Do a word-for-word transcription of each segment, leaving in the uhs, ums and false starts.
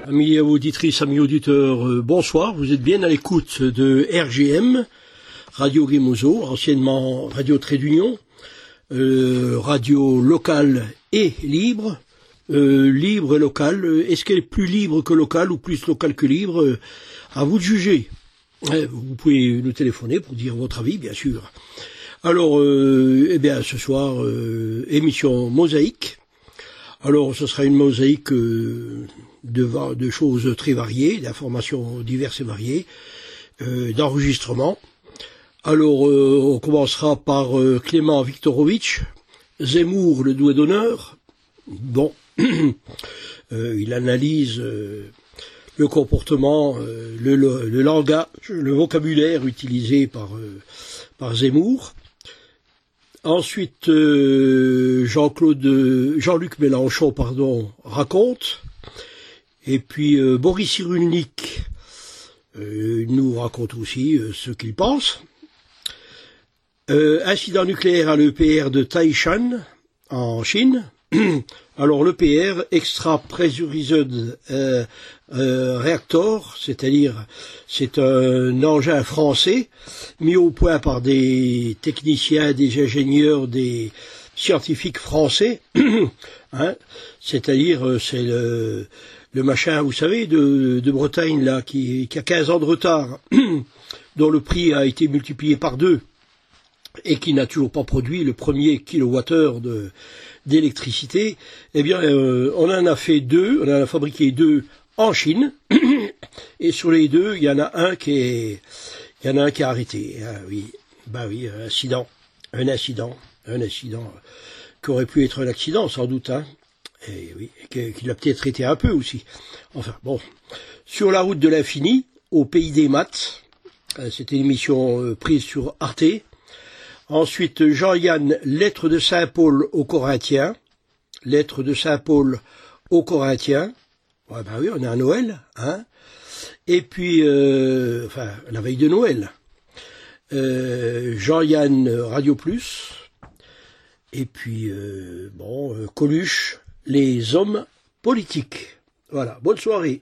Amis auditrices, amis auditeurs, euh, bonsoir. Vous êtes bien à l'écoute de R G M, Radio Gemozo, anciennement Radio Trait d'Union, euh, radio locale et libre. Euh, libre et locale. Est-ce qu'elle est plus libre que locale ou plus locale que libre? euh, À vous de juger. Euh, vous pouvez nous téléphoner pour dire votre avis, bien sûr. Alors, euh, eh bien, ce soir, euh, émission mosaïque. Alors, ce sera une mosaïque euh, de, de choses très variées, d'informations diverses et variées, euh, d'enregistrements. Alors, euh, on commencera par euh, Clément Viktorovitch, Zemmour, le doigt d'honneur. Bon, euh, il analyse euh, le comportement, euh, le, le, le langage, le vocabulaire utilisé par, euh, par Zemmour. Ensuite, euh, Jean-Claude, Jean-Luc Mélenchon, pardon, raconte. Et puis euh, Boris Cyrulnik euh, nous raconte aussi euh, ce qu'il pense. Euh, incident nucléaire à l'E P R de Taishan, en Chine. Alors l'E P R, Extra Pressurized euh, euh, Reactor, c'est-à-dire c'est un engin français mis au point par des techniciens, des ingénieurs, des scientifiques français, hein, c'est-à-dire c'est le, le machin, vous savez, de, de Bretagne là, qui, qui a quinze ans de retard, dont le prix a été multiplié par deux et qui n'a toujours pas produit le premier kilowattheure de d'électricité, eh bien, euh, on en a fait deux, on en a fabriqué deux en Chine, et sur les deux, il y en a un qui est, il y en a un qui a arrêté. Ah, oui, bah oui, un incident, un incident, un incident qui aurait pu être un accident, sans doute, hein, et oui, qui l'a peut-être été un peu aussi. Enfin, bon, sur la route de l'infini, au pays des maths, c'était une émission prise sur Arte. Ensuite, Jean-Yann, lettre de Saint-Paul aux Corinthiens. Lettre de Saint-Paul aux Corinthiens. Ouais, ben oui, on est à Noël, hein. Et puis, euh, enfin, la veille de Noël. Euh, Jean-Yann, Radio Plus. Et puis, euh, bon, euh, Coluche, les hommes politiques. Voilà, bonne soirée.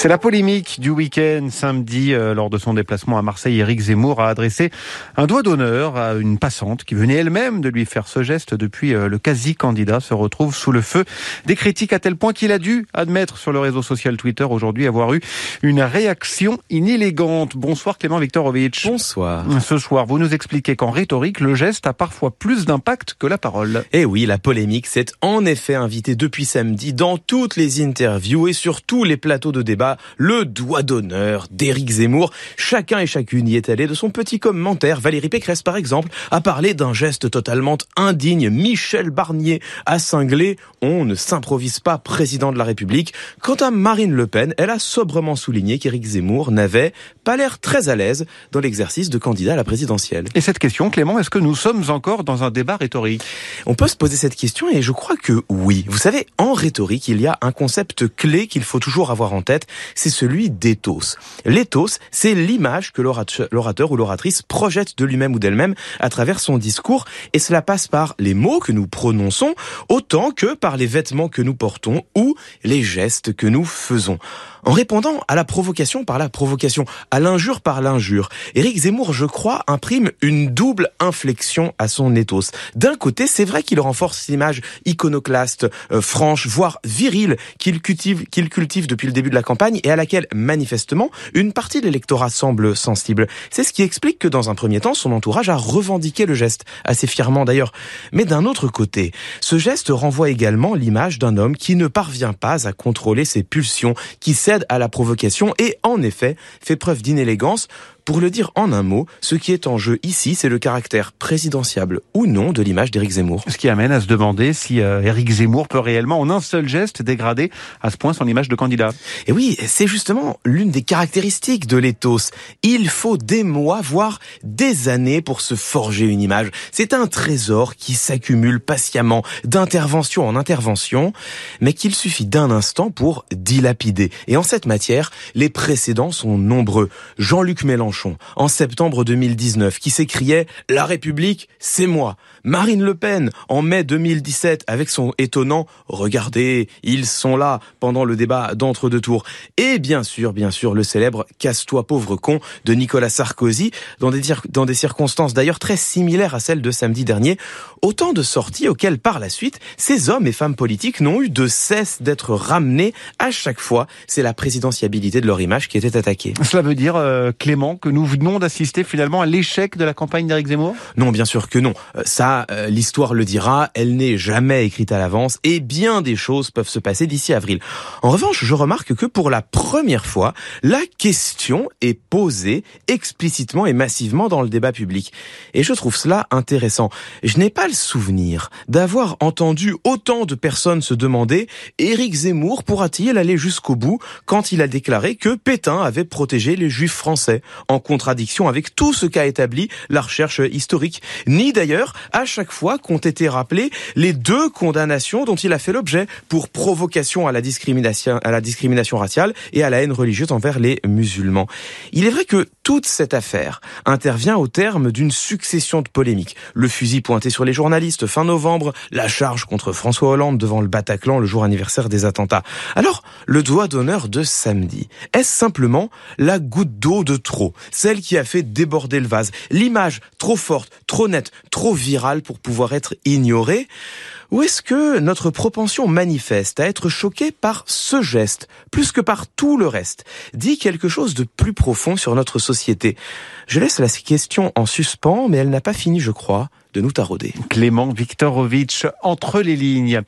C'est la polémique du week-end. Samedi, euh, lors de son déplacement à Marseille, Éric Zemmour a adressé un doigt d'honneur à une passante qui venait elle-même de lui faire ce geste. Depuis, euh, le quasi-candidat se retrouve sous le feu des critiques à tel point qu'il a dû admettre sur le réseau social Twitter aujourd'hui avoir eu une réaction inélégante. Bonsoir Clément Viktorovitch. Bonsoir. Ce soir, vous nous expliquez qu'en rhétorique, le geste a parfois plus d'impact que la parole. Eh oui, la polémique s'est en effet invitée depuis samedi dans toutes les interviews et sur tous les plateaux de débat. Le doigt d'honneur d'Éric Zemmour. Chacun et chacune y est allé de son petit commentaire. Valérie Pécresse, par exemple, a parlé d'un geste totalement indigne. Michel Barnier a cinglé « On ne s'improvise pas président de la République ». Quant à Marine Le Pen, elle a sobrement souligné qu'Éric Zemmour n'avait pas l'air très à l'aise dans l'exercice de candidat à la présidentielle. Et cette question, Clément, est-ce que nous sommes encore dans un débat rhétorique ? On peut se poser cette question et je crois que oui. Vous savez, en rhétorique, il y a un concept clé qu'il faut toujours avoir en tête, c'est celui d'éthos. L'éthos, c'est l'image que l'orateur ou l'oratrice projette de lui-même ou d'elle-même à travers son discours, et cela passe par les mots que nous prononçons, autant que par les vêtements que nous portons ou les gestes que nous faisons. En répondant à la provocation par la provocation, à l'injure par l'injure, Éric Zemmour, je crois, imprime une double inflexion à son ethos. D'un côté, c'est vrai qu'il renforce l'image iconoclaste, euh, franche, voire virile qu'il cultive, qu'il cultive depuis le début de la campagne et à laquelle, manifestement, une partie de l'électorat semble sensible. C'est ce qui explique que, dans un premier temps, son entourage a revendiqué le geste, assez fièrement d'ailleurs. Mais d'un autre côté, ce geste renvoie également l'image d'un homme qui ne parvient pas à contrôler ses pulsions, qui cède à la provocation et, en effet, fait preuve d'inélégance. Pour le dire en un mot, ce qui est en jeu ici, c'est le caractère présidentiable ou non de l'image d'Éric Zemmour. Ce qui amène à se demander si euh, Éric Zemmour peut réellement, en un seul geste, dégrader à ce point son image de candidat. Et oui, c'est justement l'une des caractéristiques de l'éthos. Il faut des mois, voire des années pour se forger une image. C'est un trésor qui s'accumule patiemment, d'intervention en intervention, mais qu'il suffit d'un instant pour dilapider. Et en cette matière, les précédents sont nombreux. Jean-Luc Mélenchon, en septembre deux mille dix-neuf, qui s'écriait « La République, c'est moi ». Marine Le Pen, en mai deux mille dix-sept, avec son étonnant « Regardez, ils sont là » pendant le débat d'entre-deux tours. Et bien sûr, bien sûr, le célèbre « Casse-toi pauvre con » de Nicolas Sarkozy, dans des, dans des circonstances d'ailleurs très similaires à celles de samedi dernier. Autant de sorties auxquelles, par la suite, ces hommes et femmes politiques n'ont eu de cesse d'être ramenés. À chaque fois, c'est la présidentiabilité de leur image qui était attaquée. Cela veut dire, euh, Clément, que nous venons d'assister finalement à l'échec de la campagne d'Éric Zemmour ? Non, bien sûr que non. Ça, euh, l'histoire le dira, elle n'est jamais écrite à l'avance et bien des choses peuvent se passer d'ici avril. En revanche, je remarque que pour la première fois, la question est posée explicitement et massivement dans le débat public. Et je trouve cela intéressant. Je n'ai pas le souvenir d'avoir entendu autant de personnes se demander « Éric Zemmour pourra-t-il aller jusqu'au bout » quand il a déclaré que Pétain avait protégé les Juifs français, en contradiction avec tout ce qu'a établi la recherche historique, ni d'ailleurs à chaque fois qu'ont été rappelées les deux condamnations dont il a fait l'objet pour provocation à la discrimination, à la discrimination raciale et à la haine religieuse envers les musulmans. Il est vrai que toute cette affaire intervient au terme d'une succession de polémiques. Le fusil pointé sur les journalistes fin novembre, la charge contre François Hollande devant le Bataclan le jour anniversaire des attentats. Alors, le doigt d'honneur de samedi, est-ce simplement la goutte d'eau de trop, celle qui a fait déborder le vase, l'image trop forte, trop nette, trop virale pour pouvoir être ignorée? Ou est-ce que notre propension manifeste à être choqué par ce geste, plus que par tout le reste, dit quelque chose de plus profond sur notre société? Je laisse la question en suspens, mais elle n'a pas fini, je crois, de nous tarauder. Clément Viktorovitch, entre les lignes.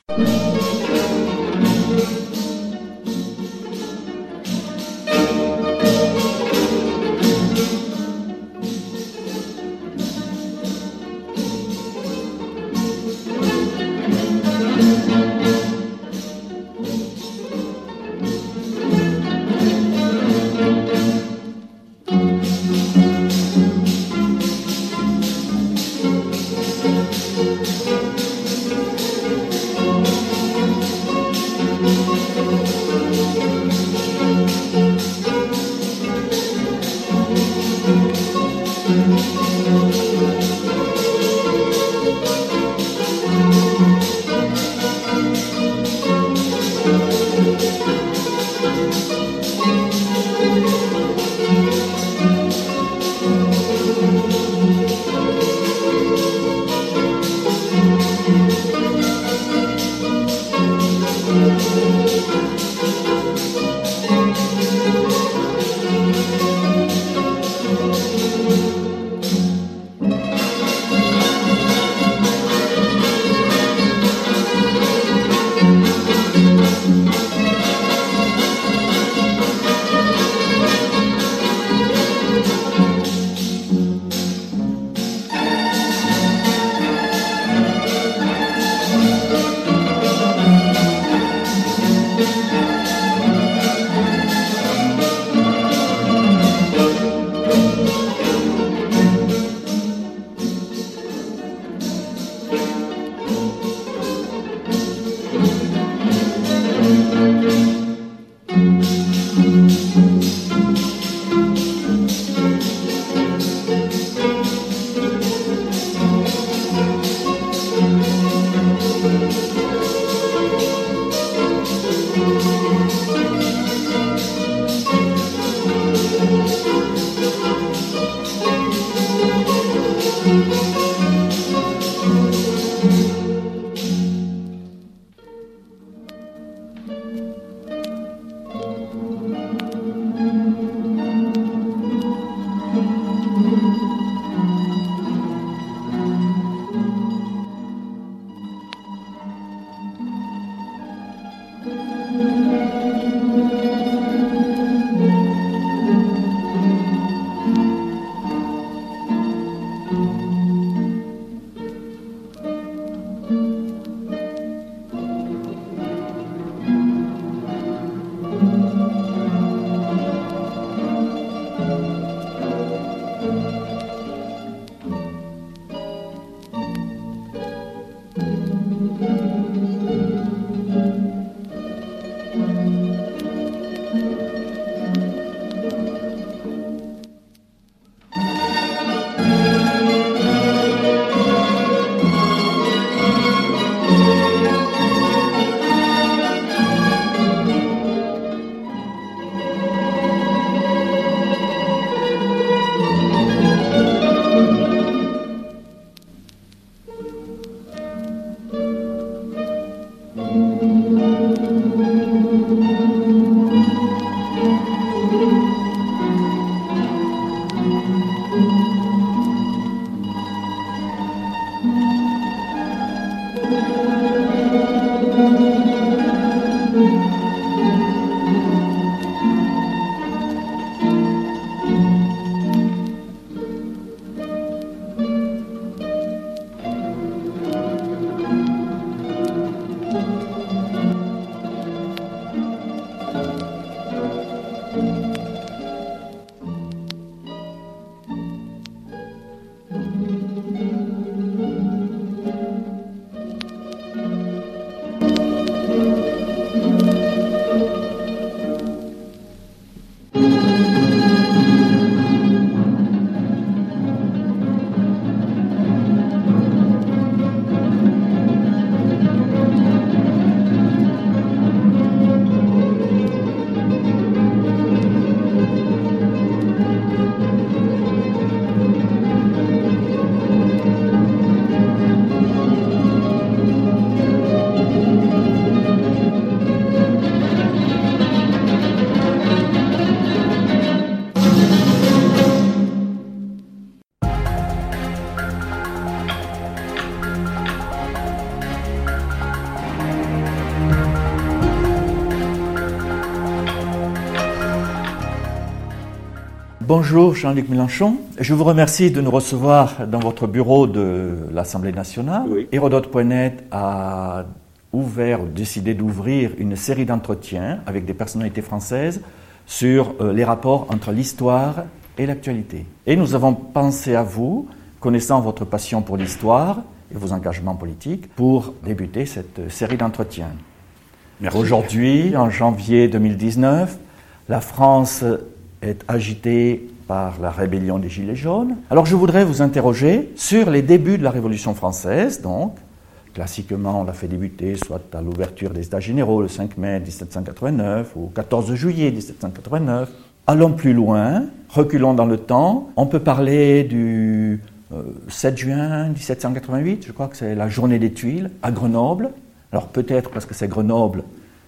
Bonjour Jean-Luc Mélenchon. Je vous remercie de nous recevoir dans votre bureau de l'Assemblée nationale. Oui. Hérodote point net a ouvert, décidé d'ouvrir une série d'entretiens avec des personnalités françaises sur euh, les rapports entre l'histoire et l'actualité. Et nous avons pensé à vous, connaissant votre passion pour l'histoire et vos engagements politiques, pour débuter cette série d'entretiens. Merci. Aujourd'hui, en janvier deux mille dix-neuf, la France est agitée par la rébellion des Gilets jaunes. Alors je voudrais vous interroger sur les débuts de la Révolution française, donc. Classiquement, on l'a fait débuter soit à l'ouverture des États généraux le cinq mai dix-sept cent quatre-vingt-neuf ou quatorze juillet dix-sept cent quatre-vingt-neuf. Allons plus loin, reculons dans le temps. On peut parler du euh, sept juin dix-sept cent quatre-vingt-huit, je crois que c'est la journée des Tuiles, à Grenoble. Alors peut-être parce que c'est Grenoble,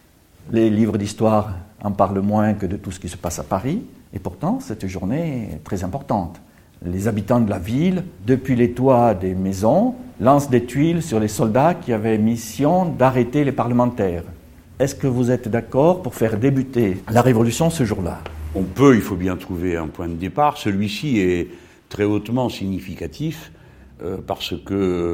les livres d'histoire en parlent moins que de tout ce qui se passe à Paris. Et pourtant, cette journée est très importante. Les habitants de la ville, depuis les toits des maisons, lancent des tuiles sur les soldats qui avaient mission d'arrêter les parlementaires. Est-ce que vous êtes d'accord pour faire débuter la Révolution ce jour-là ? On peut, il faut bien trouver un point de départ. Celui-ci est très hautement significatif euh, parce que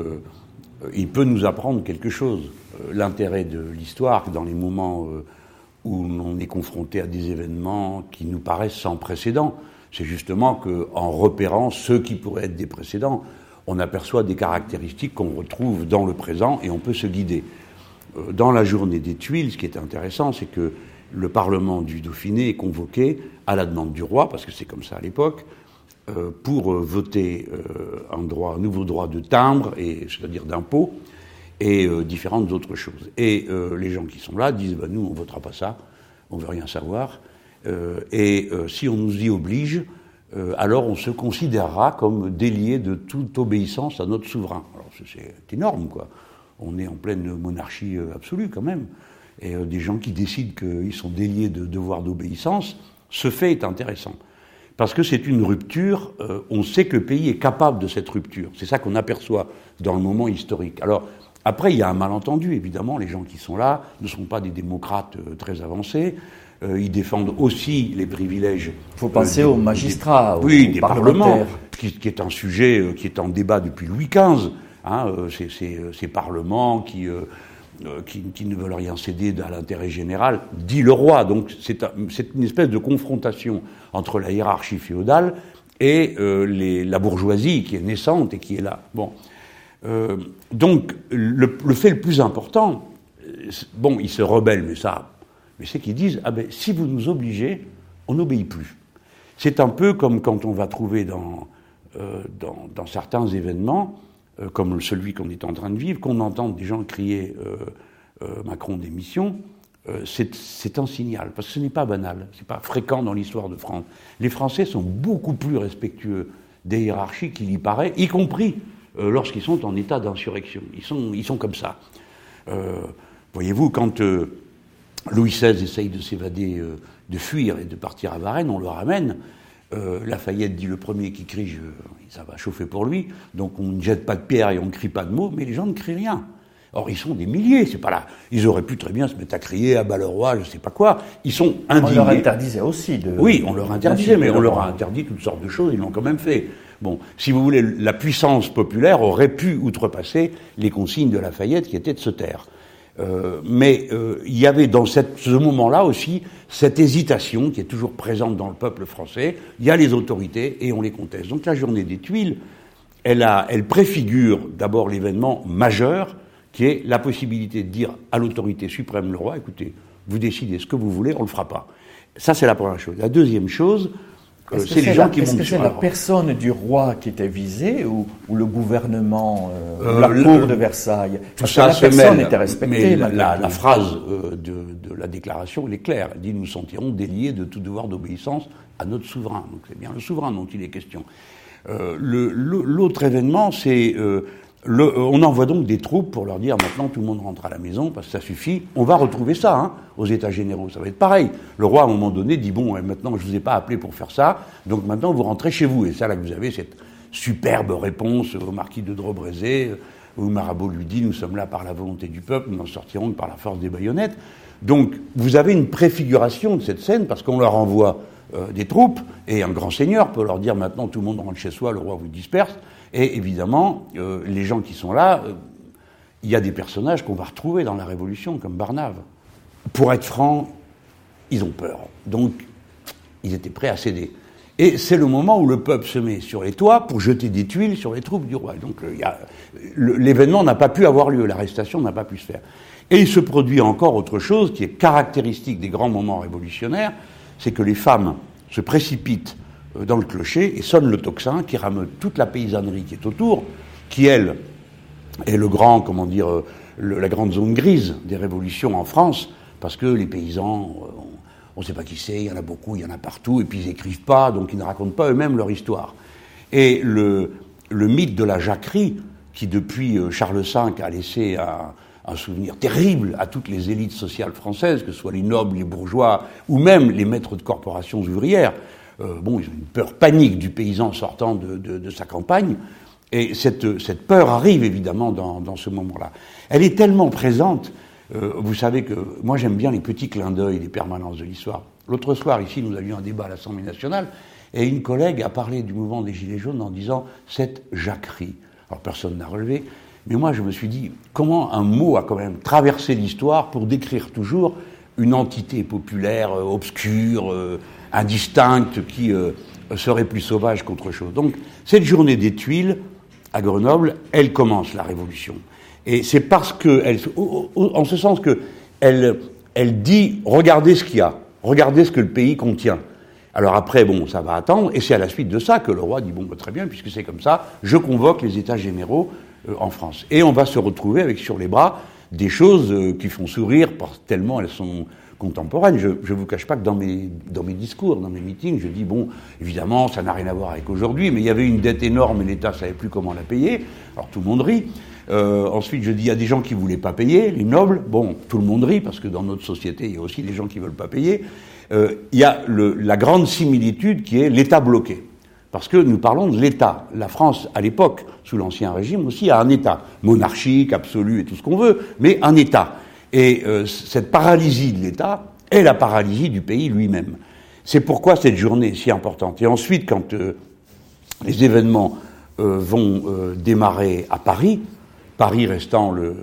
euh, il peut nous apprendre quelque chose. Euh, l'intérêt de l'histoire, dans les moments euh, où on est confronté à des événements qui nous paraissent sans précédent, c'est justement qu'en repérant ceux qui pourraient être des précédents, on aperçoit des caractéristiques qu'on retrouve dans le présent et on peut se guider. Euh, dans la journée des Tuiles, ce qui est intéressant, c'est que le Parlement du Dauphiné est convoqué à la demande du roi, parce que c'est comme ça à l'époque, euh, pour euh, voter euh, un, droit, un nouveau droit de timbre, et, c'est-à-dire d'impôt, et euh, différentes autres choses. Et euh, les gens qui sont là disent bah, « nous, on ne votera pas ça, on ne veut rien savoir euh, ». Et euh, si on nous y oblige, euh, alors on se considérera comme délié de toute obéissance à notre souverain. Alors c'est énorme, quoi. On est en pleine monarchie absolue, quand même. Et euh, des gens qui décident qu'ils sont déliés de devoir d'obéissance, ce fait est intéressant. Parce que c'est une rupture, euh, on sait que le pays est capable de cette rupture. C'est ça qu'on aperçoit dans le moment historique. Alors, après, il y a un malentendu, évidemment. Les gens qui sont là ne sont pas des démocrates euh, très avancés. Euh, ils défendent aussi les privilèges. Il faut penser euh, des, aux magistrats, des, oui, aux des parlements, qui, qui est un sujet euh, qui est en débat depuis Louis quinze. Hein, euh, c'est, c'est, euh, ces parlements qui... Euh, Qui, qui ne veulent rien céder à l'intérêt général, dit le roi. Donc c'est, un, c'est une espèce de confrontation entre la hiérarchie féodale et euh, les, la bourgeoisie qui est naissante et qui est là. Bon, euh, donc le, le fait le plus important, bon, ils se rebellent, mais ça, mais c'est qu'ils disent ah ben si vous nous obligez, on n'obéit plus. C'est un peu comme quand on va trouver dans euh, dans, dans certains événements, Euh, comme celui qu'on est en train de vivre, qu'on entend des gens crier euh, euh, Macron démission, euh, c'est, c'est un signal, parce que ce n'est pas banal, c'est pas fréquent dans l'histoire de France. Les Français sont beaucoup plus respectueux des hiérarchies qu'il y paraît, y compris euh, lorsqu'ils sont en état d'insurrection. Ils sont, ils sont comme ça. Euh, voyez-vous, quand euh, Louis seize essaye de s'évader, euh, de fuir et de partir à Varennes, on le ramène. Euh, Lafayette dit le premier qui crie, je, ça va chauffer pour lui, donc on ne jette pas de pierre et on ne crie pas de mots, mais les gens ne crient rien. Or, ils sont des milliers, c'est pas là. Ils auraient pu très bien se mettre à crier à Balleroy, je sais pas quoi. Ils sont indignés. On leur interdisait aussi de... Oui, on leur interdisait, mais on leur a interdit toutes sortes de choses, ils l'ont quand même fait. Bon, si vous voulez, la puissance populaire aurait pu outrepasser les consignes de Lafayette qui étaient de se taire. Euh, mais euh, il y avait dans cette, ce moment-là aussi cette hésitation qui est toujours présente dans le peuple français. Il y a les autorités et on les conteste. Donc la journée des Tuiles, elle, a, elle préfigure d'abord l'événement majeur qui est la possibilité de dire à l'autorité suprême, le roi, écoutez, vous décidez ce que vous voulez, on le fera pas. Ça, c'est la première chose. La deuxième chose, euh, c'est, c'est les gens la, qui est-ce montent que sur c'est la la personne du roi qui était visée ou, ou le gouvernement, euh, euh, la le, cour de Versailles? Tout ça la se personne mêle, était respectée. mais la, la, la phrase euh, de, de la déclaration, elle est claire. Elle dit « Nous sentirons déliés de tout devoir d'obéissance à notre souverain ». Donc c'est bien le souverain dont il est question. Euh, le, le, l'autre événement, c'est... Euh, Le, on envoie donc des troupes pour leur dire maintenant tout le monde rentre à la maison parce que ça suffit. On va retrouver ça hein, aux États généraux, ça va être pareil. Le roi à un moment donné dit bon maintenant je vous ai pas appelé pour faire ça, donc maintenant vous rentrez chez vous. Et ça là que vous avez cette superbe réponse au marquis de Drobrezé où Marabeau lui dit nous sommes là par la volonté du peuple, nous n'en sortirons que par la force des baïonnettes. Donc vous avez une préfiguration de cette scène parce qu'on leur envoie euh, des troupes, et un grand seigneur peut leur dire maintenant tout le monde rentre chez soi, le roi vous disperse, et évidemment, euh, les gens qui sont là, euh, il y a des personnages qu'on va retrouver dans la Révolution, comme Barnave. Pour être franc, ils ont peur. Donc, ils étaient prêts à céder. Et c'est le moment où le peuple se met sur les toits pour jeter des tuiles sur les troupes du roi. Donc, il y a, le, l'événement n'a pas pu avoir lieu, l'arrestation n'a pas pu se faire. Et il se produit encore autre chose qui est caractéristique des grands moments révolutionnaires, c'est que les femmes se précipitent dans le clocher et sonnent le tocsin qui rameute toute la paysannerie qui est autour, qui, elle, est le grand, comment dire, le, la grande zone grise des révolutions en France, parce que les paysans, on ne sait pas qui c'est, il y en a beaucoup, il y en a partout, et puis ils n'écrivent pas, donc ils ne racontent pas eux-mêmes leur histoire. Et le, le mythe de la jacquerie, qui depuis Charles cinq a laissé un, un souvenir terrible à toutes les élites sociales françaises, que ce soit les nobles, les bourgeois, ou même les maîtres de corporations ouvrières, euh, bon, ils ont une peur panique du paysan sortant de, de, de sa campagne, et cette, cette peur arrive évidemment dans, dans ce moment-là. Elle est tellement présente, euh, vous savez que moi j'aime bien les petits clins d'œil des permanences de l'histoire. L'autre soir, ici, nous avions un débat à l'Assemblée nationale, et une collègue a parlé du mouvement des Gilets jaunes en disant « cette jacquerie ». Alors personne n'a relevé, mais moi je me suis dit, comment un mot a quand même traversé l'histoire pour décrire toujours une entité populaire, euh, obscure, euh, indistincte, qui euh, serait plus sauvage qu'autre chose. Donc cette journée des Tuiles, à Grenoble, elle commence la Révolution. Et c'est parce que, elle, en ce sens que elle, elle dit, regardez ce qu'il y a, regardez ce que le pays contient. Alors après, bon, ça va attendre, et c'est à la suite de ça que le roi dit, bon, bah, très bien, puisque c'est comme ça, je convoque les États généraux euh, en France. Et on va se retrouver avec sur les bras des choses euh, qui font sourire, parce, tellement elles sont contemporaines. Je ne vous cache pas que dans mes, dans mes discours, dans mes meetings, je dis, bon, évidemment, ça n'a rien à voir avec aujourd'hui, mais il y avait une dette énorme et l'État ne savait plus comment la payer, alors tout le monde rit. Euh, ensuite, je dis, il y a des gens qui ne voulaient pas payer, les nobles, bon, tout le monde rit, parce que dans notre société, il y a aussi des gens qui ne veulent pas payer. Euh, il y a le, la grande similitude qui est l'État bloqué. Parce que nous parlons de l'État. La France, à l'époque, sous l'Ancien Régime aussi, a un État monarchique, absolu et tout ce qu'on veut, mais un État. Et euh, cette paralysie de l'État est la paralysie du pays lui-même. C'est pourquoi cette journée est si importante. Et ensuite, quand euh, les événements euh, vont euh, démarrer à Paris, Paris restant le,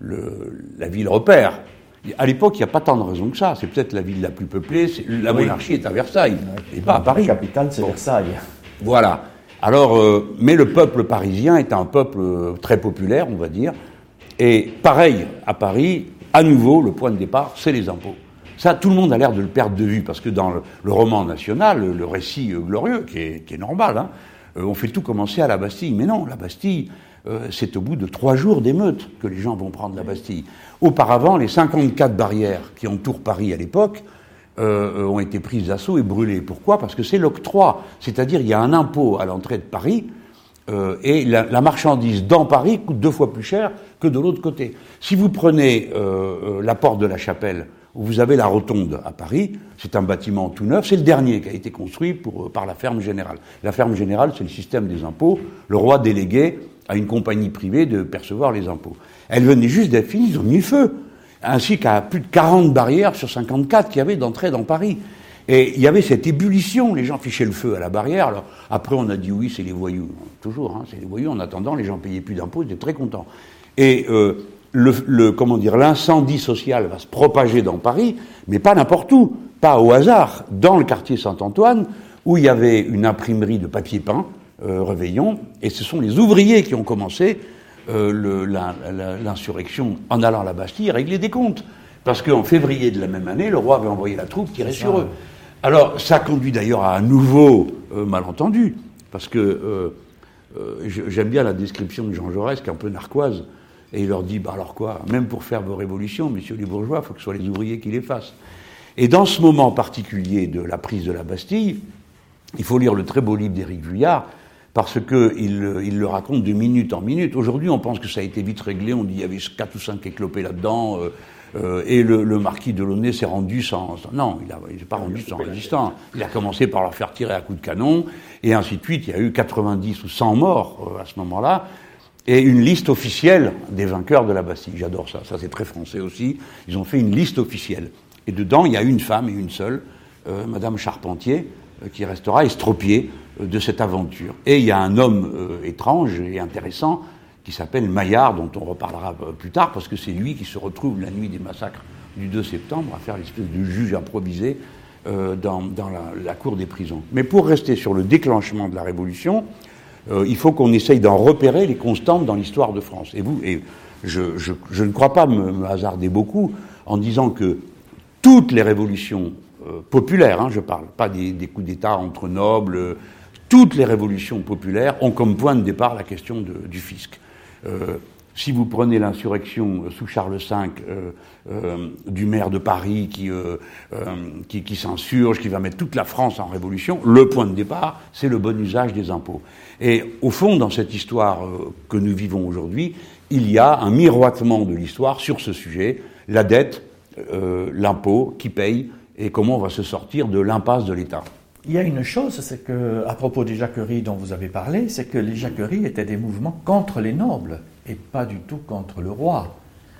le, la ville repère, à l'époque, il n'y a pas tant de raisons que ça. C'est peut-être la ville la plus peuplée. C'est, la oui. monarchie est à Versailles, et pas à Paris. La capitale, c'est bon. Versailles. Voilà. Alors, euh, mais le peuple parisien est un peuple euh, très populaire, on va dire. Et pareil, à Paris, à nouveau, le point de départ, c'est les impôts. Ça, tout le monde a l'air de le perdre de vue, parce que dans le, le roman national, le, le récit euh, glorieux, qui est, qui est normal, hein, euh, on fait tout commencer à la Bastille. Mais non, la Bastille, euh, c'est au bout de trois jours d'émeute que les gens vont prendre la Bastille. Auparavant, les cinquante-quatre barrières qui entourent Paris à l'époque euh, ont été prises d'assaut et brûlées. Pourquoi ? Parce que c'est l'octroi. C'est-à-dire, il y a un impôt à l'entrée de Paris, euh, et la, la marchandise dans Paris coûte deux fois plus cher que de l'autre côté. Si vous prenez euh, la porte de la Chapelle, où vous avez la rotonde à Paris, c'est un bâtiment tout neuf, c'est le dernier qui a été construit pour, par la ferme générale. La ferme générale, c'est le système des impôts. Le roi déléguait à une compagnie privée de percevoir les impôts. Elle venait juste d'être finie, ils ont mis le feu, ainsi qu'à plus de quarante barrières sur cinquante-quatre qu'il y avait d'entrée dans Paris. Et il y avait cette ébullition, les gens fichaient le feu à la barrière. Alors après, on a dit oui, c'est les voyous, toujours, hein, c'est les voyous. En attendant, les gens payaient plus d'impôts, ils étaient très contents. Et euh, le, le, comment dire, l'incendie social va se propager dans Paris, mais pas n'importe où, pas au hasard, dans le quartier Saint-Antoine, où il y avait une imprimerie de papier peint, euh, Réveillon, et ce sont les ouvriers qui ont commencé euh, le, la, la, l'insurrection en allant à la Bastille régler des comptes. Parce qu'en février de la même année, le roi avait envoyé la troupe tirer sur eux. Alors, ça conduit d'ailleurs à un nouveau euh, malentendu, parce que euh, euh, j'aime bien la description de Jean Jaurès, qui est un peu narquoise, et il leur dit, bah alors quoi, même pour faire vos révolutions, messieurs les bourgeois, il faut que ce soit les ouvriers qui les fassent. Et dans ce moment particulier de la prise de la Bastille, il faut lire le très beau livre d'Éric Vuillard, parce qu'il il le raconte de minute en minute. Aujourd'hui, on pense que ça a été vite réglé, on dit qu'il y avait quatre ou cinq éclopés là-dedans, euh, Euh, et le, le marquis de Launay s'est rendu sans... sans non, il n'est pas rendu sans résistant. Il a commencé par leur faire tirer à coups de canon, et ainsi de suite. Il y a eu quatre-vingt-dix ou cent morts euh, à ce moment-là, et une liste officielle des vainqueurs de la Bastille. J'adore ça, ça c'est très français aussi. Ils ont fait une liste officielle. Et dedans, il y a une femme et une seule, euh, Madame Charpentier, euh, qui restera estropiée euh, de cette aventure. Et il y a un homme euh, étrange et intéressant qui s'appelle Maillard, dont on reparlera plus tard, parce que c'est lui qui se retrouve la nuit des massacres du deux septembre à faire l'espèce de juge improvisé euh, dans, dans la, la cour des prisons. Mais pour rester sur le déclenchement de la Révolution, euh, il faut qu'on essaye d'en repérer les constantes dans l'histoire de France. Et vous, et je, je, je ne crois pas me, me hasarder beaucoup en disant que toutes les révolutions euh, populaires, hein, je parle pas des, des coups d'État entre nobles, euh, toutes les révolutions populaires ont comme point de départ la question de, du fisc. Euh, si vous prenez l'insurrection sous Charles cinq euh, euh, du maire de Paris qui, euh, euh, qui, qui s'insurge, qui va mettre toute la France en révolution, le point de départ, c'est le bon usage des impôts. Et au fond, dans cette histoire euh, que nous vivons aujourd'hui, il y a un miroitement de l'histoire sur ce sujet, la dette, euh, l'impôt, qui paye, et comment on va se sortir de l'impasse de l'État. Il y a une chose, c'est que, à propos des jacqueries dont vous avez parlé, c'est que les jacqueries étaient des mouvements contre les nobles et pas du tout contre le roi.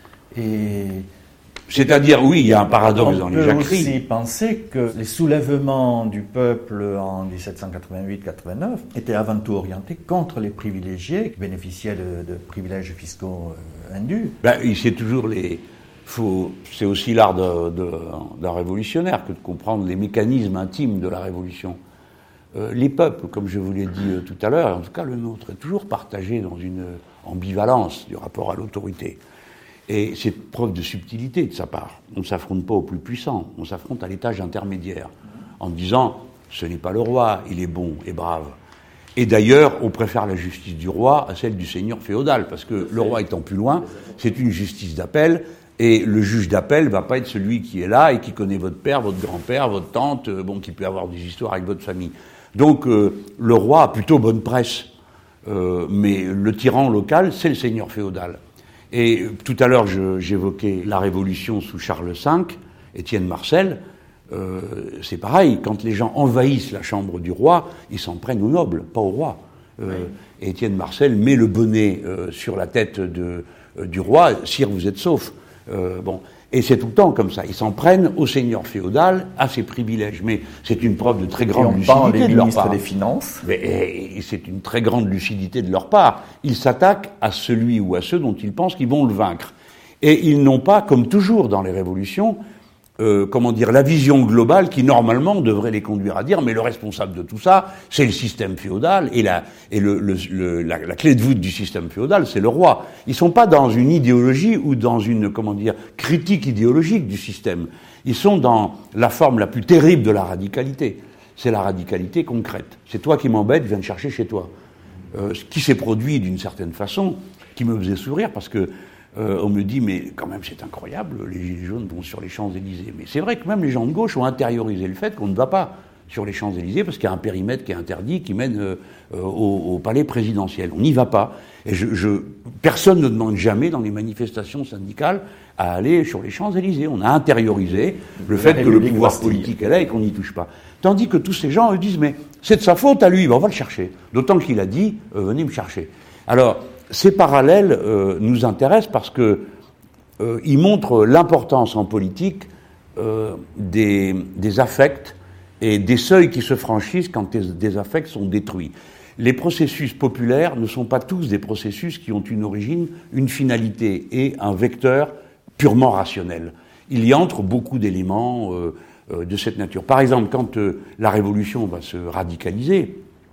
Et c'est-à-dire, oui, il y a un paradoxe dans les jacqueries. On peut aussi penser que les soulèvements du peuple en dix-sept cent quatre-vingt-huit quatre-vingt-neuf étaient avant tout orientés contre les privilégiés qui bénéficiaient de, de privilèges fiscaux euh, indus. Ben, c'est toujours les... Faut, c'est aussi l'art de, de, d'un révolutionnaire que de comprendre les mécanismes intimes de la révolution. Euh, les peuples, comme je vous l'ai dit euh, tout à l'heure, en tout cas le nôtre, est toujours partagé dans une ambivalence du rapport à l'autorité. Et c'est preuve de subtilité de sa part. On ne s'affronte pas au plus puissant, on s'affronte à l'étage intermédiaire, en disant « ce n'est pas le roi, il est bon et brave ». Et d'ailleurs, on préfère la justice du roi à celle du seigneur féodal, parce que le roi étant plus loin, c'est une justice d'appel. Et le juge d'appel va pas être celui qui est là et qui connaît votre père, votre grand-père, votre tante, euh, bon, qui peut avoir des histoires avec votre famille. Donc euh, le roi a plutôt bonne presse, euh, mais le tyran local, c'est le seigneur féodal. Et euh, tout à l'heure, je, j'évoquais la Révolution sous Charles cinq, Étienne Marcel. Euh, c'est pareil, quand les gens envahissent la chambre du roi, ils s'en prennent aux nobles, pas au roi. Euh, et Étienne Marcel met le bonnet euh, sur la tête de, euh, du roi, « Sire, vous êtes sauf ». Euh, bon, et c'est tout le temps comme ça. Ils s'en prennent au seigneur féodal, à ses privilèges. Mais c'est une preuve de très grande lucidité de leur part. Des Finances. Mais, et, et c'est une très grande lucidité de leur part. Ils s'attaquent à celui ou à ceux dont ils pensent qu'ils vont le vaincre. Et ils n'ont pas, comme toujours dans les révolutions, euh, comment dire, la vision globale qui normalement devrait les conduire à dire mais le responsable de tout ça, c'est le système féodal et la et le, le, le la, la clé de voûte du système féodal, c'est le roi. Ils sont pas dans une idéologie ou dans une comment dire critique idéologique du système. Ils sont dans la forme la plus terrible de la radicalité. C'est la radicalité concrète. C'est toi qui m'embête, viens te chercher chez toi. Euh, ce qui s'est produit d'une certaine façon, qui me faisait sourire parce que Euh, on me dit, mais quand même, c'est incroyable, les Gilets jaunes vont sur les Champs-Élysées. Mais c'est vrai que même les gens de gauche ont intériorisé le fait qu'on ne va pas sur les Champs-Élysées parce qu'il y a un périmètre qui est interdit, qui mène euh, au, au palais présidentiel. On n'y va pas. Et je, je, personne ne demande jamais dans les manifestations syndicales à aller sur les Champs-Élysées. On a intériorisé le fait que le pouvoir politique est là et qu'on n'y touche pas. Tandis que tous ces gens, eux, disent, mais c'est de sa faute à lui, ben, on va le chercher. D'autant qu'il a dit, euh, venez me chercher. Alors, ces parallèles euh, nous intéressent parce que euh, ils montrent l'importance en politique euh, des, des affects et des seuils qui se franchissent quand des, des affects sont détruits. Les processus populaires ne sont pas tous des processus qui ont une origine, une finalité et un vecteur purement rationnel. Il y entre beaucoup d'éléments euh, euh, de cette nature. Par exemple, quand euh, la Révolution va se radicaliser,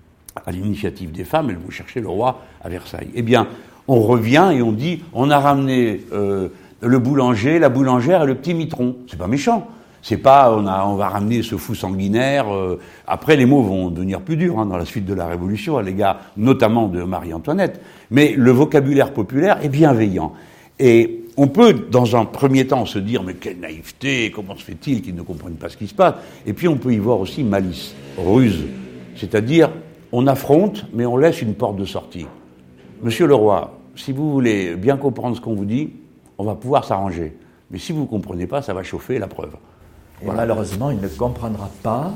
à l'initiative des femmes, elles vont chercher le roi à Versailles. Eh bien, on revient et on dit, on a ramené euh, le boulanger, la boulangère et le petit mitron. C'est pas méchant. C'est pas, on, a, on va ramener ce fou sanguinaire. Euh, après, les mots vont devenir plus durs hein, dans la suite de la Révolution, à l'égard notamment de Marie-Antoinette. Mais le vocabulaire populaire est bienveillant. Et on peut, dans un premier temps, se dire, mais quelle naïveté, comment se fait-il qu'ils ne comprennent pas ce qui se passe? Et puis on peut y voir aussi malice, ruse. C'est-à-dire, on affronte, mais on laisse une porte de sortie. Monsieur le roi, si vous voulez bien comprendre ce qu'on vous dit, on va pouvoir s'arranger. Mais si vous ne comprenez pas, ça va chauffer, la preuve. Et voilà. Malheureusement, il ne comprendra pas.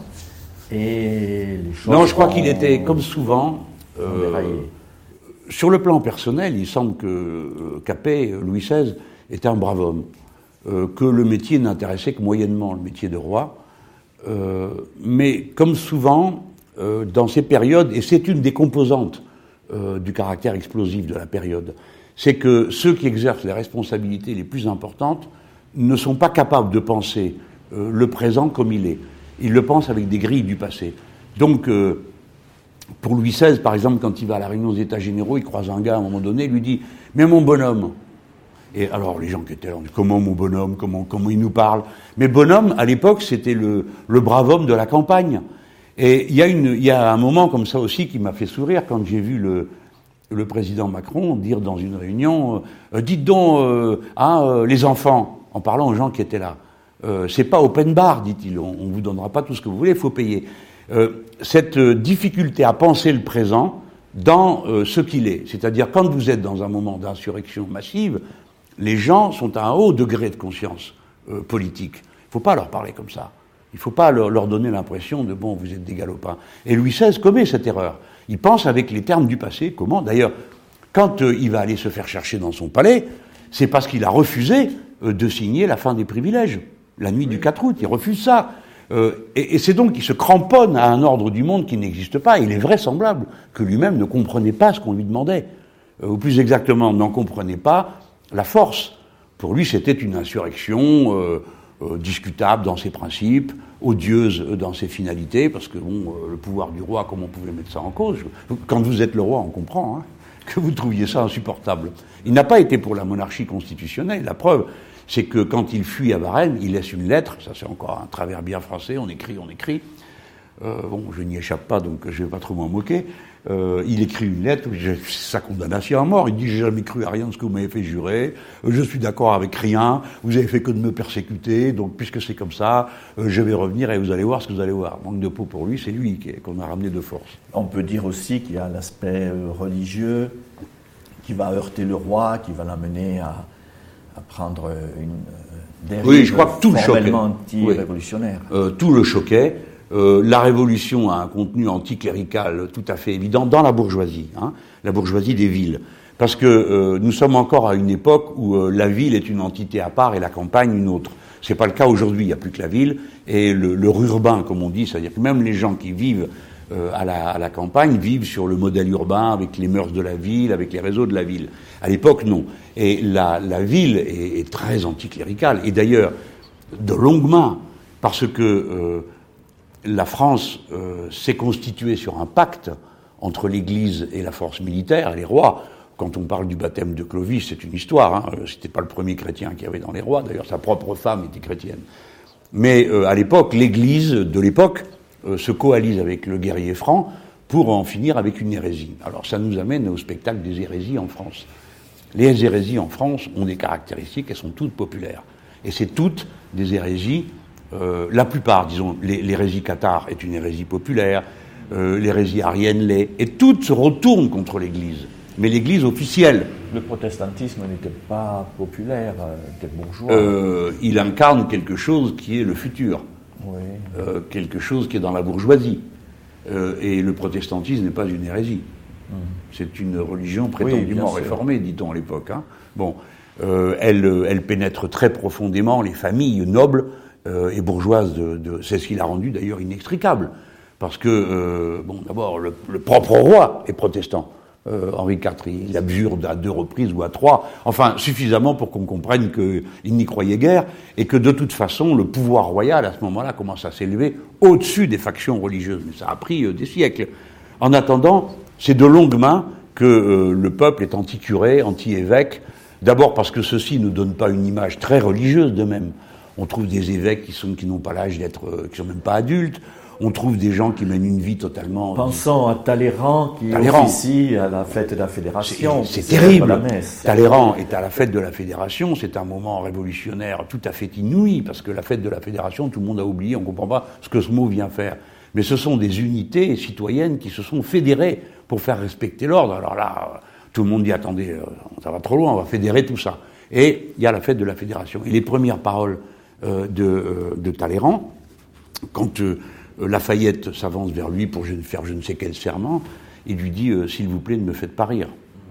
Et les choses non, je crois qu'il était, comme souvent, euh, sur le plan personnel, il semble que euh, Capet, Louis seize, était un brave homme. Euh, que le métier n'intéressait que moyennement le métier de roi. Euh, mais comme souvent, euh, dans ces périodes, et c'est une des composantes euh, du caractère explosif de la période, c'est que ceux qui exercent les responsabilités les plus importantes ne sont pas capables de penser euh, le présent comme il est. Ils le pensent avec des grilles du passé. Donc, euh, pour Louis seize, par exemple, quand il va à la réunion des États généraux, il croise un gars à un moment donné, il lui dit « Mais mon bonhomme !» Et alors, les gens qui étaient là, on dit « Comment mon bonhomme, comment, comment il nous parle ?» Mais bonhomme, à l'époque, c'était le, le brave homme de la campagne. Et il y a une, il y a un moment comme ça aussi qui m'a fait sourire quand j'ai vu le, le président Macron dire dans une réunion euh, « Dites donc, euh, hein, euh, les enfants », en parlant aux gens qui étaient là. Euh, c'est pas open bar, dit-il, on, on vous donnera pas tout ce que vous voulez, il faut payer. Euh, cette euh, difficulté à penser le présent dans euh, ce qu'il est, c'est-à-dire quand vous êtes dans un moment d'insurrection massive, les gens sont à un haut degré de conscience euh, politique. Il faut pas leur parler comme ça. Il faut pas leur, leur donner l'impression de bon, vous êtes des galopins. Et Louis seize commet cette erreur. Il pense avec les termes du passé. Comment ? D'ailleurs, quand euh, il va aller se faire chercher dans son palais, c'est parce qu'il a refusé euh, de signer la fin des privilèges. La nuit du quatre août, il refuse ça. Euh, et, et c'est donc qu'il se cramponne à un ordre du monde qui n'existe pas. Il est vraisemblable que lui-même ne comprenait pas ce qu'on lui demandait. Euh, ou plus exactement, n'en comprenait pas la force. Pour lui, c'était une insurrection euh, euh, discutable dans ses principes, odieuse dans ses finalités, parce que bon, euh, le pouvoir du roi, comment on pouvait mettre ça en cause ? Quand vous êtes le roi, on comprend hein, que vous trouviez ça insupportable. Il n'a pas été pour la monarchie constitutionnelle. La preuve, c'est que quand il fuit à Varennes, il laisse une lettre, ça c'est encore un travers bien français, on écrit, on écrit, euh, bon, je n'y échappe pas, donc je ne vais pas trop m'en moquer, euh, il écrit une lettre, c'est sa condamnation à mort, il dit « j'ai jamais cru à rien de ce que vous m'avez fait jurer, euh, je suis d'accord avec rien, vous avez fait que de me persécuter, donc puisque c'est comme ça, euh, je vais revenir et vous allez voir ce que vous allez voir ». Manque de peau pour lui, c'est lui qu'on a ramené de force. On peut dire aussi qu'il y a l'aspect religieux qui va heurter le roi, qui va l'amener à... à prendre une dérive oui, je crois que tout formellement anti-révolutionnaire. Oui. Euh, tout le choquait. Euh, la révolution a un contenu anticlérical tout à fait évident dans la bourgeoisie, hein, la bourgeoisie des villes. Parce que euh, nous sommes encore à une époque où euh, la ville est une entité à part et la campagne une autre. C'est pas le cas aujourd'hui, il n'y a plus que la ville. Et le, le rurbain, comme on dit, c'est-à-dire que même les gens qui vivent Euh, à, la, à la campagne, vivent sur le modèle urbain, avec les mœurs de la ville, avec les réseaux de la ville. À l'époque, non. Et la, la ville est, est très anticléricale. Et d'ailleurs, de longue main, parce que euh, la France euh, s'est constituée sur un pacte entre l'Église et la force militaire, et les rois. Quand on parle du baptême de Clovis, c'est une histoire. Hein. C'était pas le premier chrétien qu'il y avait dans les rois. D'ailleurs, sa propre femme était chrétienne. Mais euh, à l'époque, l'Église de l'époque Euh, se coalise avec le guerrier franc pour en finir avec une hérésie. Alors ça nous amène au spectacle des hérésies en France. Les hérésies en France ont des caractéristiques, elles sont toutes populaires. Et c'est toutes des hérésies, euh, la plupart, disons, l'hérésie cathare est une hérésie populaire, euh, l'hérésie arienne l'est, et toutes se retournent contre l'Église. Mais l'Église officielle. Le protestantisme n'était pas populaire euh, des bourgeois. Euh, il incarne quelque chose qui est le futur. Oui. Euh, quelque chose qui est dans la bourgeoisie. Euh, et le protestantisme n'est pas une hérésie. Mmh. C'est une religion prétendument oui, réformée, dit-on à l'époque. Hein. Bon, euh, elle, elle pénètre très profondément les familles nobles euh, et bourgeoises. De, de, c'est ce qui l'a rendu d'ailleurs inextricable. Parce que, euh, bon, d'abord, le, le propre roi est protestant. Euh, Henri quatre, il abjure à deux reprises ou à trois, enfin suffisamment pour qu'on comprenne qu'il n'y croyait guère et que de toute façon le pouvoir royal à ce moment-là commence à s'élever au-dessus des factions religieuses. Mais ça a pris euh, des siècles. En attendant, c'est de longue main que euh, le peuple est anti-curé, anti-évêque, d'abord parce que ceux-ci ne donnent pas une image très religieuse d'eux-mêmes. On trouve des évêques qui sont qui n'ont pas l'âge d'être, euh, qui sont même pas adultes. On trouve des gens qui mènent une vie totalement... Pensons à Talleyrand qui Talleyrand. officie à la fête de la Fédération. C'est, c'est terrible. Talleyrand est à la fête de la Fédération. C'est un moment révolutionnaire tout à fait inouï, parce que la fête de la Fédération, tout le monde a oublié, on ne comprend pas ce que ce mot vient faire. Mais ce sont des unités citoyennes qui se sont fédérées pour faire respecter l'ordre. Alors là, tout le monde dit, attendez, ça va trop loin, on va fédérer tout ça. Et il y a la fête de la Fédération. Et les premières paroles euh, de, euh, de Talleyrand, quand... Euh, Lafayette s'avance vers lui pour faire je ne sais quel serment, il lui dit euh, « S'il vous plaît, ne me faites pas rire ».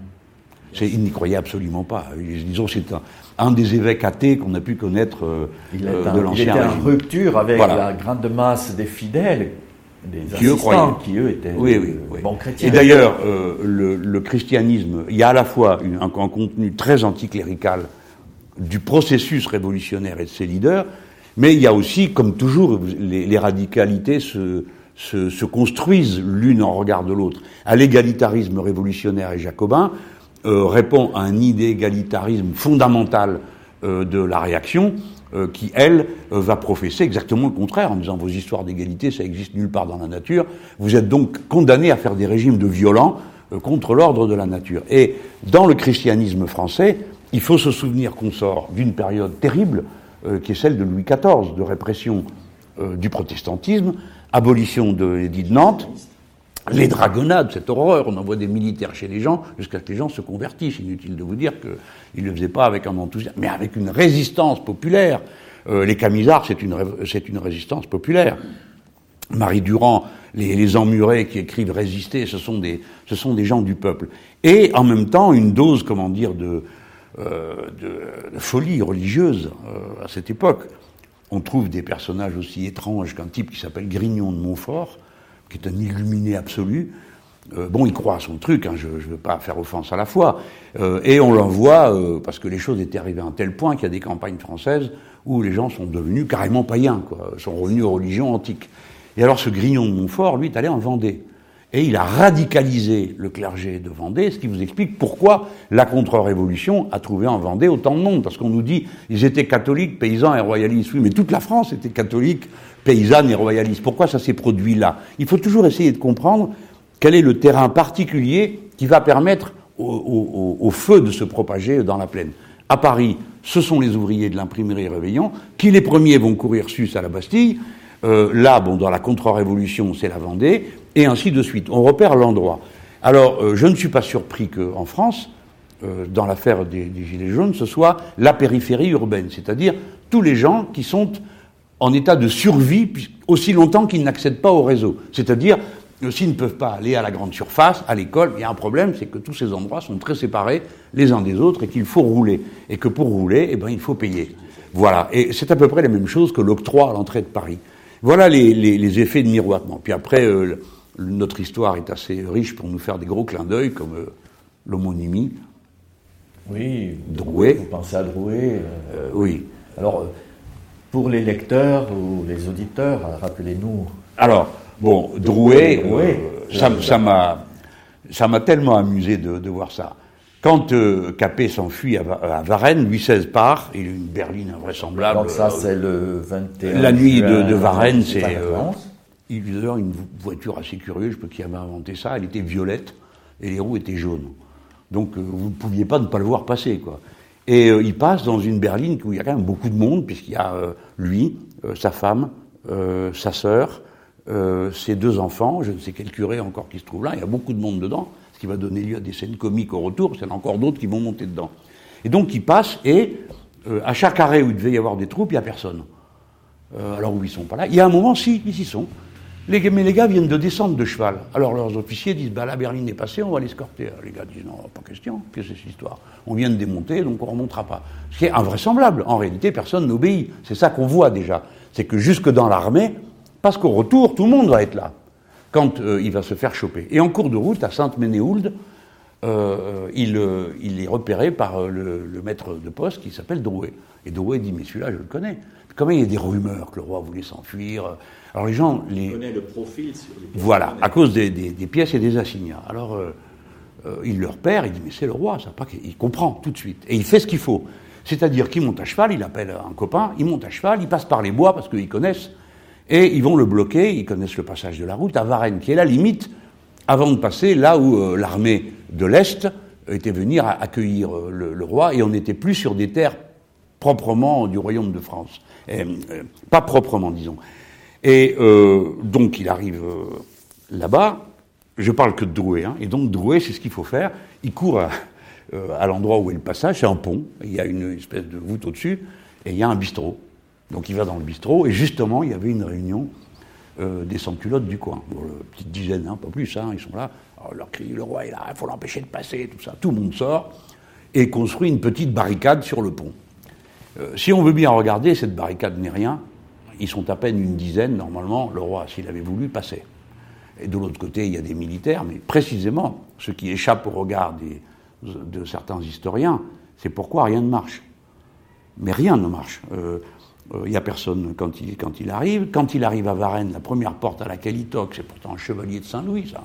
C'est, il n'y croyait absolument pas. Disons, c'est un, un des évêques athées qu'on a pu connaître euh, il euh, un, de l'ancien Il était régime. en rupture avec voilà. la grande masse des fidèles, des qui assistants, eux qui eux étaient oui, de, oui, oui. bons chrétiens. Et d'ailleurs, euh, le, le christianisme, il y a à la fois une, un, un contenu très anticlérical du processus révolutionnaire et de ses leaders, mais il y a aussi, comme toujours, les, les radicalités se, se, se construisent l'une en regard de l'autre. À l'égalitarisme révolutionnaire et jacobin euh, répond à un idégalitarisme fondamental euh, de la réaction, euh, qui, elle, euh, va professer exactement le contraire, en disant vos histoires d'égalité, ça existe nulle part dans la nature, vous êtes donc condamnés à faire des régimes de violents euh, contre l'ordre de la nature. Et dans le christianisme français, il faut se souvenir qu'on sort d'une période terrible, euh, qui est celle de Louis quatorze, de répression euh, du protestantisme, abolition de l'édit de Nantes, les dragonnades, cette horreur, on envoie des militaires chez les gens jusqu'à ce que les gens se convertissent. Inutile de vous dire qu'ils ne le faisaient pas avec un enthousiasme, mais avec une résistance populaire. Euh, les Camisards, c'est une, c'est une résistance populaire. Marie Durand, les, les emmurés qui écrivent résister, ce sont des, ce sont des gens du peuple. Et en même temps, une dose, comment dire, de, euh, de, de folie religieuse euh, à cette époque. On trouve des personnages aussi étranges qu'un type qui s'appelle Grignon de Montfort, qui est un illuminé absolu. Euh, bon, il croit à son truc, hein, je ne veux pas faire offense à la foi. Euh, et on l'envoie, euh, parce que les choses étaient arrivées à un tel point qu'il y a des campagnes françaises où les gens sont devenus carrément païens, quoi, sont revenus aux religions antiques. Et alors ce Grignon de Montfort, lui, est allé en Vendée. Et il a radicalisé le clergé de Vendée, ce qui vous explique pourquoi la contre-révolution a trouvé en Vendée autant de monde. Parce qu'on nous dit, ils étaient catholiques, paysans et royalistes. Oui, mais toute la France était catholique, paysanne et royaliste. Pourquoi ça s'est produit là? Il faut toujours essayer de comprendre quel est le terrain particulier qui va permettre au, au, au feu de se propager dans la plaine. À Paris, ce sont les ouvriers de l'imprimerie Réveillon, qui les premiers vont courir sus à la Bastille. Euh, là, bon, dans la contre-révolution, c'est la Vendée, et ainsi de suite. On repère l'endroit. Alors, euh, je ne suis pas surpris qu'en France, euh, dans l'affaire des, des Gilets jaunes, ce soit la périphérie urbaine, c'est-à-dire tous les gens qui sont en état de survie aussi longtemps qu'ils n'accèdent pas au réseau. C'est-à-dire, euh, s'ils ne peuvent pas aller à la grande surface, à l'école, il y a un problème, c'est que tous ces endroits sont très séparés les uns des autres et qu'il faut rouler. Et que pour rouler, eh ben, il faut payer. Voilà. Et c'est à peu près la même chose que l'octroi à l'entrée de Paris. Voilà les, les, les effets de miroitement. Puis après, euh, notre histoire est assez riche pour nous faire des gros clins d'œil, comme euh, l'homonymie. Oui, Drouet. Vous pensez à Drouet. Euh, euh, oui. Alors, pour les lecteurs ou les auditeurs, rappelez-nous. Alors, bon, Drouet, Drouet euh, ça, ça m'a, ça m'a tellement amusé de, de voir ça. Quand euh, Capet s'enfuit à, à Varennes, Louis seize part, il a une berline invraisemblable. Donc ça, c'est le vingt et un La nuit juin de, de Varennes, c'est... Euh, il y a une voiture assez curieuse, je sais pas qui avait inventé ça, elle était violette, et les roues étaient jaunes. Donc euh, vous ne pouviez pas ne pas le voir passer, quoi. Et euh, il passe dans une berline où il y a quand même beaucoup de monde, puisqu'il y a euh, lui, euh, sa femme, euh, sa sœur, euh, ses deux enfants, je ne sais quel curé encore qui se trouve là, il y a beaucoup de monde dedans, qui va donner lieu à des scènes comiques au retour, parce qu'il y en a encore d'autres qui vont monter dedans. Et donc il passe, et euh, à chaque arrêt où il devait y avoir des troupes, il n'y a personne. Euh, alors où ils sont pas là. Il y a un moment, si, ils y sont. Les, mais les gars viennent de descendre de cheval. Alors leurs officiers disent, bah la berline est passée, on va l'escorter. Les gars disent, non, pas question, qu'est-ce que c'est cette histoire? On vient de démonter, donc on ne remontera pas. Ce qui est invraisemblable. En réalité, personne n'obéit. C'est ça qu'on voit déjà. C'est que jusque dans l'armée, parce qu'au retour, tout le monde va être là quand euh, il va se faire choper. Et en cours de route, à Sainte-Ménéhould, euh, il, euh, il est repéré par euh, le, le maître de poste qui s'appelle Drouet. Et Drouet dit, mais celui-là, je le connais. Comment il y a des rumeurs que le roi voulait s'enfuir. Alors les gens... Les... On connaît le profil sur les pièces. Voilà, à cause des, des, des pièces et des assignats. Alors, euh, euh, il le repère, il dit, mais c'est le roi, ça pas il comprend tout de suite. Et il fait ce qu'il faut. C'est-à-dire qu'il monte à cheval, il appelle un copain, il monte à cheval, il passe par les bois, parce qu'ils connaissent, et ils vont le bloquer, ils connaissent le passage de la route, à Varennes, qui est la limite, avant de passer là où euh, l'armée de l'Est était venue à accueillir euh, le, le roi, et on n'était plus sur des terres proprement du royaume de France. Et, euh, pas proprement, disons. Et euh, donc, il arrive euh, là-bas, je parle que de Drouet, hein, et donc Drouet, c'est ce qu'il faut faire, il court à, euh, à l'endroit où est le passage, c'est un pont, il y a une espèce de voûte au-dessus, et il y a un bistrot. Donc il va dans le bistrot, et justement, il y avait une réunion euh, des sans-culottes du coin. Bon, une petite dizaine, hein, pas plus, hein, ils sont là. Alors, on leur crie, le roi est là, il faut l'empêcher de passer, tout ça. Tout le monde sort et construit une petite barricade sur le pont. Euh, si on veut bien regarder, cette barricade n'est rien. Ils sont à peine une dizaine, normalement, le roi, s'il avait voulu, passait. Et de l'autre côté, il y a des militaires, mais précisément, ce qui échappe au regard des, de certains historiens, c'est pourquoi rien ne marche. Mais rien ne marche. Euh, euh, il n'y a personne quand il, quand il arrive. Quand il arrive à Varennes, la première porte à laquelle il toque, c'est pourtant un chevalier de Saint-Louis, ça.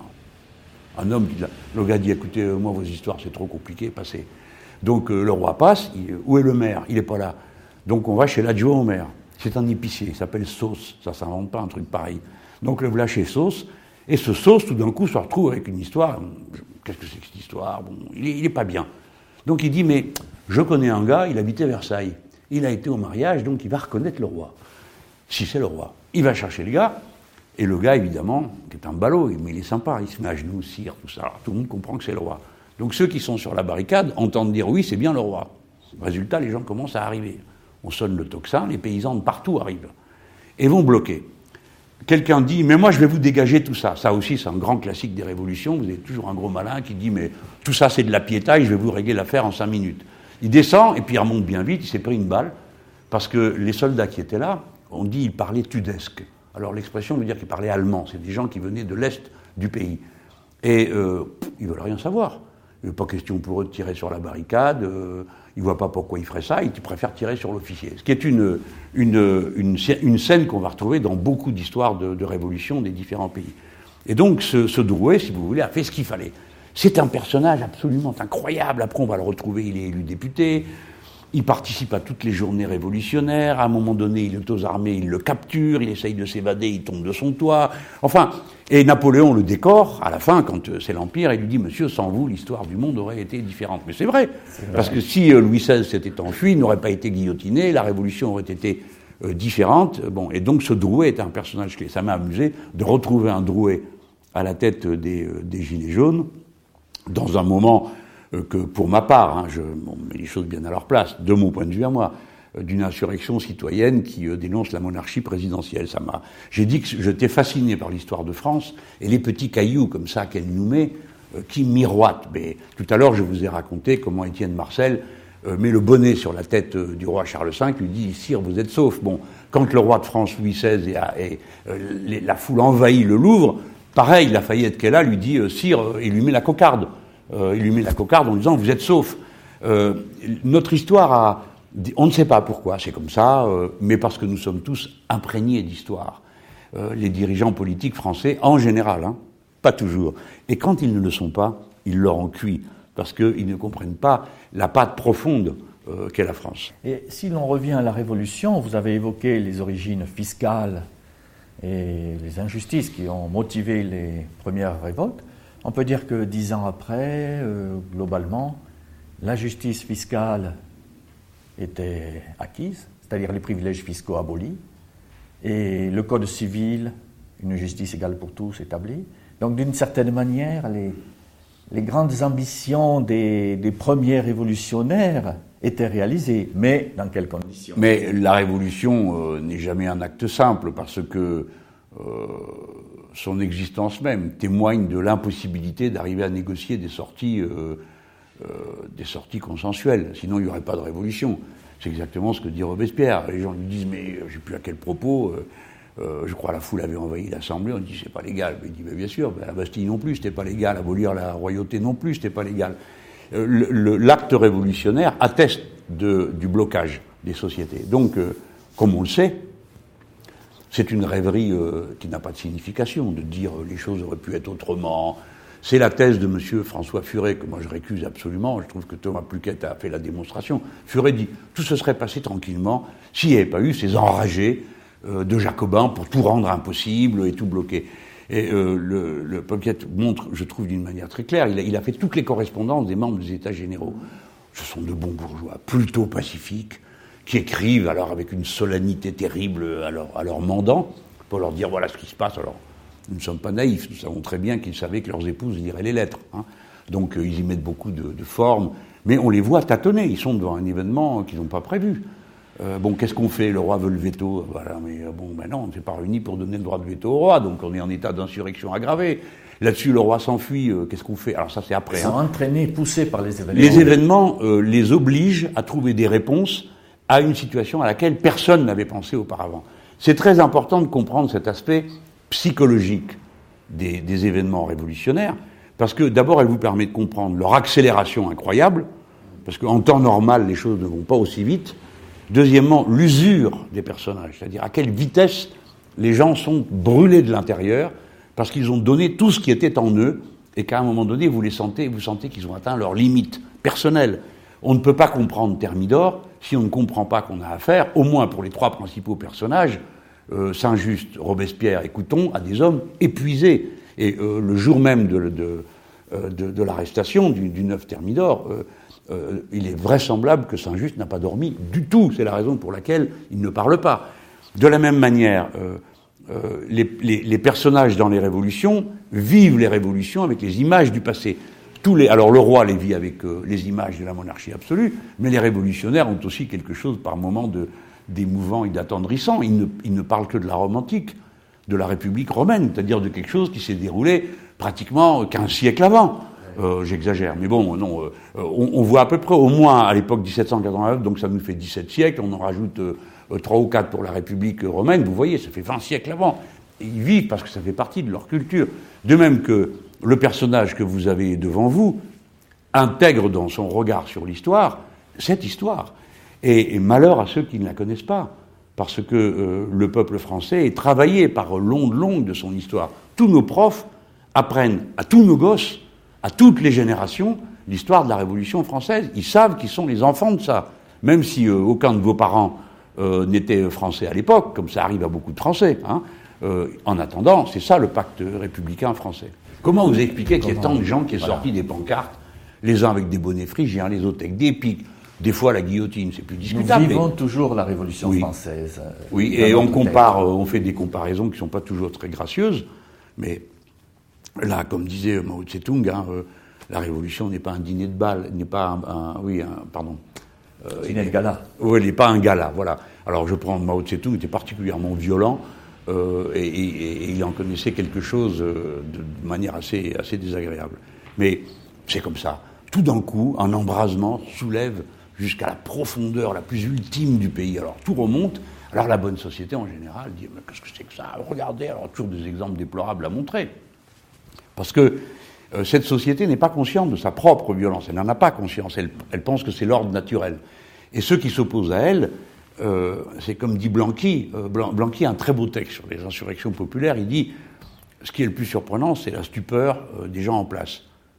Un homme qui... Le gars dit, écoutez, euh, moi, vos histoires, c'est trop compliqué, passez. Donc, euh, le roi passe. Il, où est le maire? Il n'est pas là. Donc, on va chez l'adjoint au maire. C'est un épicier, il s'appelle Sauce. Ça ne s'invente pas, un truc pareil. Donc, le voilà chez Sauce. Et ce Sauce, tout d'un coup, se retrouve avec une histoire. Qu'est-ce que c'est que cette histoire? Bon, il n'est pas bien. Donc il dit, mais je connais un gars, il habitait Versailles. Il a été au mariage, donc il va reconnaître le roi. Si c'est le roi. Il va chercher le gars, et le gars, évidemment, qui est un ballot, mais il est sympa, il se met à genoux, cire, tout ça. Alors, tout le monde comprend que c'est le roi. Donc ceux qui sont sur la barricade entendent dire, oui, c'est bien le roi. Résultat, les gens commencent à arriver. On sonne le tocsin, les paysans de partout arrivent. Et vont bloquer. Quelqu'un dit, mais moi je vais vous dégager tout ça. Ça aussi, c'est un grand classique des révolutions. Vous avez toujours un gros malin qui dit, mais tout ça c'est de la piétaille, je vais vous régler l'affaire en cinq minutes. Il descend, et puis il remonte bien vite, il s'est pris une balle, parce que les soldats qui étaient là, on dit, ils parlaient tudesque. Alors l'expression veut dire qu'ils parlaient allemand. C'est des gens qui venaient de l'Est du pays. Et euh, ils veulent rien savoir. Il n'est pas question pour eux de tirer sur la barricade, euh, ils ne voient pas pourquoi ils feraient ça, ils préfèrent tirer sur l'officier. Ce qui est une, une, une, une scène qu'on va retrouver dans beaucoup d'histoires de, de révolution des différents pays. Et donc ce, ce Drouet, si vous voulez, a fait ce qu'il fallait. C'est un personnage absolument incroyable, après on va le retrouver, il est élu député, il participe à toutes les journées révolutionnaires, à un moment donné il est aux armées, il le capture, il essaye de s'évader, il tombe de son toit, enfin... Et Napoléon le décore, à la fin, quand c'est l'Empire, il lui dit « Monsieur, sans vous, l'histoire du monde aurait été différente. » Mais c'est vrai, c'est vrai, parce que si euh, Louis seize s'était enfui, il n'aurait pas été guillotiné, la Révolution aurait été euh, différente. Bon, et donc ce Drouet est un personnage clé. Ça m'a amusé de retrouver un Drouet à la tête des, euh, des Gilets jaunes, dans un moment euh, que, pour ma part, hein, je bon, mets les choses bien à leur place, de mon point de vue à moi, d'une insurrection citoyenne qui euh, dénonce la monarchie présidentielle. Ça m'a... J'ai dit que j'étais fasciné par l'histoire de France et les petits cailloux comme ça qu'elle nous met, euh, qui miroitent. Mais tout à l'heure, je vous ai raconté comment Étienne Marcel euh, met le bonnet sur la tête euh, du roi Charles cinq, lui dit « Sire, vous êtes sauf ». Bon, quand le roi de France, Louis seize, et, et euh, les, la foule envahit le Louvre, pareil, Lafayette qu'elle a lui dit euh, « Sire », euh, il lui met la cocarde. Euh, il lui met la cocarde en disant « Vous êtes sauf euh, ». Notre histoire a... On ne sait pas pourquoi, c'est comme ça, euh, mais parce que nous sommes tous imprégnés d'histoire. Euh, les dirigeants politiques français, en général, hein, pas toujours. Et quand ils ne le sont pas, ils leur ont cuit, parce qu'ils ne comprennent pas la patte profonde euh, qu'est la France. Et si l'on revient à la Révolution, vous avez évoqué les origines fiscales et les injustices qui ont motivé les premières révoltes. On peut dire que dix ans après, euh, globalement, la justice fiscale était acquise, c'est-à-dire les privilèges fiscaux abolis, et le code civil, une justice égale pour tous, établi. Donc d'une certaine manière, les, les grandes ambitions des, des premiers révolutionnaires étaient réalisées, mais dans quelles conditions? Mais la révolution euh, n'est jamais un acte simple, parce que euh, son existence même témoigne de l'impossibilité d'arriver à négocier des sorties euh, Euh, des sorties consensuelles, sinon il n'y aurait pas de révolution. C'est exactement ce que dit Robespierre. Les gens lui disent, mais je ne sais plus à quel propos, euh, euh, je crois la foule avait envahi l'Assemblée, on dit c'est pas légal. Mais il dit, mais bien sûr, ben, la Bastille non plus, c'était pas légal, abolir la royauté non plus, c'était pas légal. Euh, le, le, l'acte révolutionnaire atteste de, du blocage des sociétés. Donc, euh, comme on le sait, c'est une rêverie euh, qui n'a pas de signification, de dire euh, les choses auraient pu être autrement. C'est la thèse de M. François Furet, que moi je récuse absolument. Je trouve que Thomas Pluquet a fait la démonstration. Furet dit tout se serait passé tranquillement s'il n'y avait pas eu ces enragés euh, de jacobins pour tout rendre impossible et tout bloquer. Et euh, le, le Pluquet montre, je trouve, d'une manière très claire, il a, il a fait toutes les correspondances des membres des États généraux. Ce sont de bons bourgeois, plutôt pacifiques, qui écrivent alors avec une solennité terrible à leurs à leur mandants, pour leur dire voilà ce qui se passe. Alors, nous ne sommes pas naïfs, nous savons très bien qu'ils savaient que leurs épouses liraient les lettres. Hein. Donc euh, ils y mettent beaucoup de, de formes, mais on les voit tâtonner, ils sont devant un événement qu'ils n'ont pas prévu. Euh, bon, qu'est-ce qu'on fait? Le roi veut le veto. Voilà, mais euh, bon, ben non, on ne s'est pas réunis pour donner le droit de veto au roi, donc on est en état d'insurrection aggravée. Là-dessus, le roi s'enfuit, euh, qu'est-ce qu'on fait? Alors ça, c'est après. Ils sont hein. entraînés, poussés par les événements. Les événements euh, les obligent à trouver des réponses à une situation à laquelle personne n'avait pensé auparavant. C'est très important de comprendre cet aspect psychologique des, des événements révolutionnaires, parce que d'abord, elle vous permet de comprendre leur accélération incroyable, parce qu'en temps normal, les choses ne vont pas aussi vite. Deuxièmement, l'usure des personnages, c'est-à-dire à quelle vitesse les gens sont brûlés de l'intérieur, parce qu'ils ont donné tout ce qui était en eux, et qu'à un moment donné, vous les sentez, vous sentez qu'ils ont atteint leurs limites personnelles. On ne peut pas comprendre Thermidor si on ne comprend pas qu'on a affaire, au moins pour les trois principaux personnages, euh, Saint-Just, Robespierre et Couthon, à des hommes épuisés. Et euh, le jour même de, de, de, de l'arrestation du, du neuf Thermidor, euh, euh, il est vraisemblable que Saint-Just n'a pas dormi du tout. C'est la raison pour laquelle il ne parle pas. De la même manière, euh, euh, les, les, les personnages dans les révolutions vivent les révolutions avec les images du passé. Tous les, alors le roi les vit avec euh, les images de la monarchie absolue, mais les révolutionnaires ont aussi quelque chose par moments de, d'émouvant et d'attendrissant. Ils ne, ils ne parlent que de la Rome antique, de la République romaine, c'est-à-dire de quelque chose qui s'est déroulé pratiquement quinze siècles avant. Euh, j'exagère, mais bon, non, euh, on, on voit à peu près, au moins à l'époque dix-sept cent quatre-vingt-neuf, donc ça nous fait dix-sept siècles, on en rajoute euh, trois ou quatre pour la République romaine, vous voyez, ça fait vingt siècles avant. Et ils vivent parce que ça fait partie de leur culture. De même que le personnage que vous avez devant vous intègre dans son regard sur l'histoire cette histoire. Et, et malheur à ceux qui ne la connaissent pas, parce que euh, le peuple français est travaillé par l'onde longue de son histoire. Tous nos profs apprennent à tous nos gosses, à toutes les générations, l'histoire de la Révolution française. Ils savent qu'ils sont les enfants de ça, même si euh, aucun de vos parents euh, n'était français à l'époque, comme ça arrive à beaucoup de Français. Hein. Euh, en attendant, c'est ça le pacte républicain français. Comment vous expliquez qu'il y ait tant de gens qui aient voilà. sorti des pancartes, les uns avec des bonnets phrygiens, les autres avec des piques, des fois la guillotine, c'est plus discutable. Nous vivons mais... toujours la Révolution oui. française. Euh, oui, et on compare, euh, on fait des comparaisons qui ne sont pas toujours très gracieuses, mais là, comme disait Mao Tse-tung, hein, euh, la Révolution n'est pas un dîner de bal, n'est pas un, un oui, un, pardon. Euh, dîner de gala. Oui, il n'est pas un gala, voilà. Alors je prends Mao Tse-tung, il était particulièrement violent, euh, et, et, et il en connaissait quelque chose euh, de, de manière assez, assez désagréable. Mais c'est comme ça. Tout d'un coup, un embrasement soulève jusqu'à la profondeur la plus ultime du pays. Alors tout remonte. Alors la bonne société en général dit mais qu'est-ce que c'est que ça? Regardez, alors toujours des exemples déplorables à montrer. Parce que euh, cette société n'est pas consciente de sa propre violence. Elle n'en a pas conscience. Elle, elle pense que c'est l'ordre naturel. Et ceux qui s'opposent à elle, euh, c'est comme dit Blanqui. Euh, Blanqui a un très beau texte sur les insurrections populaires. Il dit ce qui est le plus surprenant, c'est la stupeur euh, des gens en place.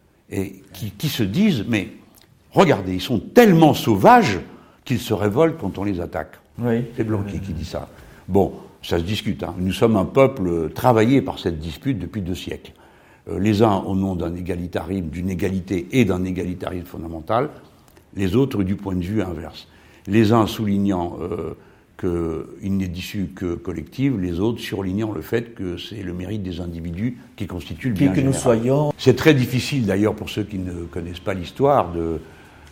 Et qui, qui se disent, mais regardez, ils sont tellement sauvages qu'ils se révoltent quand on les attaque. Oui. C'est Blanqui qui dit ça. Bon, ça se discute. Hein. Nous sommes un peuple travaillé par cette dispute depuis deux siècles. Euh, les uns au nom d'un égalitarisme, d'une égalité et d'un égalitarisme fondamental, les autres du point de vue inverse. Les uns soulignant euh, qu'il n'est d'issue que collective, les autres surlignant le fait que c'est le mérite des individus qui constitue le bien général. Que nous soyons... C'est très difficile d'ailleurs pour ceux qui ne connaissent pas l'histoire de, euh,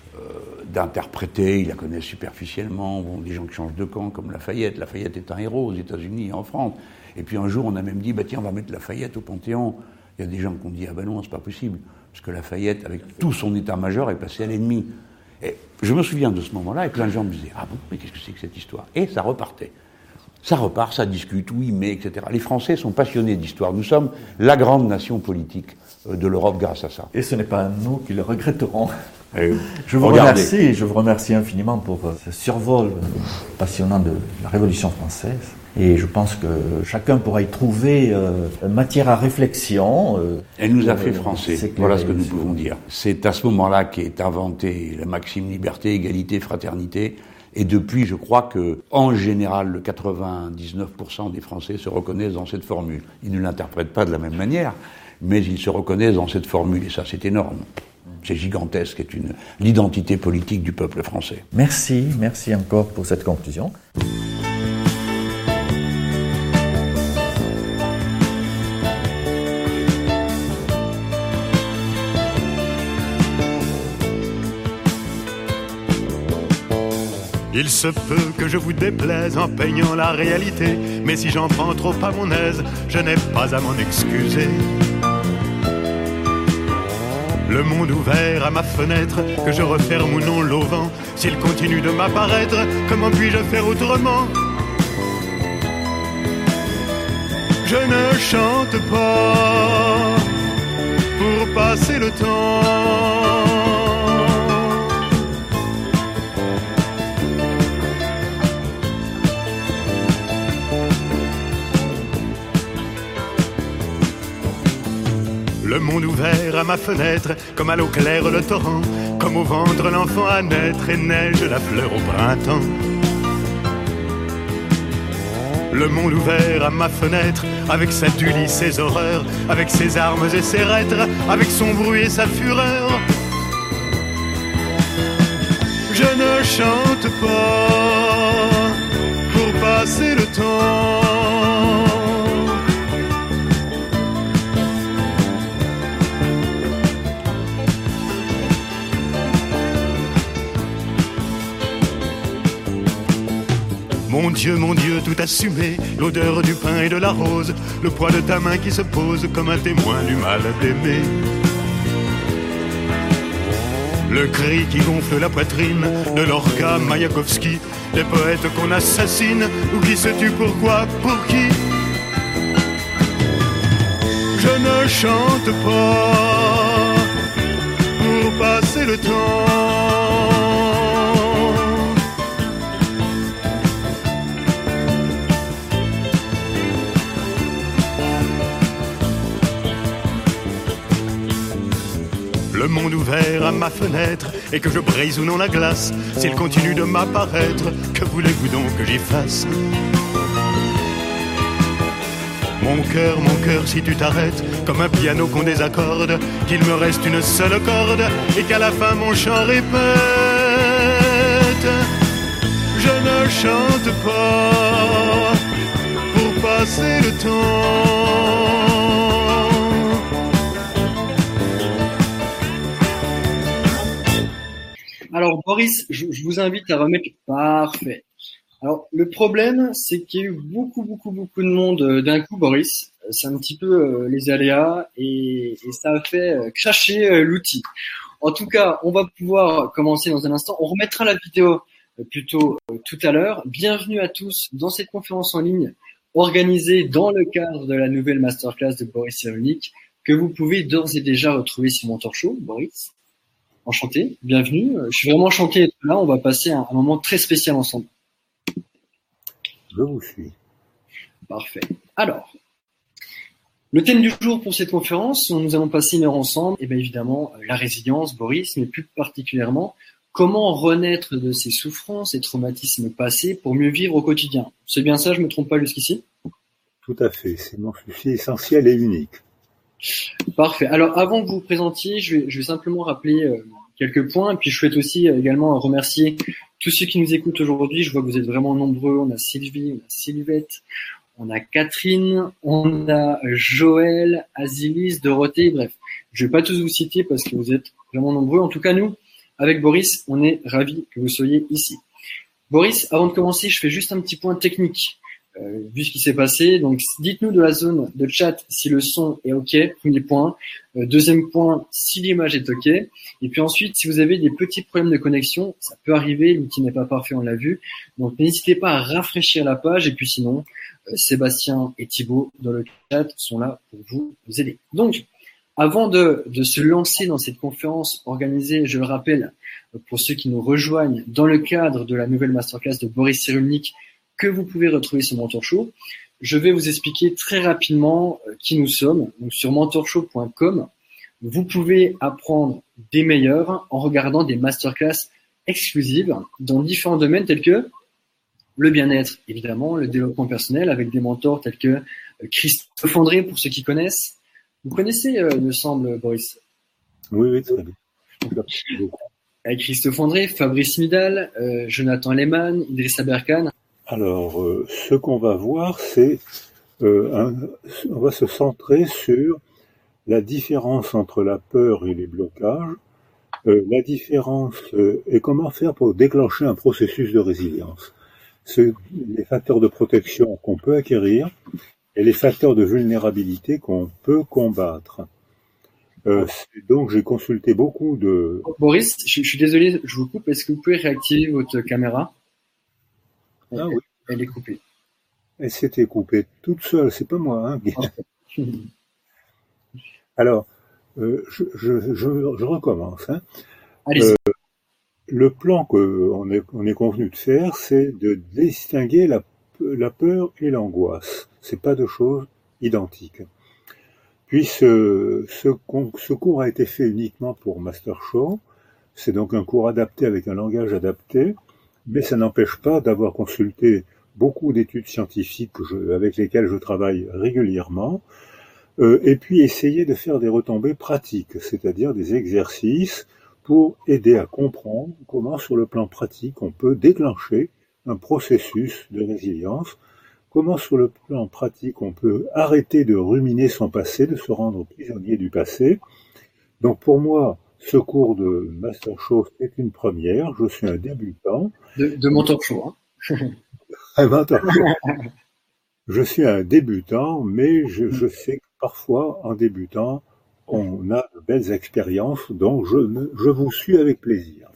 d'interpréter, ils la connaissent superficiellement, bon, des gens qui changent de camp comme Lafayette. Lafayette est un héros aux États-Unis et en France. Et puis un jour on a même dit, bah tiens, on va mettre Lafayette au Panthéon. Il y a des gens qui ont dit, ah ben non, c'est pas possible, parce que Lafayette, avec tout son état-major, est passé à l'ennemi. Et je me souviens de ce moment-là, et plein de gens me disaient « Ah bon, mais qu'est-ce que c'est que cette histoire ?» Et ça repartait. Ça repart, ça discute, oui, mais, et cetera. Les Français sont passionnés d'histoire. Nous sommes la grande nation politique de l'Europe grâce à ça. Et ce n'est pas nous qui le regretterons. Et je vous regardez. remercie, je vous remercie infiniment pour ce survol passionnant de la Révolution française. Et je pense que chacun pourra y trouver euh, matière à réflexion. Euh, Elle nous a fait français, voilà ce que nous pouvons dire. C'est à ce moment-là qu'est inventée la maxime liberté, égalité, fraternité. Et depuis, je crois que, en général, le quatre-vingt-dix-neuf pour cent des Français se reconnaissent dans cette formule. Ils ne l'interprètent pas de la même manière, mais ils se reconnaissent dans cette formule. Et ça, c'est énorme. C'est gigantesque, c'est une, l'identité politique du peuple français. Merci, merci encore pour cette conclusion. Il se peut que je vous déplaise en peignant la réalité, mais si j'en prends trop à mon aise, je n'ai pas à m'en excuser. Le monde ouvert à ma fenêtre, que je referme ou non l'auvent, s'il continue de m'apparaître, comment puis-je faire autrement? Je ne chante pas pour passer le temps. Le monde ouvert à ma fenêtre, comme à l'eau claire le torrent, comme au ventre l'enfant à naître et neige la fleur au printemps. Le monde ouvert à ma fenêtre, avec sa dulie, ses horreurs, avec ses armes et ses reîtres, avec son bruit et sa fureur. Je ne chante pas pour passer le temps. Mon Dieu, mon Dieu, tout assumé, l'odeur du pain et de la rose, le poids de ta main qui se pose comme un témoin du mal d'aimer. Le cri qui gonfle la poitrine de Lorca, Mayakovsky, des poètes qu'on assassine ou qui se tuent pourquoi, pour qui? Je ne chante pas pour passer le temps. Le monde ouvert à ma fenêtre et que je brise ou non la glace, s'il continue de m'apparaître, que voulez-vous donc que j'y fasse? Mon cœur, mon cœur, si tu t'arrêtes, comme un piano qu'on désaccorde, qu'il me reste une seule corde et qu'à la fin mon chant répète. Je ne chante pas pour passer le temps. Alors Boris, je, je vous invite à remettre parfait. Alors le problème, c'est qu'il y a eu beaucoup, beaucoup, beaucoup de monde euh, d'un coup, Boris. C'est un petit peu euh, les aléas et, et ça a fait euh, cracher euh, l'outil. En tout cas, on va pouvoir commencer dans un instant. On remettra la vidéo euh, plutôt euh, tout à l'heure. Bienvenue à tous dans cette conférence en ligne organisée dans le cadre de la nouvelle masterclass de Boris Cyrulnik que vous pouvez d'ores et déjà retrouver sur Mentor Show, Boris. Enchanté, bienvenue. Je suis vraiment enchanté d'être là. On va passer un, un moment très spécial ensemble. Je vous suis. Parfait. Alors, le thème du jour pour cette conférence, nous allons passer une heure ensemble, et bien évidemment, la résilience, Boris, mais plus particulièrement, comment renaître de ses souffrances et traumatismes passés pour mieux vivre au quotidien. C'est bien ça, je ne me trompe pas jusqu'ici? Tout à fait, c'est mon souci essentiel et unique. Parfait. Alors, avant que vous vous présentiez, je vais, je vais simplement rappeler euh, quelques points. Et puis, je souhaite aussi euh, également remercier tous ceux qui nous écoutent aujourd'hui. Je vois que vous êtes vraiment nombreux. On a Sylvie, on a Sylvette, on a Catherine, on a Joël, Azilis, Dorothée. Bref, je vais pas tous vous citer parce que vous êtes vraiment nombreux. En tout cas, nous, avec Boris, on est ravis que vous soyez ici. Boris, avant de commencer, je fais juste un petit point technique. Euh, vu ce qui s'est passé, donc dites-nous de la zone de chat si le son est ok, premier point. Euh, deuxième point, si l'image est ok. Et puis ensuite, si vous avez des petits problèmes de connexion, ça peut arriver, l'outil n'est pas parfait, on l'a vu. Donc n'hésitez pas à rafraîchir la page. Et puis sinon, euh, Sébastien et Thibaut dans le chat sont là pour vous, vous aider. Donc, avant de, de se lancer dans cette conférence organisée, je le rappelle, pour ceux qui nous rejoignent dans le cadre de la nouvelle masterclass de Boris Cyrulnik, que vous pouvez retrouver sur Mentor Show. Je vais vous expliquer très rapidement qui nous sommes. Donc sur mentor show point com, vous pouvez apprendre des meilleurs en regardant des masterclass exclusives dans différents domaines tels que le bien-être, évidemment, le développement personnel avec des mentors tels que Christophe André, pour ceux qui connaissent. Vous connaissez, euh, il me semble, Boris? Oui, oui, très bien. Avec Christophe André, Fabrice Midal, euh, Jonathan Lehmann, Idrissa Berkane. Alors, euh, ce qu'on va voir, c'est, euh, un, on va se centrer sur la différence entre la peur et les blocages, euh, la différence euh, et comment faire pour déclencher un processus de résilience. C'est les facteurs de protection qu'on peut acquérir et les facteurs de vulnérabilité qu'on peut combattre. Euh, donc j'ai consulté beaucoup de... Boris, je, je suis désolé, je vous coupe. Est-ce que vous pouvez réactiver votre caméra? Ah elle, oui. Elle est coupée. Elle s'était coupée toute seule, c'est pas moi. Hein. Alors, euh, je, je, je, je recommence. Hein. Allez-y. Euh, le plan qu'on est, on est convenu de faire, c'est de distinguer la, la peur et l'angoisse. C'est pas deux choses identiques. Puis ce, ce, ce cours a été fait uniquement pour Master Show. C'est donc un cours adapté avec un langage adapté, mais ça n'empêche pas d'avoir consulté beaucoup d'études scientifiques que je, avec lesquelles je travaille régulièrement, euh, et puis essayer de faire des retombées pratiques, c'est-à-dire des exercices pour aider à comprendre comment, sur le plan pratique, on peut déclencher un processus de résilience, comment, sur le plan pratique, on peut arrêter de ruminer son passé, de se rendre prisonnier du passé. Donc pour moi, ce cours de Master Show, c'est une première. Je suis un débutant. De, de mon talk show, hein. Un Master Show. Je suis un débutant, mais je, je sais que parfois, en débutant, on a de belles expériences, donc je, je vous suis avec plaisir.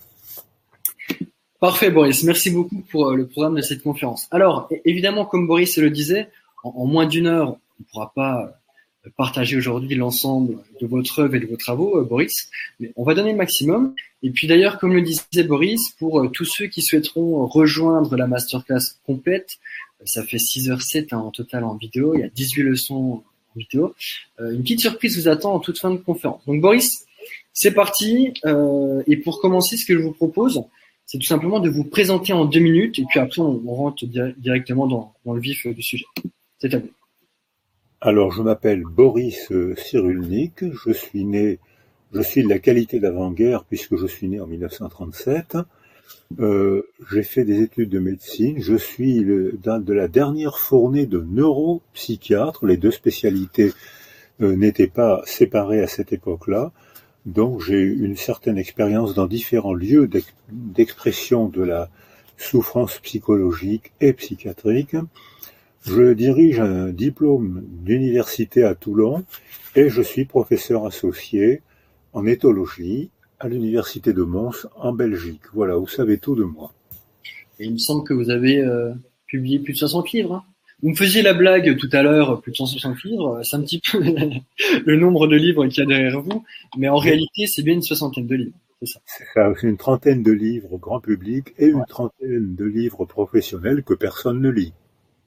Parfait, Boris. Merci beaucoup pour le programme de cette conférence. Alors, évidemment, comme Boris le disait, en, en moins d'une heure, on ne pourra pas partager aujourd'hui l'ensemble de votre œuvre et de vos travaux, Boris, mais on va donner le maximum. Et puis d'ailleurs, comme le disait Boris, pour tous ceux qui souhaiteront rejoindre la masterclass complète, ça fait six heures sept hein, en total en vidéo, il y a dix-huit leçons en vidéo. Euh, une petite surprise vous attend en toute fin de conférence. Donc Boris, c'est parti. Euh, et pour commencer, ce que je vous propose, c'est tout simplement de vous présenter en deux minutes, et puis après on, on rentre di- directement dans, dans le vif du sujet. C'est à vous. Alors, je m'appelle Boris Cyrulnik, je suis né, je suis de la qualité d'avant-guerre puisque je suis né en mille neuf cent trente-sept. Euh, j'ai fait des études de médecine, je suis le, dans de la dernière fournée de neuropsychiatres, les deux spécialités euh, n'étaient pas séparées à cette époque-là, donc j'ai une certaine expérience dans différents lieux d'ex- d'expression de la souffrance psychologique et psychiatrique. Je dirige un diplôme d'université à Toulon et je suis professeur associé en éthologie à l'université de Mons en Belgique. Voilà, vous savez tout de moi. Et il me semble que vous avez euh, publié plus de soixante livres. Hein. Vous me faisiez la blague tout à l'heure, plus de cent soixante livres. C'est un petit peu le nombre de livres qu'il y a derrière vous, mais en réalité, c'est bien une soixantaine de livres. C'est ça. C'est ça, c'est une trentaine de livres au grand public et une trentaine de livres professionnels que personne ne lit.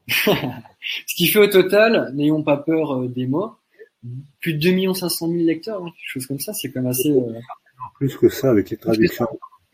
Ce qui fait au total, n'ayons pas peur euh, des mots, plus de deux millions cinq cent mille lecteurs, hein, quelque chose comme ça, c'est quand même assez... Euh... Plus que ça, avec les traductions.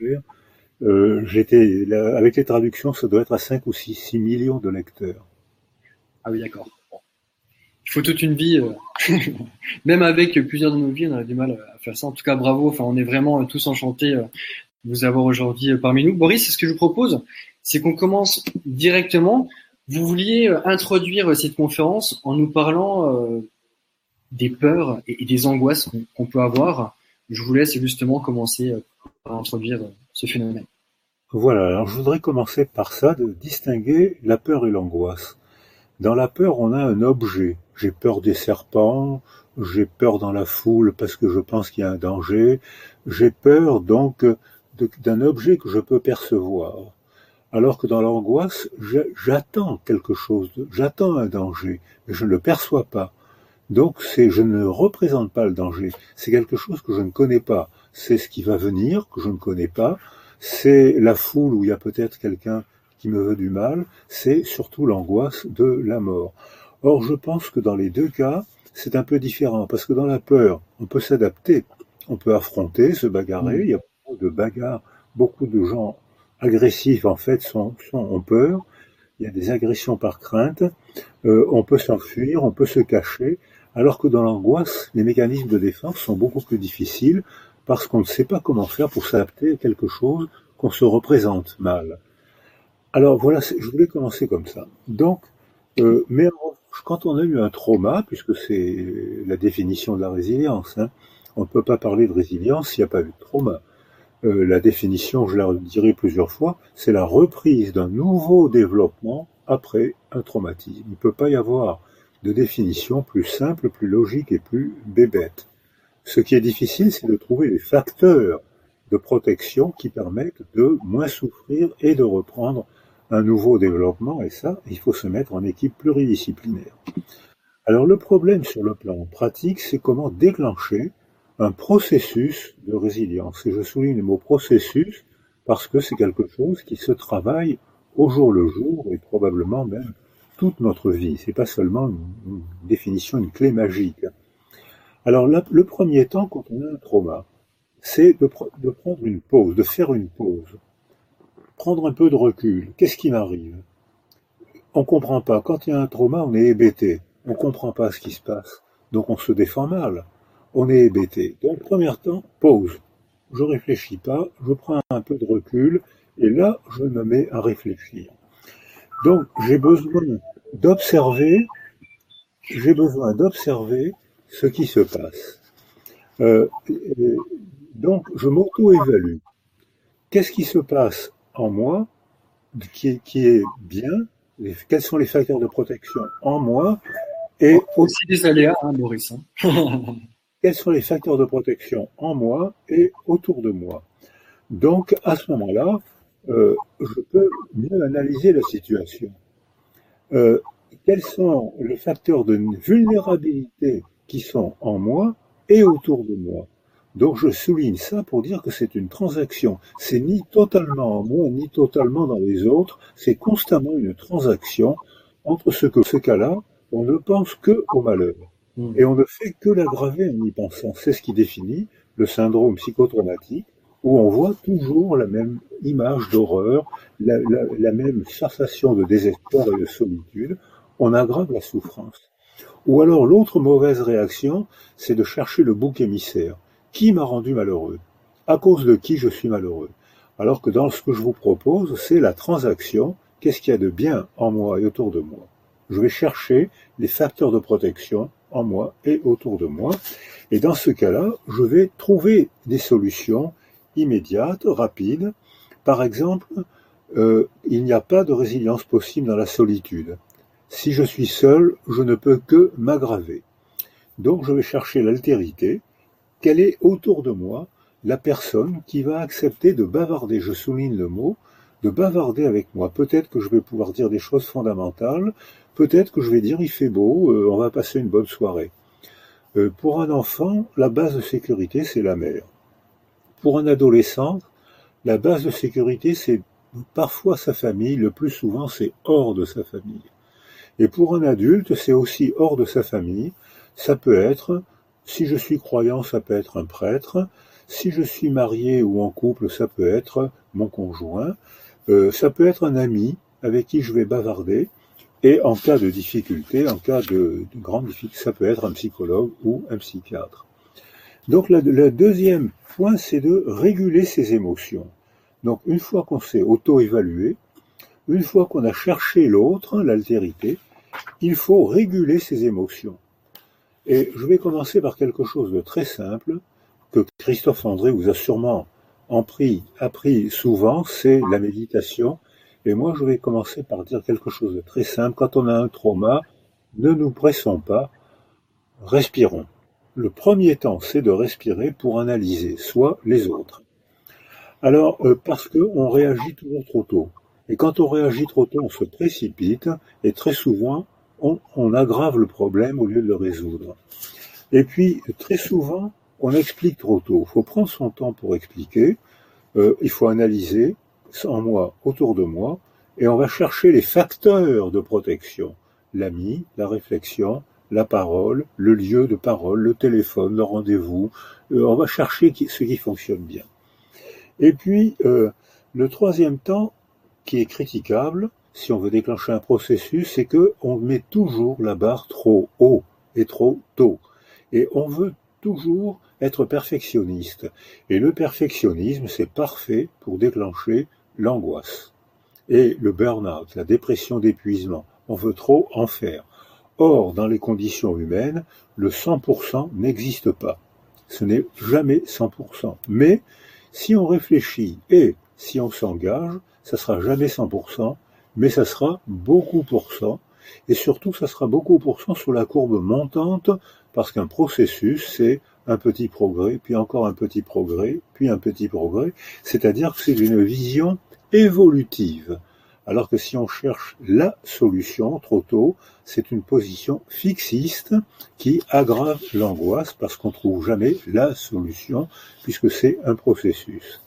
Euh, j'étais là, avec les traductions, ça doit être à cinq ou six millions de lecteurs. Ah oui, d'accord. Bon. Il faut toute une vie, euh... même avec plusieurs de nos vies, on a du mal à faire ça. En tout cas, bravo, enfin, on est vraiment tous enchantés euh, de vous avoir aujourd'hui euh, parmi nous. Boris, ce que je vous propose, c'est qu'on commence directement. Vous vouliez introduire cette conférence en nous parlant euh, des peurs et des angoisses qu'on, qu'on peut avoir. Je vous laisse justement commencer par introduire ce phénomène. Voilà, alors je voudrais commencer par ça, de distinguer la peur et l'angoisse. Dans la peur, on a un objet. J'ai peur des serpents, j'ai peur dans la foule parce que je pense qu'il y a un danger. J'ai peur donc de, d'un objet que je peux percevoir. Alors que dans l'angoisse, j'attends quelque chose, j'attends un danger, mais je ne le perçois pas. Donc c'est, je ne représente pas le danger, c'est quelque chose que je ne connais pas. C'est ce qui va venir, que je ne connais pas, c'est la foule où il y a peut-être quelqu'un qui me veut du mal, c'est surtout l'angoisse de la mort. Or je pense que dans les deux cas, c'est un peu différent, parce que dans la peur, on peut s'adapter, on peut affronter, se bagarrer, il y a beaucoup de bagarres, beaucoup de gens agressifs en fait sont, sont ont peur, il y a des agressions par crainte, euh, on peut s'enfuir, on peut se cacher, alors que dans l'angoisse, les mécanismes de défense sont beaucoup plus difficiles parce qu'on ne sait pas comment faire pour s'adapter à quelque chose qu'on se représente mal. Alors voilà, je voulais commencer comme ça. Donc, euh, mais quand on a eu un trauma, puisque c'est la définition de la résilience, hein, on ne peut pas parler de résilience s'il n'y a pas eu de trauma. Euh, la définition, je la dirai plusieurs fois, c'est la reprise d'un nouveau développement après un traumatisme. Il ne peut pas y avoir de définition plus simple, plus logique et plus bébête. Ce qui est difficile, c'est de trouver les facteurs de protection qui permettent de moins souffrir et de reprendre un nouveau développement. Et ça, il faut se mettre en équipe pluridisciplinaire. Alors le problème sur le plan pratique, c'est comment déclencher un processus de résilience. Et je souligne le mot processus parce que c'est quelque chose qui se travaille au jour le jour et probablement même toute notre vie. C'est pas seulement une, une définition, une clé magique. Alors là, le premier temps, quand on a un trauma, c'est de, de prendre une pause, de faire une pause, prendre un peu de recul. Qu'est-ce qui m'arrive? On comprend pas. Quand il y a un trauma, on est hébété. On comprend pas ce qui se passe. Donc on se défend mal. On est hébété. Donc, premier temps, pause. Je réfléchis pas, je prends un peu de recul, et là, je me mets à réfléchir. Donc, j'ai besoin d'observer, j'ai besoin d'observer ce qui se passe. Euh, donc, je m'auto-évalue. Qu'est-ce qui se passe en moi qui, qui est bien? Les, quels sont les facteurs de protection en moi? Et aussi des aléas, hein, Maurice. Hein. Quels sont les facteurs de protection en moi et autour de moi? Donc, à ce moment-là, euh, je peux mieux analyser la situation. Euh, quels sont les facteurs de vulnérabilité qui sont en moi et autour de moi? Donc, je souligne ça pour dire que c'est une transaction. C'est ni totalement en moi, ni totalement dans les autres. C'est constamment une transaction entre ce que, ce cas-là, on ne pense que au malheur. Et on ne fait que l'aggraver en y pensant. C'est ce qui définit le syndrome psychotraumatique, où on voit toujours la même image d'horreur, la, la, la même sensation de désespoir et de solitude. On aggrave la souffrance. Ou alors l'autre mauvaise réaction, c'est de chercher le bouc émissaire. Qui m'a rendu malheureux? À cause de qui je suis malheureux? Alors que dans ce que je vous propose, c'est la transaction. Qu'est-ce qu'il y a de bien en moi et autour de moi? Je vais chercher les facteurs de protection en moi et autour de moi. Et dans ce cas-là, je vais trouver des solutions immédiates, rapides. Par exemple, euh, il n'y a pas de résilience possible dans la solitude. Si je suis seul, je ne peux que m'aggraver. Donc je vais chercher l'altérité. Quelle est autour de moi la personne qui va accepter de bavarder, je souligne le mot, de bavarder avec moi. Peut-être que je vais pouvoir dire des choses fondamentales, peut-être que je vais dire il fait beau, euh, on va passer une bonne soirée. Euh, pour un enfant, la base de sécurité, c'est la mère. Pour un adolescent, la base de sécurité, c'est parfois sa famille, le plus souvent, c'est hors de sa famille. Et pour un adulte, c'est aussi hors de sa famille. Ça peut être, si je suis croyant, ça peut être un prêtre. Si je suis marié ou en couple, ça peut être mon conjoint. Euh, ça peut être un ami avec qui je vais bavarder. Et en cas de difficulté, en cas de, de grande difficulté, ça peut être un psychologue ou un psychiatre. Donc le, le deuxième point, c'est de réguler ses émotions. Donc une fois qu'on s'est auto-évalué, une fois qu'on a cherché l'autre, l'altérité, il faut réguler ses émotions. Et je vais commencer par quelque chose de très simple, que Christophe André vous a sûrement appris, appris souvent, c'est la méditation. Et moi, je vais commencer par dire quelque chose de très simple. Quand on a un trauma, ne nous pressons pas, respirons. Le premier temps, c'est de respirer pour analyser, soit les autres. Alors, euh, parce qu'on réagit toujours trop tôt. Et quand on réagit trop tôt, on se précipite, et très souvent, on, on aggrave le problème au lieu de le résoudre. Et puis, très souvent, on explique trop tôt. Il faut prendre son temps pour expliquer, euh, il faut analyser, en moi, autour de moi, et on va chercher les facteurs de protection. L'ami, la réflexion, la parole, le lieu de parole, le téléphone, le rendez-vous. Euh, on va chercher qui, ce qui fonctionne bien. Et puis, euh, le troisième temps, qui est critiquable, si on veut déclencher un processus, c'est que on met toujours la barre trop haut et trop tôt. Et on veut toujours être perfectionniste. Et le perfectionnisme, c'est parfait pour déclencher l'angoisse et le burn-out, la dépression d'épuisement. On veut trop en faire. Or, dans les conditions humaines, le cent pour cent n'existe pas. Ce n'est jamais cent pour cent. Mais si on réfléchit et si on s'engage, ça sera jamais cent pour cent, mais ça sera beaucoup pour cent. Et surtout, ça sera beaucoup pour cent sur la courbe montante, parce qu'un processus, c'est un petit progrès, puis encore un petit progrès, puis un petit progrès, c'est-à-dire que c'est une vision évolutive. Alors que si on cherche la solution trop tôt, c'est une position fixiste qui aggrave l'angoisse parce qu'on ne trouve jamais la solution puisque c'est un processus.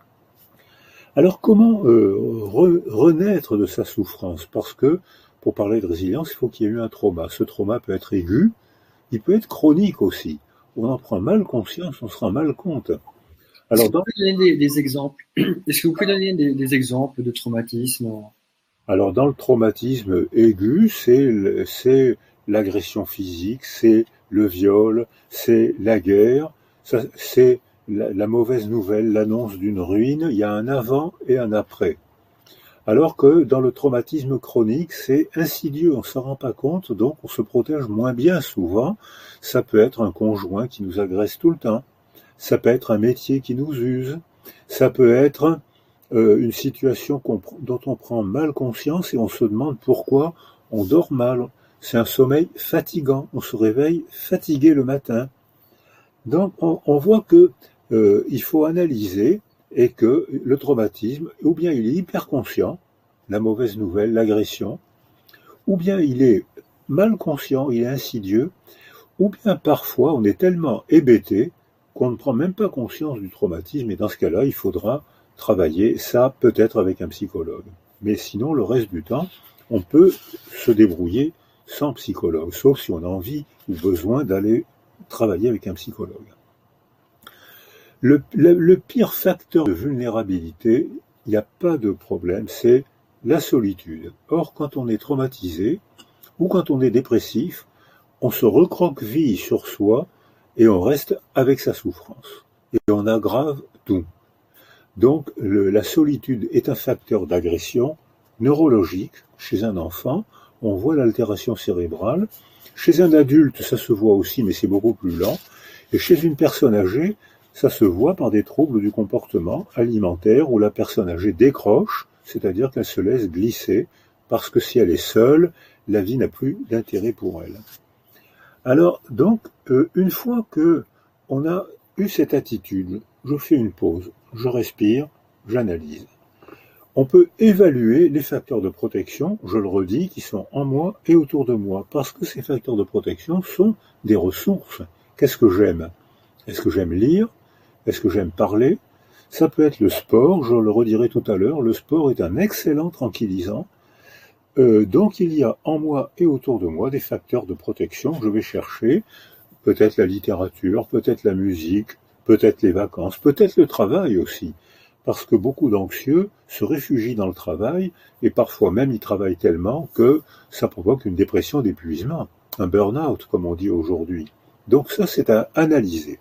Alors comment euh, re, renaître de sa souffrance? Parce que pour parler de résilience, il faut qu'il y ait eu un trauma. Ce trauma peut être aigu, il peut être chronique aussi. On en prend mal conscience, on se rend mal compte. Alors, Est-ce que vous pouvez donner des, des exemples? Est-ce que vous pouvez donner des, des exemples de traumatisme? Alors, dans le traumatisme aigu, c'est, c'est l'agression physique, c'est le viol, c'est la guerre, ça, c'est la, la mauvaise nouvelle, l'annonce d'une ruine. Il y a un avant et un après. Alors que dans le traumatisme chronique, c'est insidieux, on ne s'en rend pas compte, donc on se protège moins bien souvent. Ça peut être un conjoint qui nous agresse tout le temps. Ça peut être un métier qui nous use. Ça peut être euh, une situation qu'on, dont on prend mal conscience et on se demande pourquoi on dort mal. C'est un sommeil fatigant. On se réveille fatigué le matin. Donc on, on voit que euh, il faut analyser et que le traumatisme, ou bien il est hyper conscient, la mauvaise nouvelle, l'agression, ou bien il est mal conscient, il est insidieux, ou bien parfois on est tellement hébété qu'on ne prend même pas conscience du traumatisme, et dans ce cas-là, il faudra travailler ça peut-être avec un psychologue. Mais sinon, le reste du temps, on peut se débrouiller sans psychologue, sauf si on a envie ou besoin d'aller travailler avec un psychologue. Le, le, le pire facteur de vulnérabilité, il n'y a pas de problème, c'est la solitude. Or, quand on est traumatisé, ou quand on est dépressif, on se recroqueville sur soi, et on reste avec sa souffrance. Et on aggrave tout. Donc, le, la solitude est un facteur d'agression neurologique chez un enfant. On voit l'altération cérébrale. Chez un adulte, ça se voit aussi, mais c'est beaucoup plus lent. Et chez une personne âgée, ça se voit par des troubles du comportement alimentaire où la personne âgée décroche, c'est-à-dire qu'elle se laisse glisser, parce que si elle est seule, la vie n'a plus d'intérêt pour elle. Alors, donc, euh, une fois que on a eu cette attitude, je fais une pause, je respire, j'analyse. On peut évaluer les facteurs de protection, je le redis, qui sont en moi et autour de moi, parce que ces facteurs de protection sont des ressources. Qu'est-ce que j'aime? Est-ce que j'aime lire? Est-ce que j'aime parler? Ça peut être le sport, je le redirai tout à l'heure, le sport est un excellent tranquillisant. Euh, donc il y a en moi et autour de moi des facteurs de protection que je vais chercher, peut-être la littérature, peut-être la musique, peut-être les vacances, peut-être le travail aussi, parce que beaucoup d'anxieux se réfugient dans le travail et parfois même ils travaillent tellement que ça provoque une dépression d'épuisement, un burn-out comme on dit aujourd'hui. Donc ça c'est à analyser.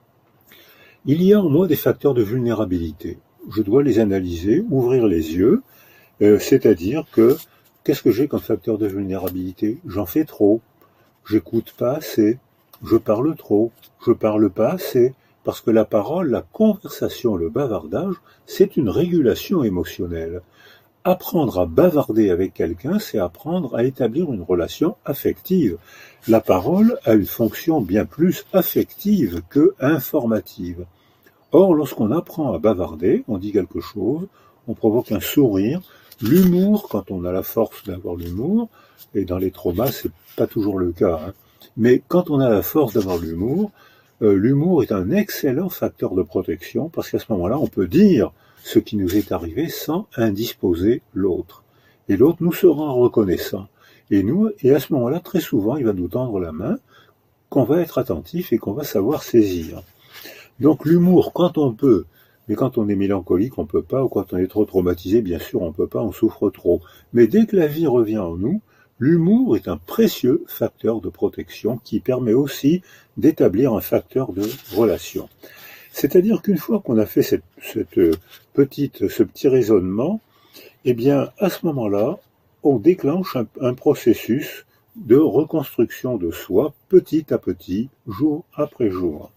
Il y a en moi des facteurs de vulnérabilité. Je dois les analyser, ouvrir les yeux, euh, c'est-à-dire que qu'est-ce que j'ai comme facteur de vulnérabilité? J'en fais trop, j'écoute pas assez, je parle trop, je parle pas assez, parce que la parole, la conversation, le bavardage, c'est une régulation émotionnelle. Apprendre à bavarder avec quelqu'un, c'est apprendre à établir une relation affective. La parole a une fonction bien plus affective que informative. Or, lorsqu'on apprend à bavarder, on dit quelque chose, on provoque un sourire. L'humour, quand on a la force d'avoir l'humour, et dans les traumas, c'est pas toujours le cas, hein, mais quand on a la force d'avoir l'humour, euh, l'humour est un excellent facteur de protection, parce qu'à ce moment-là, on peut dire ce qui nous est arrivé sans indisposer l'autre. Et l'autre nous sera reconnaissant. Et nous, et à ce moment-là, très souvent, il va nous tendre la main, qu'on va être attentif et qu'on va savoir saisir. Donc l'humour, quand on peut, mais quand on est mélancolique, on peut pas, ou quand on est trop traumatisé, bien sûr, on peut pas, on souffre trop. Mais dès que la vie revient en nous, l'humour est un précieux facteur de protection qui permet aussi d'établir un facteur de relation. C'est-à-dire qu'une fois qu'on a fait cette, cette petite, ce petit raisonnement, eh bien, à ce moment-là, on déclenche un, un processus de reconstruction de soi, petit à petit, jour après jour.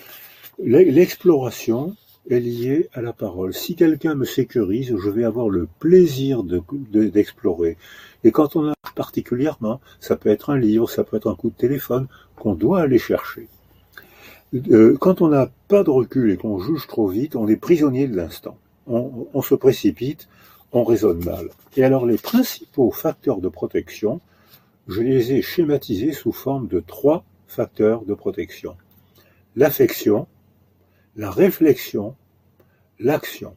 L'exploration est liée à la parole. Si quelqu'un me sécurise, je vais avoir le plaisir de, de, d'explorer. Et quand on a particulièrement, ça peut être un livre, ça peut être un coup de téléphone qu'on doit aller chercher. Euh, quand on n'a pas de recul et qu'on juge trop vite, on est prisonnier de l'instant. On, on se précipite, on raisonne mal. Et alors les principaux facteurs de protection, je les ai schématisés sous forme de trois facteurs de protection. L'affection, la réflexion, l'action.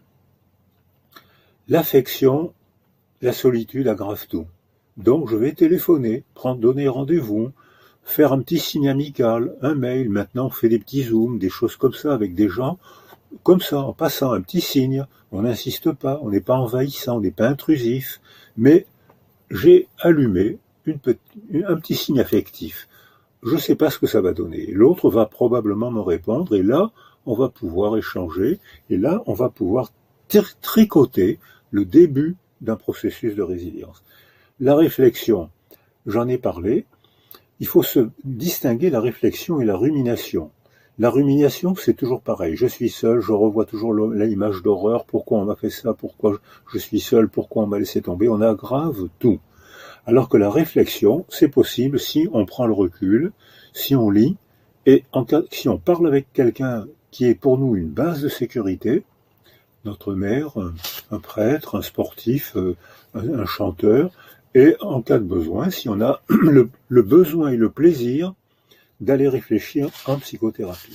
L'affection, la solitude aggrave tout. Donc je vais téléphoner, prendre, donner rendez-vous, faire un petit signe amical, un mail. Maintenant on fait des petits zooms, des choses comme ça avec des gens, comme ça, en passant un petit signe. On n'insiste pas, on n'est pas envahissant, on n'est pas intrusif, mais j'ai allumé une petite, un petit signe affectif. Je ne sais pas ce que ça va donner. L'autre va probablement me répondre, et là, on va pouvoir échanger, et là, on va pouvoir tricoter le début d'un processus de résilience. La réflexion, j'en ai parlé, il faut se distinguer la réflexion et la rumination. La rumination, c'est toujours pareil. Je suis seul, je revois toujours l'image d'horreur. Pourquoi on m'a fait ça? Pourquoi je suis seul? Pourquoi on m'a laissé tomber? On aggrave tout. Alors que la réflexion, c'est possible si on prend le recul, si on lit, et en cas, si on parle avec quelqu'un qui est pour nous une base de sécurité, notre mère, un, un prêtre, un sportif, un, un chanteur, et en cas de besoin, si on a le, le besoin et le plaisir d'aller réfléchir en psychothérapie.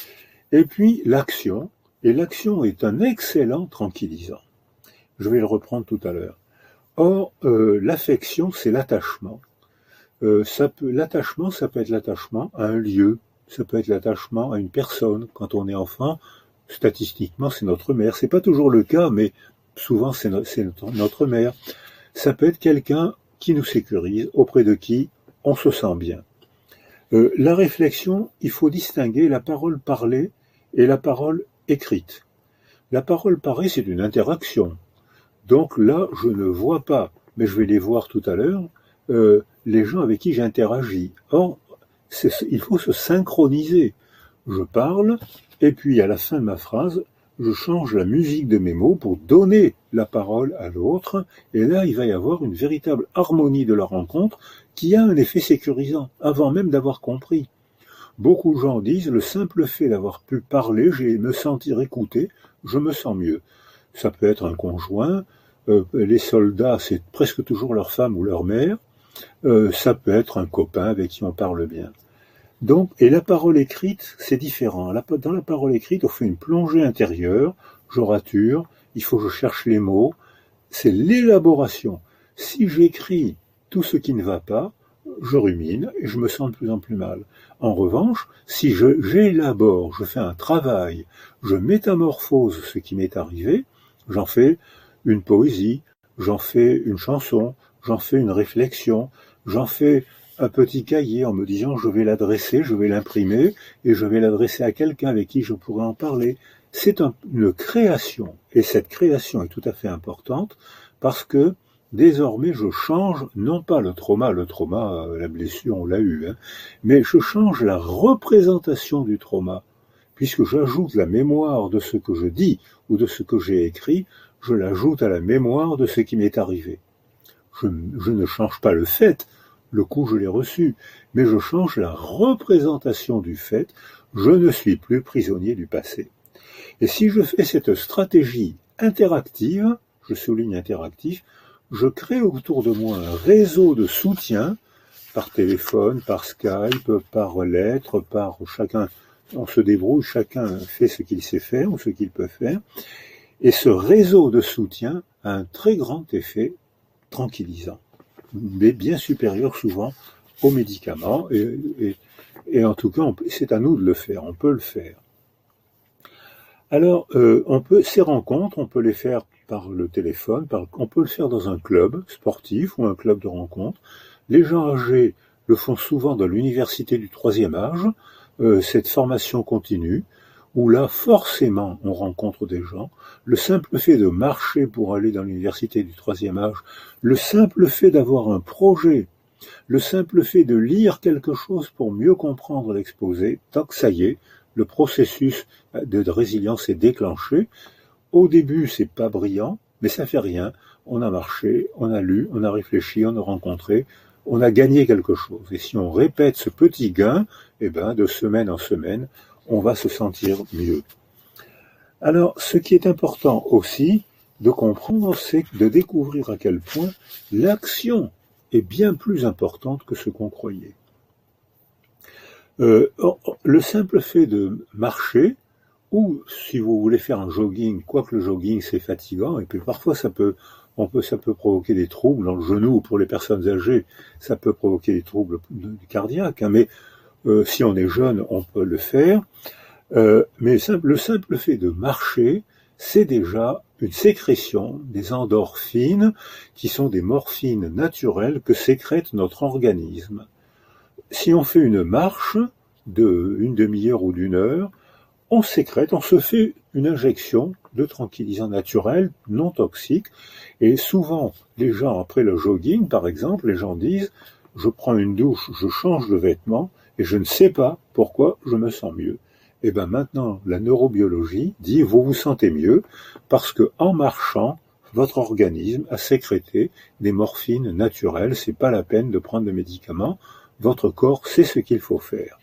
Et puis l'action, et l'action est un excellent tranquillisant. Je vais le reprendre tout à l'heure. Or, euh, l'affection, c'est l'attachement. Euh, ça peut, l'attachement, ça peut être l'attachement à un lieu, ça peut être l'attachement à une personne. Quand on est enfant, statistiquement, c'est notre mère. C'est pas toujours le cas, mais souvent, c'est, no- c'est notre, notre mère. Ça peut être quelqu'un qui nous sécurise, auprès de qui on se sent bien. Euh, la réflexion, il faut distinguer la parole parlée et la parole écrite. La parole parlée, c'est une interaction. Donc là, je ne vois pas, mais je vais les voir tout à l'heure, euh, les gens avec qui j'interagis. Or, c'est, il faut se synchroniser. Je parle, et puis à la fin de ma phrase, je change la musique de mes mots pour donner la parole à l'autre, et là, il va y avoir une véritable harmonie de la rencontre qui a un effet sécurisant, avant même d'avoir compris. Beaucoup de gens disent, le simple fait d'avoir pu parler, j'ai me sentir écouté, je me sens mieux. Ça peut être un conjoint, euh, les soldats, c'est presque toujours leur femme ou leur mère, euh, ça peut être un copain avec qui on parle bien. Donc, et la parole écrite, c'est différent. Dans la parole écrite, on fait une plongée intérieure, je rature, il faut que je cherche les mots, c'est l'élaboration. Si j'écris tout ce qui ne va pas, je rumine et je me sens de plus en plus mal. En revanche, si je, j'élabore, je fais un travail, je métamorphose ce qui m'est arrivé, j'en fais une poésie, j'en fais une chanson, j'en fais une réflexion, j'en fais un petit cahier en me disant je vais l'adresser, je vais l'imprimer et je vais l'adresser à quelqu'un avec qui je pourrais en parler. C'est un, une création, et cette création est tout à fait importante parce que désormais je change, non pas le trauma, le trauma, la blessure on l'a eu, hein, mais je change la représentation du trauma, puisque j'ajoute la mémoire de ce que je dis ou de ce que j'ai écrit, je l'ajoute à la mémoire de ce qui m'est arrivé. Je, je ne change pas le fait, le coup je l'ai reçu, mais je change la représentation du fait, je ne suis plus prisonnier du passé. Et si je fais cette stratégie interactive, je souligne interactif, je crée autour de moi un réseau de soutien, par téléphone, par Skype, par lettre, par chacun, on se débrouille, chacun fait ce qu'il sait faire ou ce qu'il peut faire, et ce réseau de soutien a un très grand effet tranquillisant, mais bien supérieur souvent aux médicaments, et, et, et en tout cas, on, c'est à nous de le faire, on peut le faire. Alors, euh, on peut, ces rencontres, on peut les faire par le téléphone, par, on peut le faire dans un club sportif ou un club de rencontre. Les gens âgés le font souvent dans l'université du troisième âge, euh, cette formation continue, où là, forcément, on rencontre des gens. Le simple fait de marcher pour aller dans l'université du troisième âge, le simple fait d'avoir un projet, le simple fait de lire quelque chose pour mieux comprendre l'exposé, tant que ça y est, le processus de résilience est déclenché. Au début, c'est pas brillant, mais ça fait rien. On a marché, on a lu, on a réfléchi, on a rencontré, on a gagné quelque chose. Et si on répète ce petit gain, eh ben, de semaine en semaine, on va se sentir mieux. Alors, ce qui est important aussi de comprendre, c'est de découvrir à quel point l'action est bien plus importante que ce qu'on croyait. Euh, le simple fait de marcher, ou si vous voulez faire un jogging, quoique le jogging c'est fatigant, et puis parfois ça peut, on peut, ça peut provoquer des troubles dans le genou, pour les personnes âgées, ça peut provoquer des troubles cardiaques, hein, mais euh, si on est jeune, on peut le faire. Euh, mais le simple fait de marcher, c'est déjà une sécrétion des endorphines, qui sont des morphines naturelles que sécrète notre organisme. Si on fait une marche de une demi-heure ou d'une heure, on sécrète, on se fait une injection de tranquillisants naturels, non toxiques, et souvent, les gens, après le jogging, par exemple, les gens disent, je prends une douche, je change de vêtements, et je ne sais pas pourquoi je me sens mieux. Et bien maintenant, la neurobiologie dit, vous vous sentez mieux, parce que en marchant, votre organisme a sécrété des morphines naturelles, c'est pas la peine de prendre de médicaments, votre corps sait ce qu'il faut faire.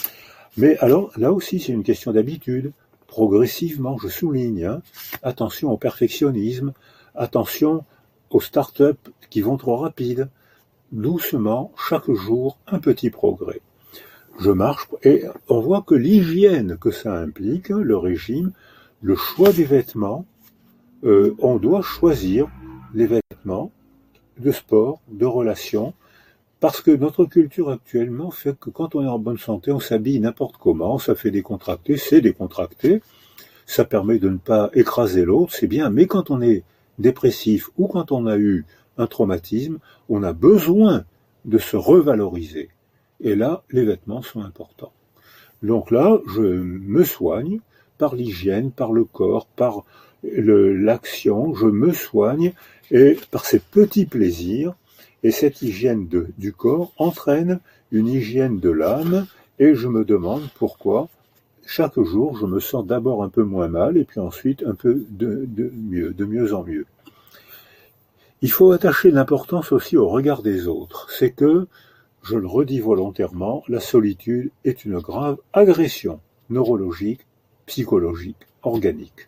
Mais alors, là aussi, c'est une question d'habitude. Progressivement, je souligne, hein, attention au perfectionnisme, attention aux start-up qui vont trop rapide. Doucement, chaque jour, un petit progrès. Je marche, et on voit que l'hygiène que ça implique, le régime, le choix des vêtements, euh, on doit choisir les vêtements de sport, de relations, parce que notre culture actuellement fait que quand on est en bonne santé, on s'habille n'importe comment, ça fait décontracter, c'est décontracté, ça permet de ne pas écraser l'autre, c'est bien, mais quand on est dépressif ou quand on a eu un traumatisme, on a besoin de se revaloriser. Et là, les vêtements sont importants. Donc là, je me soigne par l'hygiène, par le corps, par le, l'action, je me soigne et par ces petits plaisirs. Et cette hygiène de, du corps entraîne une hygiène de l'âme, et je me demande pourquoi chaque jour je me sens d'abord un peu moins mal, et puis ensuite un peu de, de mieux, de mieux en mieux. Il faut attacher l'importance aussi au regard des autres. C'est que, je le redis volontairement, la solitude est une grave agression neurologique, psychologique, organique.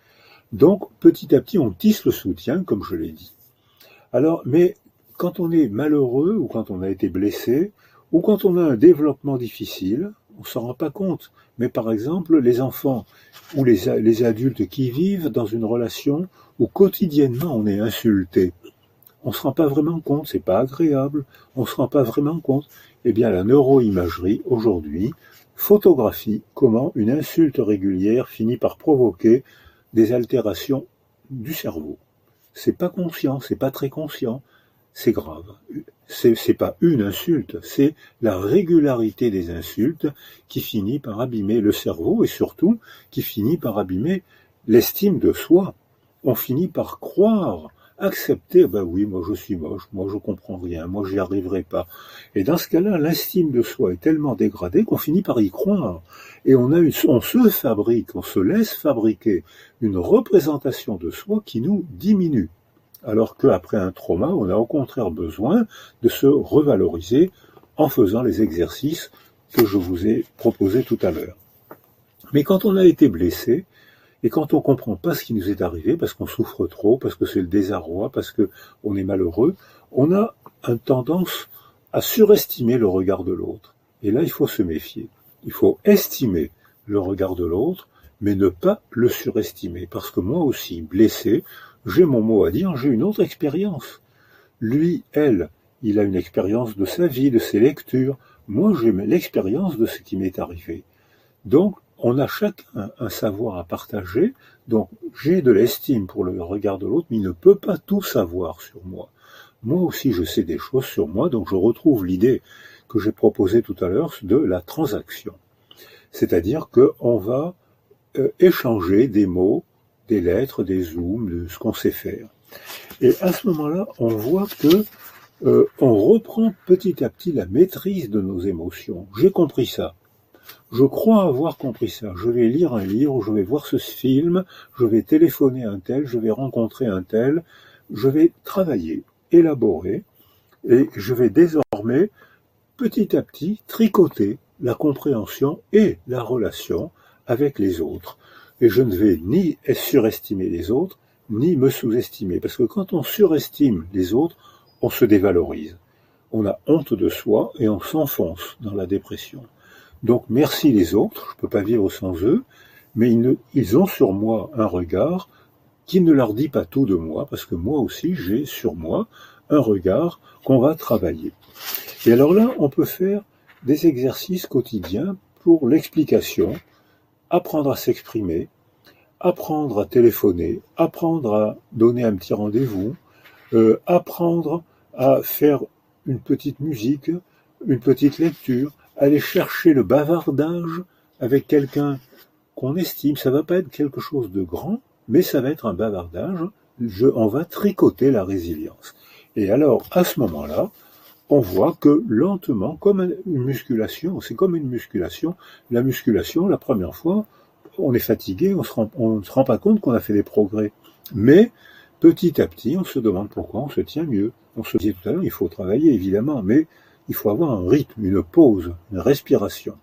Donc, petit à petit, on tisse le soutien, comme je l'ai dit. Alors, mais quand on est malheureux, ou quand on a été blessé, ou quand on a un développement difficile, on s'en rend pas compte. Mais par exemple, les enfants ou les, les adultes qui vivent dans une relation où quotidiennement on est insulté, on se rend pas vraiment compte, c'est pas agréable, on se rend pas vraiment compte. Eh bien, la neuroimagerie, aujourd'hui, photographie comment une insulte régulière finit par provoquer des altérations du cerveau. C'est pas conscient, c'est pas très conscient. C'est grave. C'est, c'est pas une insulte, c'est la régularité des insultes qui finit par abîmer le cerveau et surtout qui finit par abîmer l'estime de soi. On finit par croire, accepter, ben oui, moi je suis moche, moi je comprends rien, moi j'y arriverai pas. Et dans ce cas-là, l'estime de soi est tellement dégradée qu'on finit par y croire. Et on a une, on se fabrique, on se laisse fabriquer une représentation de soi qui nous diminue. Alors qu'après un trauma, on a au contraire besoin de se revaloriser en faisant les exercices que je vous ai proposés tout à l'heure. Mais quand on a été blessé, et quand on comprend pas ce qui nous est arrivé, parce qu'on souffre trop, parce que c'est le désarroi, parce que on est malheureux, on a une tendance à surestimer le regard de l'autre. Et là, il faut se méfier. Il faut estimer le regard de l'autre, mais ne pas le surestimer. Parce que moi aussi, blessé, j'ai mon mot à dire, j'ai une autre expérience. Lui, elle, il a une expérience de sa vie, de ses lectures. Moi, j'ai l'expérience de ce qui m'est arrivé. Donc, on a chacun un savoir à partager. Donc, j'ai de l'estime pour le regard de l'autre, mais il ne peut pas tout savoir sur moi. Moi aussi, je sais des choses sur moi, donc je retrouve l'idée que j'ai proposée tout à l'heure de la transaction. C'est-à-dire qu'on va euh, échanger des mots, des lettres, des zooms, de ce qu'on sait faire. Et à ce moment-là, on voit que euh, on reprend petit à petit la maîtrise de nos émotions. J'ai compris ça. Je crois avoir compris ça. Je vais lire un livre, je vais voir ce film, je vais téléphoner un tel, je vais rencontrer un tel, je vais travailler, élaborer, et je vais désormais, petit à petit, tricoter la compréhension et la relation avec les autres. Et je ne vais ni surestimer les autres, ni me sous-estimer. Parce que quand on surestime les autres, on se dévalorise. On a honte de soi et on s'enfonce dans la dépression. Donc merci les autres, je ne peux pas vivre sans eux, mais ils, ne, ils ont sur moi un regard qui ne leur dit pas tout de moi, parce que moi aussi j'ai sur moi un regard qu'on va travailler. Et alors là, on peut faire des exercices quotidiens pour l'explication, apprendre à s'exprimer, apprendre à téléphoner, apprendre à donner un petit rendez-vous, euh, apprendre à faire une petite musique, une petite lecture, aller chercher le bavardage avec quelqu'un qu'on estime. Ça va pas être quelque chose de grand, mais ça va être un bavardage. Je, on va tricoter la résilience. Et alors, à ce moment-là, on voit que lentement, comme une musculation, c'est comme une musculation, la musculation, la première fois, on est fatigué, on se rend, on ne se rend pas compte qu'on a fait des progrès. Mais, petit à petit, on se demande pourquoi on se tient mieux. On se disait tout à l'heure, il faut travailler, évidemment, mais il faut avoir un rythme, une pause, une respiration.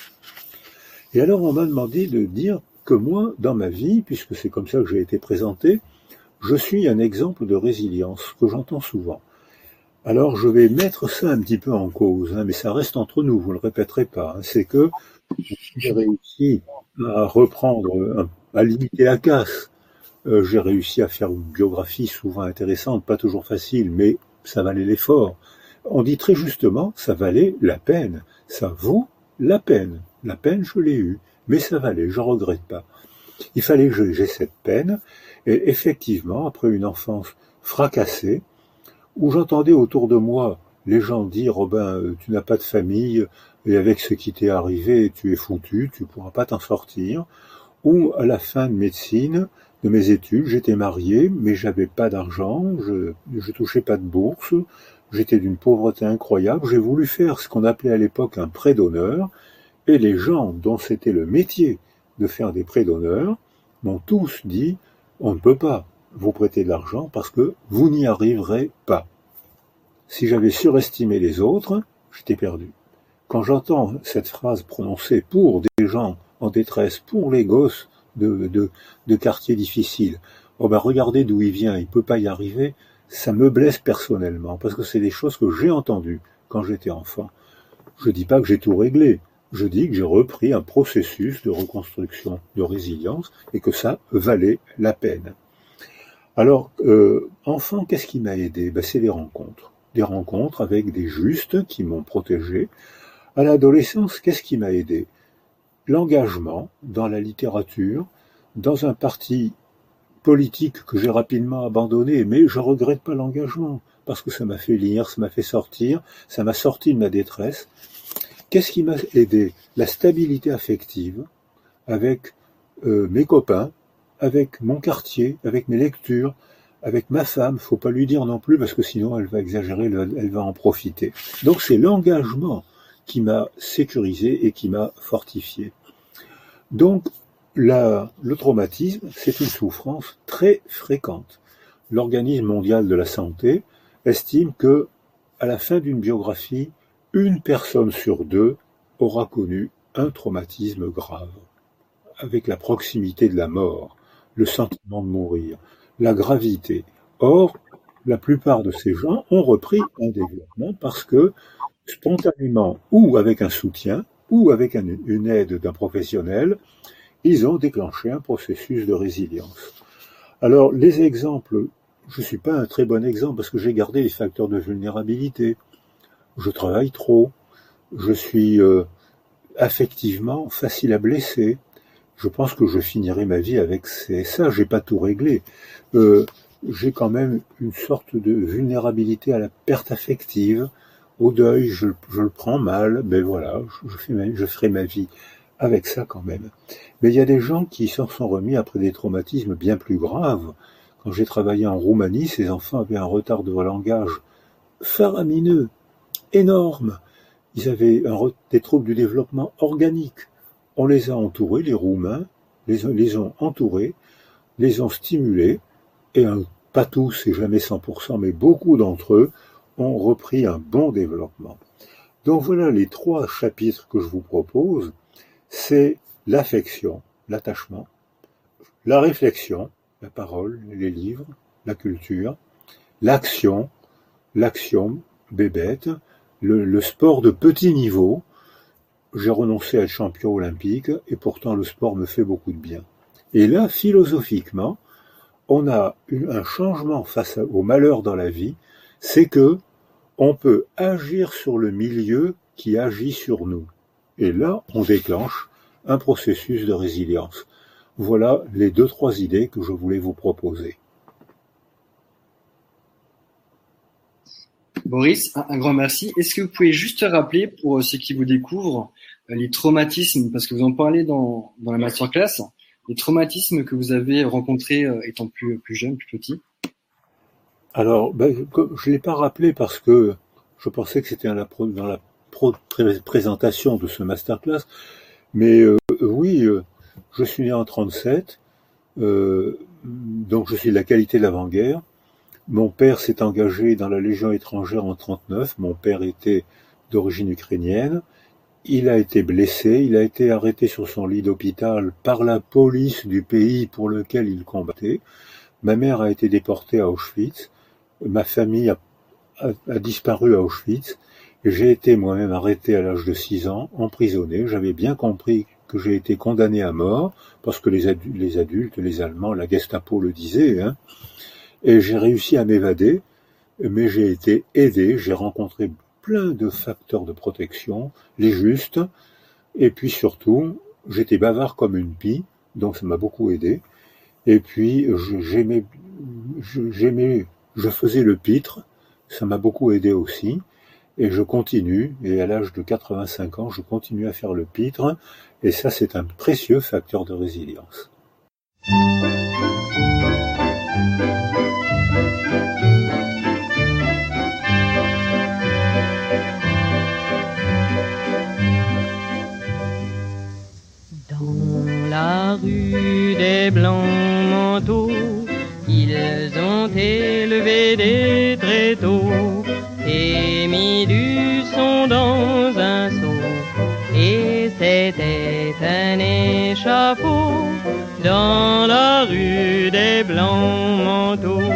Et alors, on m'a demandé de dire que moi, dans ma vie, puisque c'est comme ça que j'ai été présenté, je suis un exemple de résilience, que j'entends souvent. Alors, je vais mettre ça un petit peu en cause, hein, mais ça reste entre nous, vous ne le répéterez pas. Hein, c'est que j'ai réussi à reprendre, à limiter la casse. Euh, j'ai réussi à faire une biographie souvent intéressante, pas toujours facile, mais ça valait l'effort. On dit très justement, ça valait la peine. Ça vaut la peine. La peine, je l'ai eue, mais ça valait, je regrette pas. Il fallait que j'ai cette peine, et effectivement, après une enfance fracassée, où j'entendais autour de moi les gens dire « Oh ben, tu n'as pas de famille, et avec ce qui t'est arrivé, tu es foutu, tu ne pourras pas t'en sortir », ou à la fin de médecine, de mes études, j'étais marié, mais j'avais pas d'argent, je, je touchais pas de bourse, j'étais d'une pauvreté incroyable, j'ai voulu faire ce qu'on appelait à l'époque un prêt d'honneur, et les gens dont c'était le métier de faire des prêts d'honneur m'ont tous dit « On ne peut pas vous prêter de l'argent parce que vous n'y arriverez pas ». Si j'avais surestimé les autres, j'étais perdu. Quand j'entends cette phrase prononcée pour des gens en détresse, pour les gosses de, de, de quartiers difficiles, oh ben regardez d'où il vient, il peut pas y arriver, ça me blesse personnellement, parce que c'est des choses que j'ai entendues quand j'étais enfant. Je dis pas que j'ai tout réglé, je dis que j'ai repris un processus de reconstruction, de résilience, et que ça valait la peine. Alors, euh, enfant, qu'est-ce qui m'a aidé? Ben, c'est les rencontres. Des rencontres avec des justes qui m'ont protégé. À l'adolescence, qu'est-ce qui m'a aidé? L'engagement dans la littérature, dans un parti politique que j'ai rapidement abandonné, mais je regrette pas l'engagement, parce que ça m'a fait lire, ça m'a fait sortir, ça m'a sorti de ma détresse. Qu'est-ce qui m'a aidé? La stabilité affective, avec euh, mes copains, avec mon quartier, avec mes lectures, avec ma femme, faut pas lui dire non plus, parce que sinon elle va exagérer, elle va en profiter. Donc c'est l'engagement qui m'a sécurisé et qui m'a fortifié. Donc, la, le traumatisme, c'est une souffrance très fréquente. L'Organisme mondial de la santé estime que, à la fin d'une biographie, une personne sur deux aura connu un traumatisme grave, avec la proximité de la mort, le sentiment de mourir, la gravité. Or, la plupart de ces gens ont repris un développement parce que, spontanément, ou avec un soutien, ou avec un, une aide d'un professionnel, ils ont déclenché un processus de résilience. Alors, les exemples, je suis pas un très bon exemple parce que j'ai gardé les facteurs de vulnérabilité. Je travaille trop, je suis euh, affectivement facile à blesser. Je pense que je finirai ma vie avec ces, ça, j'ai pas tout réglé. Euh, j'ai quand même une sorte de vulnérabilité à la perte affective. Au deuil, je, je le prends mal, mais voilà, je, je, fais ma, je ferai ma vie avec ça quand même. Mais il y a des gens qui s'en sont remis après des traumatismes bien plus graves. Quand j'ai travaillé en Roumanie, ces enfants avaient un retard de langage faramineux, énorme. Ils avaient un, des troubles du développement organique. On les a entourés, les Roumains, les, les ont entourés, les ont stimulés, et un, pas tous, et jamais cent pour cent, mais beaucoup d'entre eux ont repris un bon développement. Donc voilà les trois chapitres que je vous propose. C'est l'affection, l'attachement, la réflexion, la parole, les livres, la culture, l'action, l'action bébête, le, le sport de petit niveau. J'ai renoncé à être champion olympique et pourtant le sport me fait beaucoup de bien. Et là, philosophiquement, on a eu un changement face au malheur dans la vie, c'est que on peut agir sur le milieu qui agit sur nous. Et là, on déclenche un processus de résilience. Voilà les deux, trois idées que je voulais vous proposer. Boris, un grand merci. Est-ce que vous pouvez juste rappeler, pour ceux qui vous découvrent, les traumatismes, parce que vous en parlez dans, dans la masterclass, les traumatismes que vous avez rencontrés étant plus, plus jeune, plus petit? Alors, ben, je ne l'ai pas rappelé parce que je pensais que c'était dans la, dans la pro, pré, présentation de ce masterclass, mais euh, oui, euh, je suis né en trente-sept, euh, donc je suis de la qualité de l'avant-guerre. Mon père s'est engagé dans la Légion étrangère en trente-neuf, mon père était d'origine ukrainienne, il a été blessé, il a été arrêté sur son lit d'hôpital par la police du pays pour lequel il combattait. Ma mère a été déportée à Auschwitz, ma famille a, a, a disparu à Auschwitz, et j'ai été moi-même arrêté à l'âge de six ans, emprisonné. J'avais bien compris que j'ai été condamné à mort, parce que les adultes, les, adultes, les Allemands, la Gestapo le disaient, hein, et j'ai réussi à m'évader, mais j'ai été aidé, j'ai rencontré plein de facteurs de protection, les justes, et puis surtout, j'étais bavard comme une pie, donc ça m'a beaucoup aidé, et puis j'aimais, j'aimais, je faisais le pitre, ça m'a beaucoup aidé aussi, et je continue, et à l'âge de quatre-vingt-cinq ans, je continue à faire le pitre, et ça c'est un précieux facteur de résilience. La rue des blancs manteaux, ils ont élevé des tréteaux et mis du son dans un seau, et c'était un échafaud dans la rue des blancs manteaux.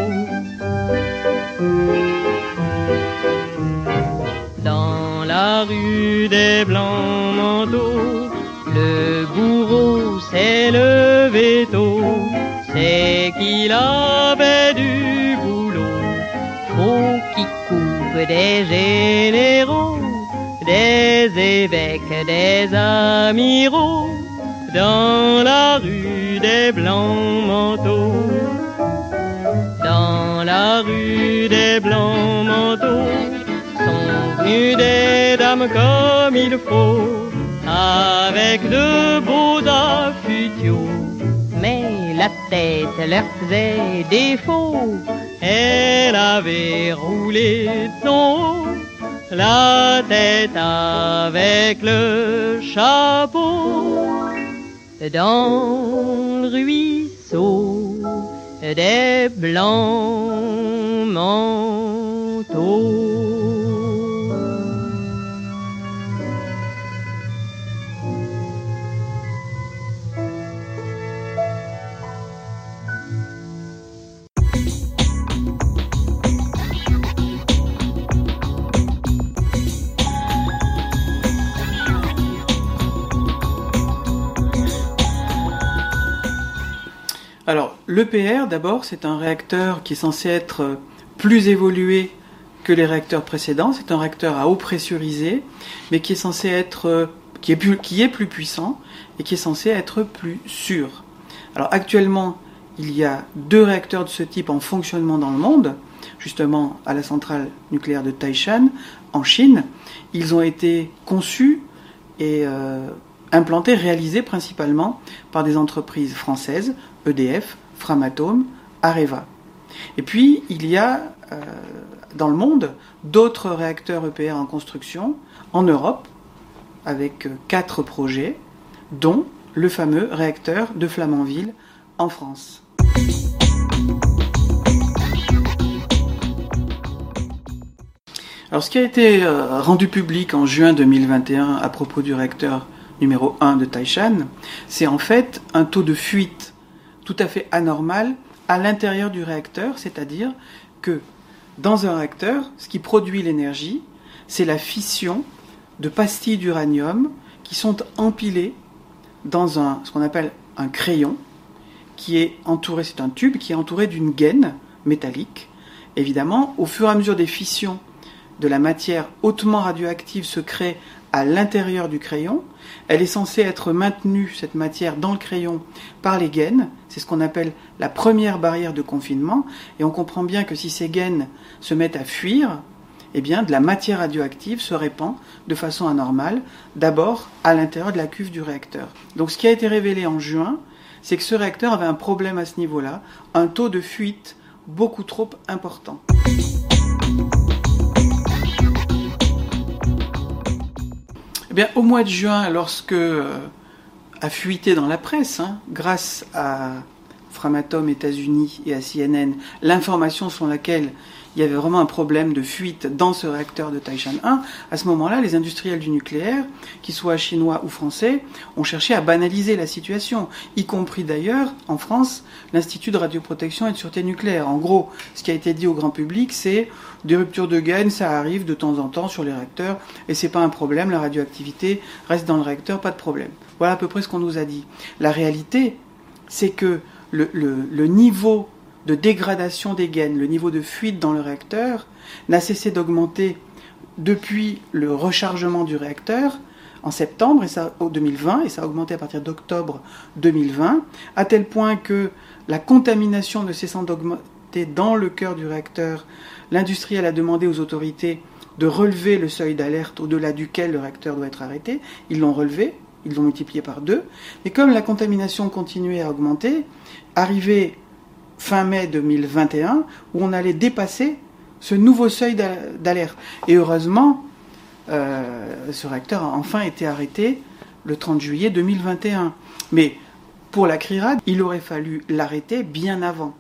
Dans la rue des blancs manteaux, le bourreau s'est levé tôt, c'est qu'il avait du boulot. Faut qu'il coupe des généraux, des évêques, des amiraux, dans la rue des blancs manteaux. Dans la rue des blancs manteaux, sont venues des dames comme il faut, avec de beaux affûtiaux, mais la tête leur faisait défaut. Elle avait roulé de son haut la tête avec le chapeau. Dans le ruisseau des blancs manteaux. Alors, l'E P R, d'abord, c'est un réacteur qui est censé être plus évolué que les réacteurs précédents. C'est un réacteur à eau pressurisée, mais qui est censé être, qui est plus, qui est plus puissant et qui est censé être plus sûr. Alors, actuellement, il y a deux réacteurs de ce type en fonctionnement dans le monde, justement à la centrale nucléaire de Taishan, en Chine. Ils ont été conçus et euh, implantés, réalisés principalement par des entreprises françaises, E D F, Framatome, Areva. Et puis, il y a euh, dans le monde d'autres réacteurs E P R en construction, en Europe, avec quatre projets, dont le fameux réacteur de Flamanville en France. Alors, ce qui a été euh, rendu public en juin deux mille vingt et un à propos du réacteur numéro un de Taishan, c'est en fait un taux de fuite tout à fait anormal à l'intérieur du réacteur, c'est-à-dire que dans un réacteur, ce qui produit l'énergie, c'est la fission de pastilles d'uranium qui sont empilées dans un, ce qu'on appelle un crayon, qui est entouré, c'est un tube qui est entouré d'une gaine métallique. Évidemment, au fur et à mesure des fissions de la matière hautement radioactive se crée à l'intérieur du crayon. Elle est censée être maintenue, cette matière, dans le crayon par les gaines. C'est ce qu'on appelle la première barrière de confinement. Et on comprend bien que si ces gaines se mettent à fuir, eh bien, de la matière radioactive se répand de façon anormale, d'abord à l'intérieur de la cuve du réacteur. Donc ce qui a été révélé en juin, c'est que ce réacteur avait un problème à ce niveau-là, un taux de fuite beaucoup trop important. Eh bien, au mois de juin, lorsque euh, a fuité dans la presse, hein, grâce à Framatome États-Unis et à C N N, l'information selon laquelle il y avait vraiment un problème de fuite dans ce réacteur de Taishan un, à ce moment-là, les industriels du nucléaire, qu'ils soient chinois ou français, ont cherché à banaliser la situation, y compris d'ailleurs, en France, l'Institut de radioprotection et de sûreté nucléaire. En gros, ce qui a été dit au grand public, c'est des ruptures de gaines, ça arrive de temps en temps sur les réacteurs, et c'est pas un problème, la radioactivité reste dans le réacteur, pas de problème. Voilà à peu près ce qu'on nous a dit. La réalité, c'est que le, le, le niveau de dégradation des gaines, le niveau de fuite dans le réacteur n'a cessé d'augmenter depuis le rechargement du réacteur en septembre et ça, deux mille vingt, et ça a augmenté à partir d'octobre deux mille vingt, à tel point que la contamination ne cessant d'augmenter dans le cœur du réacteur, l'industriel a demandé aux autorités de relever le seuil d'alerte au-delà duquel le réacteur doit être arrêté. Ils l'ont relevé, ils l'ont multiplié par deux, mais comme la contamination continuait à augmenter, arrivé fin mai deux mille vingt et un, où on allait dépasser ce nouveau seuil d'alerte. Et heureusement, euh, ce réacteur a enfin été arrêté le trente juillet deux mille vingt et un. Mais pour la CRIRAD, il aurait fallu l'arrêter bien avant.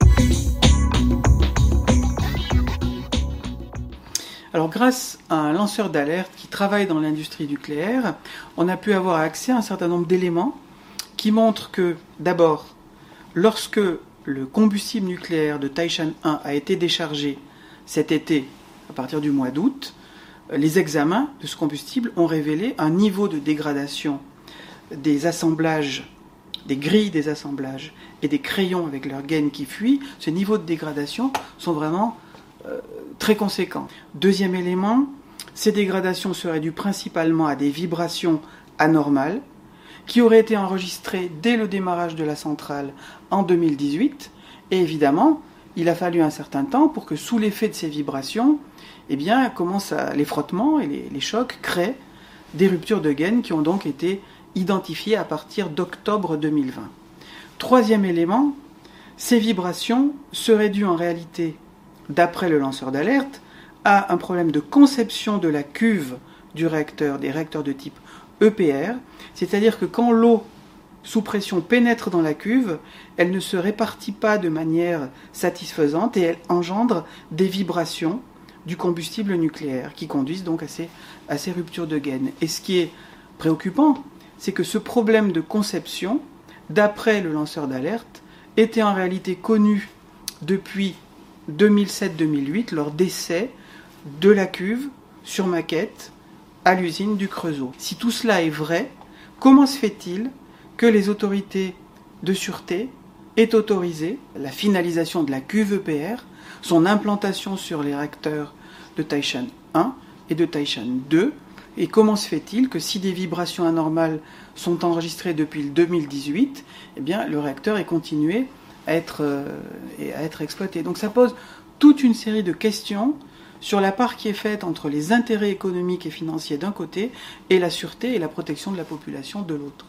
Alors grâce à un lanceur d'alerte qui travaille dans l'industrie nucléaire, on a pu avoir accès à un certain nombre d'éléments qui montrent que, d'abord, lorsque le combustible nucléaire de Taishan un a été déchargé cet été, à partir du mois d'août, les examens de ce combustible ont révélé un niveau de dégradation des assemblages, des grilles des assemblages et des crayons avec leurs gaines qui fuient. Ces niveaux de dégradation sont vraiment euh, très conséquents. Deuxième élément, ces dégradations seraient dues principalement à des vibrations anormales qui auraient été enregistrées dès le démarrage de la centrale en deux mille dix-huit. Et évidemment, il a fallu un certain temps pour que, sous l'effet de ces vibrations, eh bien, commencent à, les frottements et les, les chocs créent des ruptures de gaines qui ont donc été identifiées à partir d'octobre deux mille vingt. Troisième élément, ces vibrations seraient dues en réalité, d'après le lanceur d'alerte, à un problème de conception de la cuve du réacteur, des réacteurs de type E P R, c'est-à-dire que quand l'eau sous pression pénètre dans la cuve, elle ne se répartit pas de manière satisfaisante et elle engendre des vibrations du combustible nucléaire qui conduisent donc à ces, à ces ruptures de gaines. Et ce qui est préoccupant, c'est que ce problème de conception, d'après le lanceur d'alerte, était en réalité connu depuis deux mille sept deux mille huit, lors d'essais de la cuve sur maquette à l'usine du Creusot. Si tout cela est vrai, comment se fait-il que les autorités de sûreté aient autorisé la finalisation de la cuve E P R, son implantation sur les réacteurs de Taishan un et de Taishan deux, et comment se fait-il que si des vibrations anormales sont enregistrées depuis le deux mille dix-huit, eh bien le réacteur ait continué à être, euh, à être exploité. Donc ça pose toute une série de questions sur la part qui est faite entre les intérêts économiques et financiers d'un côté et la sûreté et la protection de la population de l'autre.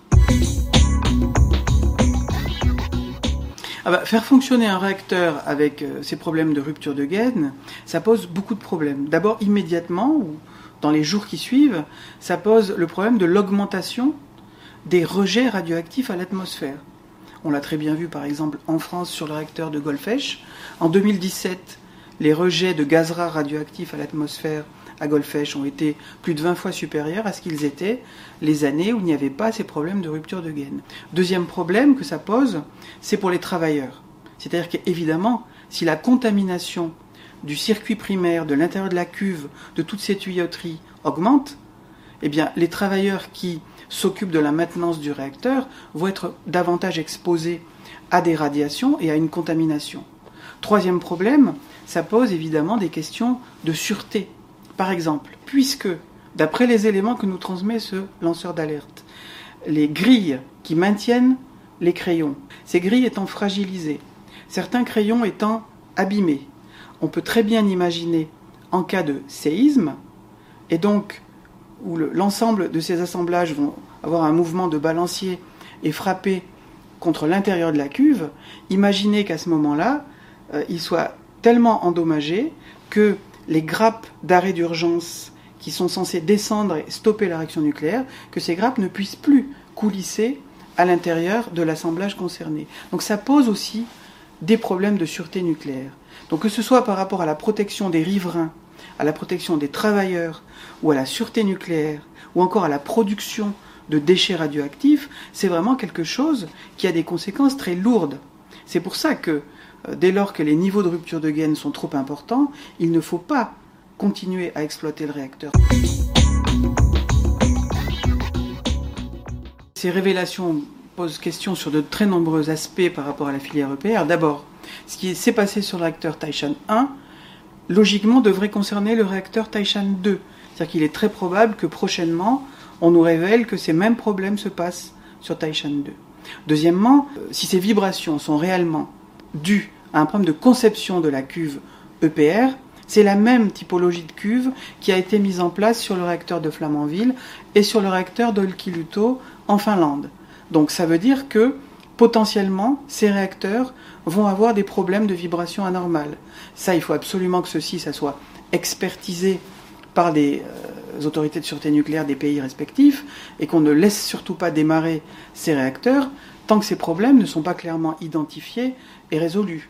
Ah bah, faire fonctionner un réacteur avec euh, ces problèmes de rupture de gaines, ça pose beaucoup de problèmes. D'abord, immédiatement, ou dans les jours qui suivent, ça pose le problème de l'augmentation des rejets radioactifs à l'atmosphère. On l'a très bien vu, par exemple, en France, sur le réacteur de Golfech. En deux mille dix-sept, les rejets de gaz rares radioactifs à l'atmosphère à Golfech ont été plus de vingt fois supérieurs à ce qu'ils étaient les années où il n'y avait pas ces problèmes de rupture de gaine. Deuxième problème que ça pose, c'est pour les travailleurs. C'est-à-dire qu'évidemment, si la contamination du circuit primaire, de l'intérieur de la cuve, de toutes ces tuyauteries augmente, eh bien, les travailleurs qui s'occupent de la maintenance du réacteur vont être davantage exposés à des radiations et à une contamination. Troisième problème, ça pose évidemment des questions de sûreté. Par exemple, puisque, d'après les éléments que nous transmet ce lanceur d'alerte, les grilles qui maintiennent les crayons, ces grilles étant fragilisées, certains crayons étant abîmés, on peut très bien imaginer, en cas de séisme, et donc où le, l'ensemble de ces assemblages vont avoir un mouvement de balancier et frapper contre l'intérieur de la cuve, imaginez qu'à ce moment-là, euh, il soit tellement endommagé que les grappes d'arrêt d'urgence qui sont censées descendre et stopper la réaction nucléaire, que ces grappes ne puissent plus coulisser à l'intérieur de l'assemblage concerné. Donc ça pose aussi des problèmes de sûreté nucléaire. Donc que ce soit par rapport à la protection des riverains, à la protection des travailleurs, ou à la sûreté nucléaire, ou encore à la production de déchets radioactifs, c'est vraiment quelque chose qui a des conséquences très lourdes. C'est pour ça que, dès lors que les niveaux de rupture de gaine sont trop importants, il ne faut pas continuer à exploiter le réacteur. Ces révélations posent question sur de très nombreux aspects par rapport à la filière E P R. D'abord, ce qui s'est passé sur le réacteur Taishan un, logiquement devrait concerner le réacteur Taishan deux. C'est-à-dire qu'il est très probable que prochainement, on nous révèle que ces mêmes problèmes se passent sur Taishan deux. Deuxièmement, si ces vibrations sont réellement dues à un problème de conception de la cuve E P R, c'est la même typologie de cuve qui a été mise en place sur le réacteur de Flamanville et sur le réacteur d'Olkiluoto en Finlande. Donc ça veut dire que potentiellement, ces réacteurs vont avoir des problèmes de vibration anormale. Ça, il faut absolument que ceci, ça soit expertisé par les euh, autorités de sûreté nucléaire des pays respectifs et qu'on ne laisse surtout pas démarrer ces réacteurs tant que ces problèmes ne sont pas clairement identifiés et résolus.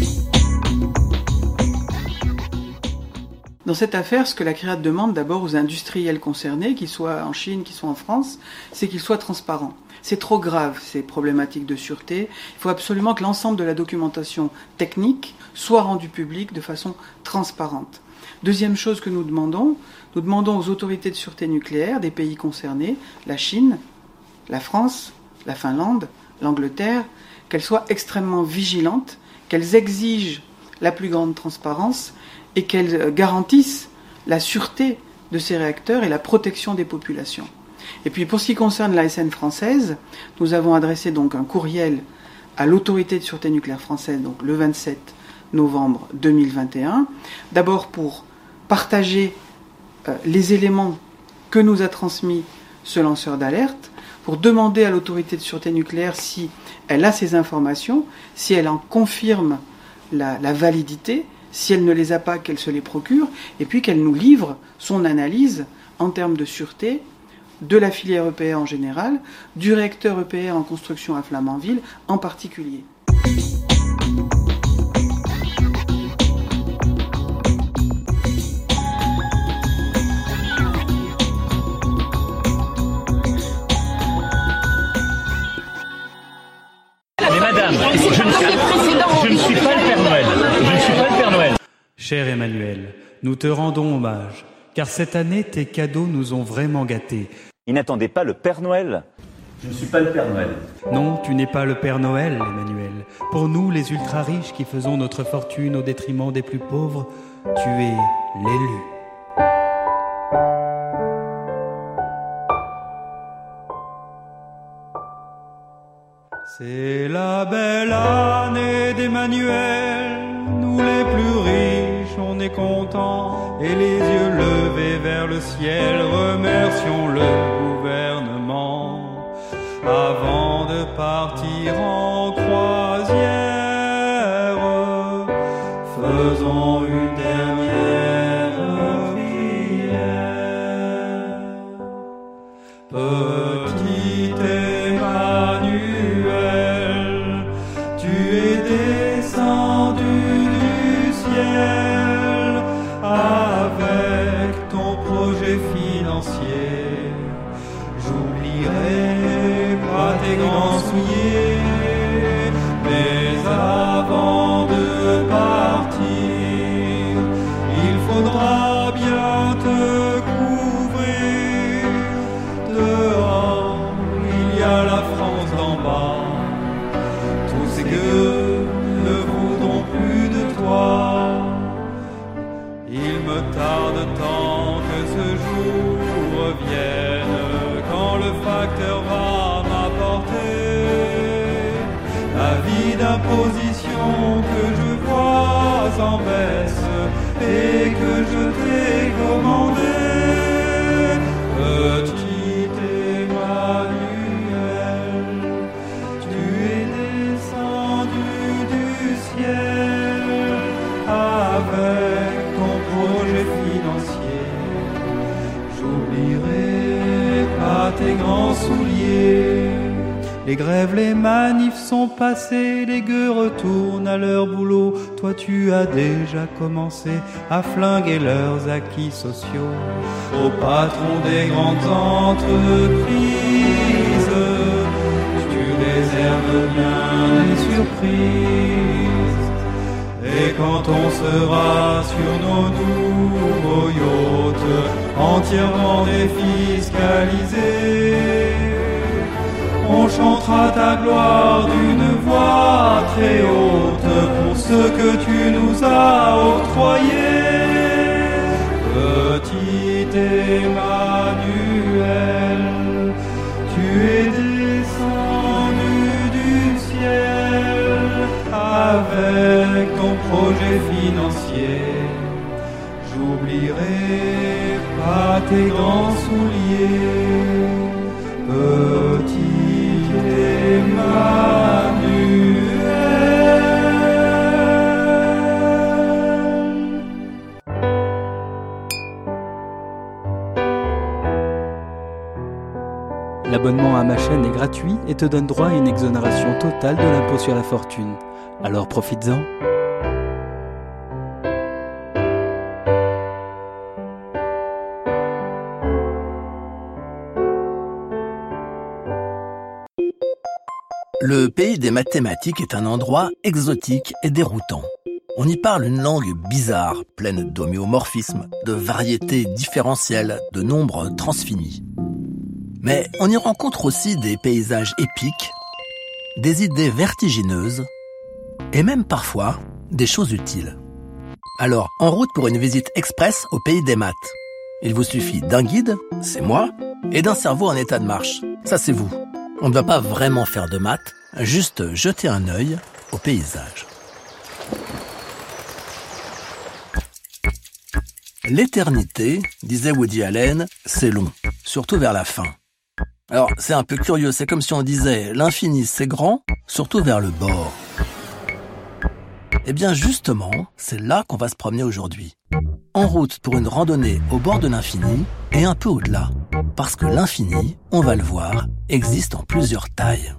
Dans cette affaire, ce que la CRIAT demande d'abord aux industriels concernés, qu'ils soient en Chine, qu'ils soient en France, c'est qu'ils soient transparents. C'est trop grave, ces problématiques de sûreté. Il faut absolument que l'ensemble de la documentation technique soit rendue publique de façon transparente. Deuxième chose que nous demandons, nous demandons aux autorités de sûreté nucléaire des pays concernés, la Chine, la France, la Finlande, l'Angleterre, qu'elles soient extrêmement vigilantes, qu'elles exigent la plus grande transparence et qu'elles garantissent la sûreté de ces réacteurs et la protection des populations. Et puis pour ce qui concerne l'A S N française, nous avons adressé donc un courriel à l'autorité de sûreté nucléaire française, donc le vingt-sept novembre deux mille vingt et un, d'abord pour partager euh, les éléments que nous a transmis ce lanceur d'alerte, pour demander à l'autorité de sûreté nucléaire si elle a ces informations, si elle en confirme la, la validité, si elle ne les a pas, qu'elle se les procure, et puis qu'elle nous livre son analyse en termes de sûreté de la filière E P R en général, du réacteur E P R en construction à Flamanville en particulier. Mais madame, je ne, suis, je ne suis pas le Père Noël. Je ne suis pas le Père Noël. Cher Emmanuel, nous te rendons hommage, car cette année, tes cadeaux nous ont vraiment gâtés. Il n'attendait pas le Père Noël. Je ne suis pas le Père Noël. Non, tu n'es pas le Père Noël, Emmanuel. Pour nous, les ultra-riches qui faisons notre fortune au détriment des plus pauvres, tu es l'élu. C'est la belle année d'Emmanuel, nous les plus riches, on est contents, et les yeux levés vers le ciel, remercions le gouvernement. Avant de partir en croisière, faisons une dernière prière. Petit Emmanuel, tu es descendu du ciel avec ton tradition que je vois en baisse et que je t'ai commandé. Petit Emmanuel, tu es descendu du ciel avec ton projet financier. J'oublierai pas tes grands souliers. Les grèves, les manifs sont passés, les gueux retournent à leur boulot. Toi tu as déjà commencé à flinguer leurs acquis sociaux. Au patron des grandes entreprises, tu réserves bien des surprises. Et quand on sera sur nos nouveaux yachts, entièrement défiscalisés, on chantera ta gloire d'une voix très haute pour ce que tu nous as octroyé. Petit Emmanuel, tu es descendu du ciel avec ton projet financier. J'oublierai pas tes grands souliers. Petit L'abonnement à ma chaîne est gratuit et te donne droit à une exonération totale de l'impôt sur la fortune. Alors profites-en. Le pays des mathématiques est un endroit exotique et déroutant. On y parle une langue bizarre, pleine d'homéomorphismes, de variétés différentielles, de nombres transfinis. Mais on y rencontre aussi des paysages épiques, des idées vertigineuses et même parfois des choses utiles. Alors, en route pour une visite express au pays des maths. Il vous suffit d'un guide, c'est moi, et d'un cerveau en état de marche, ça c'est vous. On ne va pas vraiment faire de maths, juste jeter un œil au paysage. L'éternité, disait Woody Allen, c'est long, surtout vers la fin. Alors, c'est un peu curieux, c'est comme si on disait l'infini c'est grand, surtout vers le bord. Eh bien justement, c'est là qu'on va se promener aujourd'hui. En route pour une randonnée au bord de l'infini et un peu au-delà. Parce que l'infini, on va le voir, existe en plusieurs tailles.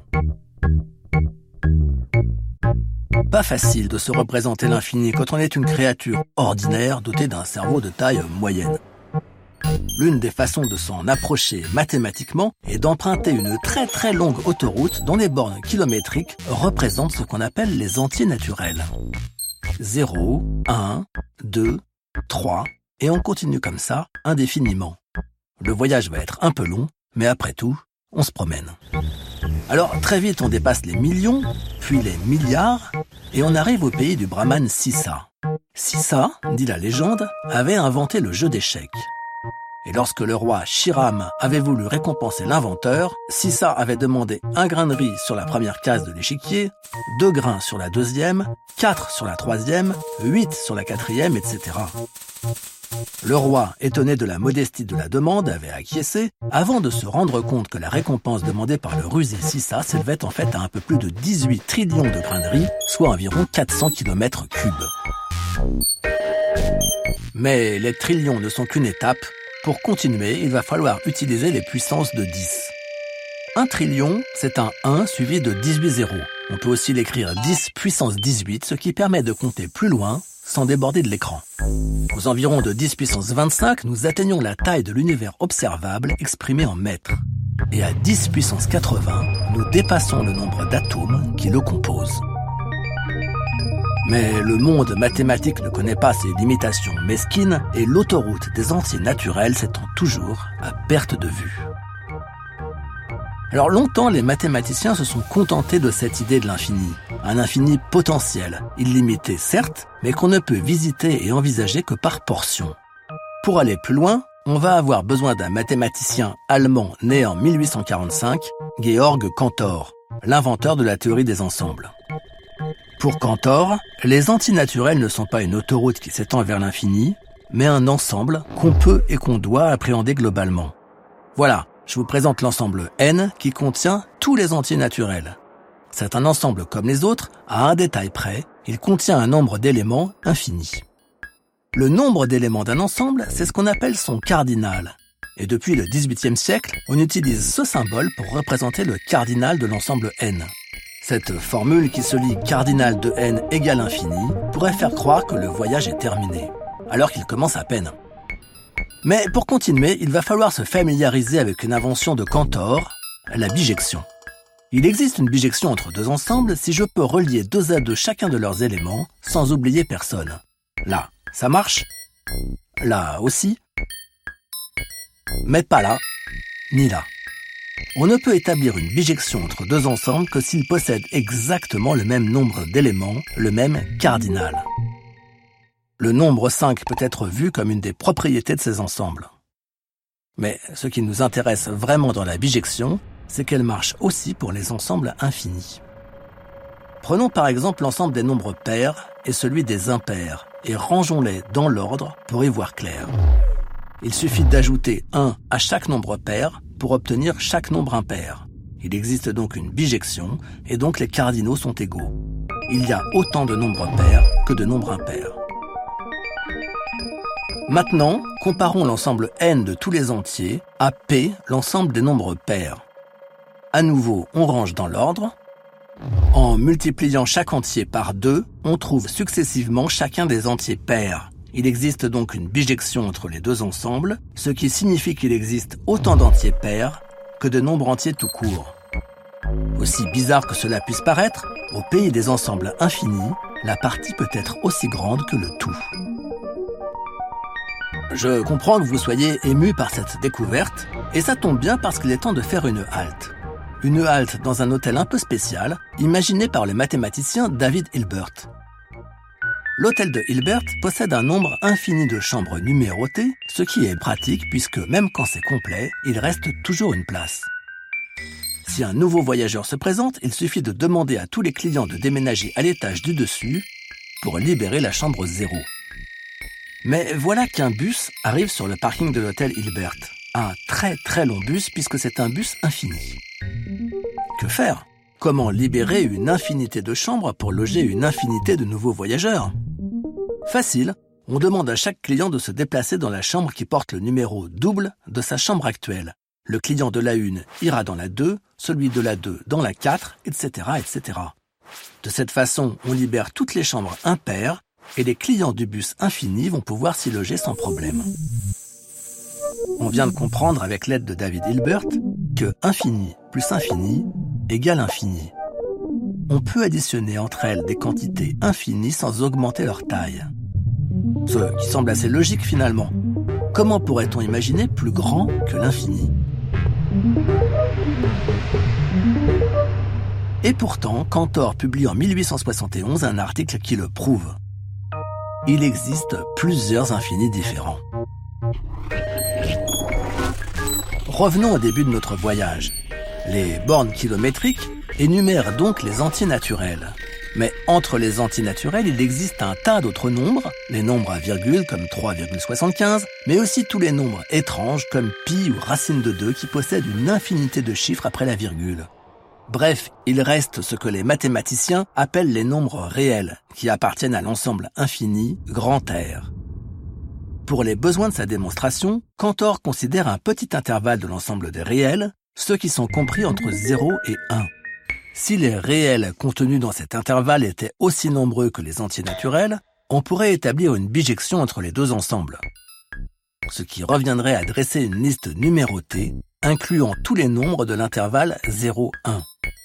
Pas facile de se représenter l'infini quand on est une créature ordinaire dotée d'un cerveau de taille moyenne. L'une des façons de s'en approcher mathématiquement est d'emprunter une très très longue autoroute dont les bornes kilométriques représentent ce qu'on appelle les entiers naturels. zéro, un, deux, trois, et on continue comme ça indéfiniment. Le voyage va être un peu long, mais après tout, on se promène. Alors très vite on dépasse les millions, puis les milliards, et on arrive au pays du brahman Sissa. Sissa, dit la légende, avait inventé le jeu d'échecs. Et lorsque le roi Shiram avait voulu récompenser l'inventeur, Sissa avait demandé un grain de riz sur la première case de l'échiquier, deux grains sur la deuxième, quatre sur la troisième, huit sur la quatrième, et cetera. Le roi, étonné de la modestie de la demande, avait acquiescé, avant de se rendre compte que la récompense demandée par le rusé Sissa s'élevait en fait à un peu plus de dix-huit trillions de grains de riz, soit environ quatre cents kilomètres cubes. Mais les trillions ne sont qu'une étape. Pour continuer, il va falloir utiliser les puissances de dix. Un trillion, c'est un un suivi de dix-huit zéros. On peut aussi l'écrire dix puissance dix-huit, ce qui permet de compter plus loin, sans déborder de l'écran. Aux environs de dix puissance vingt-cinq, nous atteignons la taille de l'univers observable exprimé en mètres. Et à dix puissance quatre-vingts, nous dépassons le nombre d'atomes qui le composent. Mais le monde mathématique ne connaît pas ces limitations mesquines et l'autoroute des entiers naturels s'étend toujours à perte de vue. Alors longtemps, les mathématiciens se sont contentés de cette idée de l'infini. Un infini potentiel, illimité certes, mais qu'on ne peut visiter et envisager que par portions. Pour aller plus loin, on va avoir besoin d'un mathématicien allemand né en mille huit cent quarante-cinq, Georg Cantor, l'inventeur de la théorie des ensembles. Pour Cantor, les antinaturels ne sont pas une autoroute qui s'étend vers l'infini, mais un ensemble qu'on peut et qu'on doit appréhender globalement. Voilà, je vous présente l'ensemble N qui contient tous les entiers naturels. C'est un ensemble comme les autres, à un détail près, il contient un nombre d'éléments infini. Le nombre d'éléments d'un ensemble, c'est ce qu'on appelle son cardinal. Et depuis le dix-huitième siècle, on utilise ce symbole pour représenter le cardinal de l'ensemble N. Cette formule qui se lit cardinal de N égale infini pourrait faire croire que le voyage est terminé, alors qu'il commence à peine. Mais pour continuer, il va falloir se familiariser avec une invention de Cantor, la bijection. Il existe une bijection entre deux ensembles si je peux relier deux à deux chacun de leurs éléments sans oublier personne. Là, ça marche. Là aussi. Mais pas là, ni là. On ne peut établir une bijection entre deux ensembles que s'ils possèdent exactement le même nombre d'éléments, le même cardinal. Le nombre cinq peut être vu comme une des propriétés de ces ensembles. Mais ce qui nous intéresse vraiment dans la bijection, c'est qu'elle marche aussi pour les ensembles infinis. Prenons par exemple l'ensemble des nombres pairs et celui des impairs, et rangeons-les dans l'ordre pour y voir clair. Il suffit d'ajouter un à chaque nombre pair pour obtenir chaque nombre impair. Il existe donc une bijection, et donc les cardinaux sont égaux. Il y a autant de nombres pairs que de nombres impairs. Maintenant, comparons l'ensemble N de tous les entiers à P, l'ensemble des nombres pairs. À nouveau, on range dans l'ordre. En multipliant chaque entier par deux, on trouve successivement chacun des entiers pairs. Il existe donc une bijection entre les deux ensembles, ce qui signifie qu'il existe autant d'entiers pairs que de nombres entiers tout court. Aussi bizarre que cela puisse paraître, au pays des ensembles infinis, la partie peut être aussi grande que le tout. Je comprends que vous soyez ému par cette découverte, et ça tombe bien parce qu'il est temps de faire une halte. Une halte dans un hôtel un peu spécial, imaginé par le mathématicien David Hilbert. L'hôtel de Hilbert possède un nombre infini de chambres numérotées, ce qui est pratique puisque même quand c'est complet, il reste toujours une place. Si un nouveau voyageur se présente, il suffit de demander à tous les clients de déménager à l'étage du dessus pour libérer la chambre zéro. Mais voilà qu'un bus arrive sur le parking de l'hôtel Hilbert. Un très très long bus puisque c'est un bus infini. Que faire ? Comment libérer une infinité de chambres pour loger une infinité de nouveaux voyageurs ? Facile, on demande à chaque client de se déplacer dans la chambre qui porte le numéro double de sa chambre actuelle. Le client de la une ira dans la deux, celui de la deux dans la quatre, et cetera, et cetera. De cette façon, on libère toutes les chambres impaires et les clients du bus infini vont pouvoir s'y loger sans problème. On vient de comprendre avec l'aide de David Hilbert que infini plus infini égale infini. On peut additionner entre elles des quantités infinies sans augmenter leur taille. Ce qui semble assez logique finalement. Comment pourrait-on imaginer plus grand que l'infini ? Et pourtant, Cantor publie en mille huit cent soixante et onze un article qui le prouve. Il existe plusieurs infinis différents. Revenons au début de notre voyage. Les bornes kilométriques énumèrent donc les entiers naturels. Mais entre les entiers naturels, il existe un tas d'autres nombres, les nombres à virgule comme trois virgule soixante-quinze, mais aussi tous les nombres étranges comme pi ou racine de deux qui possèdent une infinité de chiffres après la virgule. Bref, il reste ce que les mathématiciens appellent les nombres réels, qui appartiennent à l'ensemble infini grand R. Pour les besoins de sa démonstration, Cantor considère un petit intervalle de l'ensemble des réels, ceux qui sont compris entre zéro et un. Si les réels contenus dans cet intervalle étaient aussi nombreux que les entiers naturels, on pourrait établir une bijection entre les deux ensembles. Ce qui reviendrait à dresser une liste numérotée, incluant tous les nombres de l'intervalle zéro un.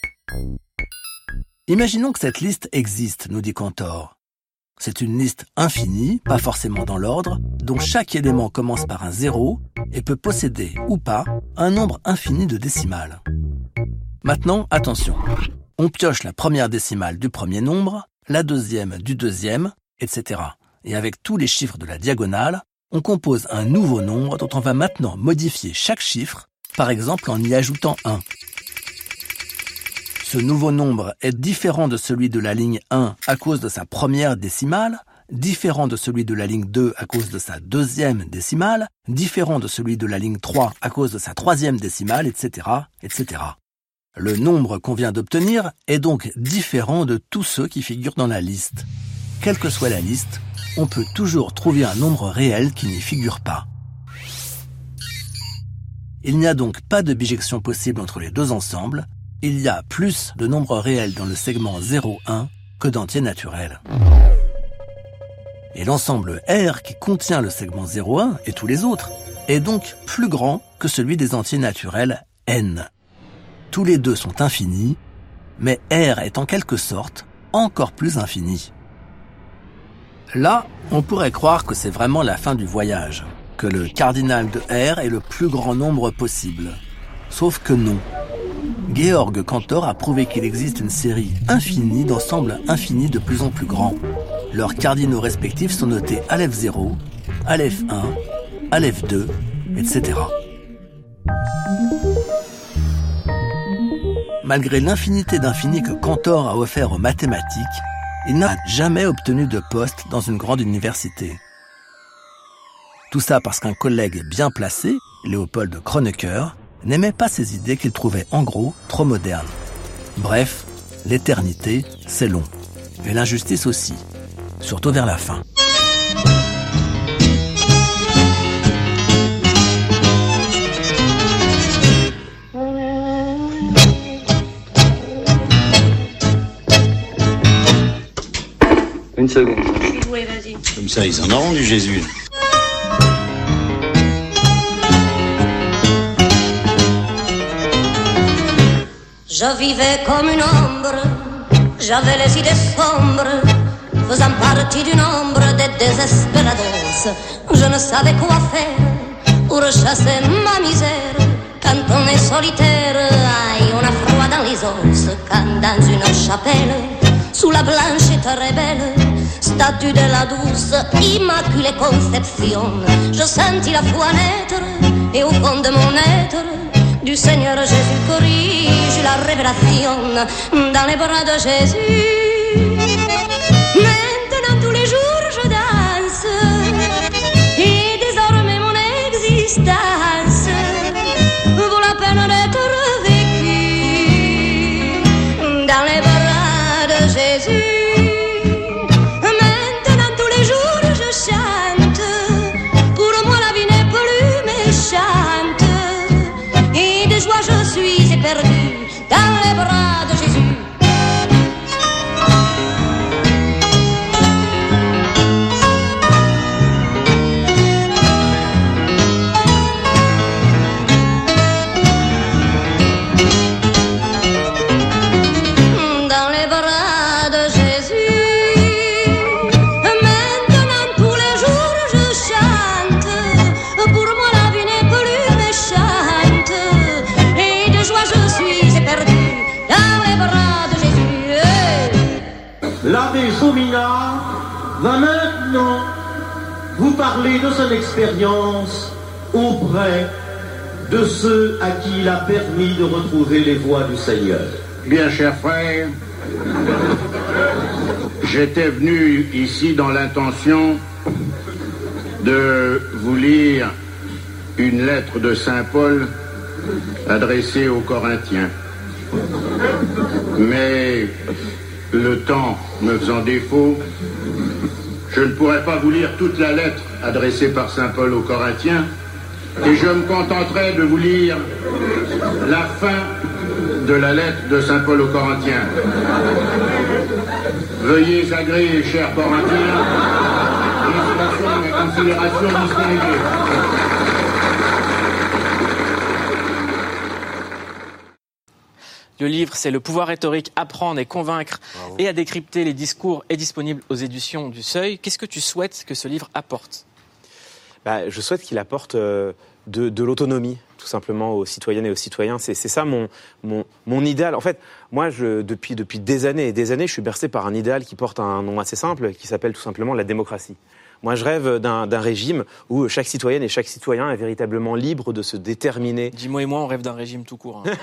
Imaginons que cette liste existe, nous dit Cantor. C'est une liste infinie, pas forcément dans l'ordre, dont chaque élément commence par un zéro et peut posséder, ou pas, un nombre infini de décimales. Maintenant, attention. On pioche la première décimale du premier nombre, la deuxième du deuxième, et cetera. Et avec tous les chiffres de la diagonale, on compose un nouveau nombre dont on va maintenant modifier chaque chiffre, par exemple en y ajoutant un. Ce nouveau nombre est différent de celui de la ligne un à cause de sa première décimale, différent de celui de la ligne deux à cause de sa deuxième décimale, différent de celui de la ligne trois à cause de sa troisième décimale, et cetera, et cetera. Le nombre qu'on vient d'obtenir est donc différent de tous ceux qui figurent dans la liste. Quelle que soit la liste, on peut toujours trouver un nombre réel qui n'y figure pas. Il n'y a donc pas de bijection possible entre les deux ensembles. Il y a plus de nombres réels dans le segment zéro un que d'entiers naturels. Et l'ensemble R qui contient le segment zéro un et tous les autres est donc plus grand que celui des entiers naturels N. Tous les deux sont infinis, mais R est en quelque sorte encore plus infini. Là, on pourrait croire que c'est vraiment la fin du voyage, que le cardinal de R est le plus grand nombre possible. Sauf que non. Georg Cantor a prouvé qu'il existe une série infinie d'ensembles infinis de plus en plus grands. Leurs cardinaux respectifs sont notés Aleph zéro, Aleph un, Aleph deux, et cetera. Malgré l'infinité d'infinis que Cantor a offert aux mathématiques, il n'a jamais obtenu de poste dans une grande université. Tout ça parce qu'un collègue bien placé, Léopold Kronecker, n'aimait pas ces idées qu'il trouvait en gros trop modernes. Bref, l'éternité, c'est long. Et l'injustice aussi, surtout vers la fin. Une seconde. Oui, vas-y. Comme ça, ils en auront du Jésus. Je vivais comme une ombre, j'avais les idées sombres, faisant partie du nombre des désespérados. Je ne savais quoi faire pour chasser ma misère. Quand on est solitaire, aïe, on a froid dans les os. Quand dans une chapelle, sous la blanche et très belle statue de la douce Immaculée Conception, je sentis la foi naître et au fond de mon être du Seigneur Jésus corrige la révélation dans les bras de Jésus. Maintenant tous les jours je danse et désormais mon existence vaut la peine d'être vécue dans les bras de Jésus. Maintenant tous les jours je chante, pour moi la vie n'est plus méchante. Et de joie je suis éperdue dans les bras de Jésus. Dans les bras de Jésus. Maintenant tous les jours je chante, pour moi la vie n'est plus méchante. Et de joie je suis éperdue dans les bras de Jésus. L'abbé Somina va maintenant vous parler de son expérience auprès de ceux à qui il a permis de retrouver les voies du Seigneur. Bien, cher frère, j'étais venu ici dans l'intention de vous lire une lettre de Saint Paul adressée aux Corinthiens. Mais le temps me faisant défaut, je ne pourrais pas vous lire toute la lettre adressée par Saint Paul aux Corinthiens, et je me contenterai de vous lire la fin de la lettre de Saint Paul aux Corinthiens. Veuillez agréer, chers Corinthiens, l'inspiration et considération distinguées. Le livre, c'est Le pouvoir rhétorique, apprendre et convaincre Bravo. Et à décrypter les discours, est disponible aux éditions du Seuil. Qu'est-ce que tu souhaites que ce livre apporte ? Bah, je souhaite qu'il apporte euh, de, de l'autonomie tout simplement aux citoyennes et aux citoyens. C'est, c'est ça mon, mon, mon idéal. En fait, moi, je, depuis, depuis des années et des années, je suis bercé par un idéal qui porte un nom assez simple, qui s'appelle tout simplement la démocratie. Moi, je rêve d'un, d'un régime où chaque citoyenne et chaque citoyen est véritablement libre de se déterminer. Dis-moi et moi, on rêve d'un régime tout court. Hein.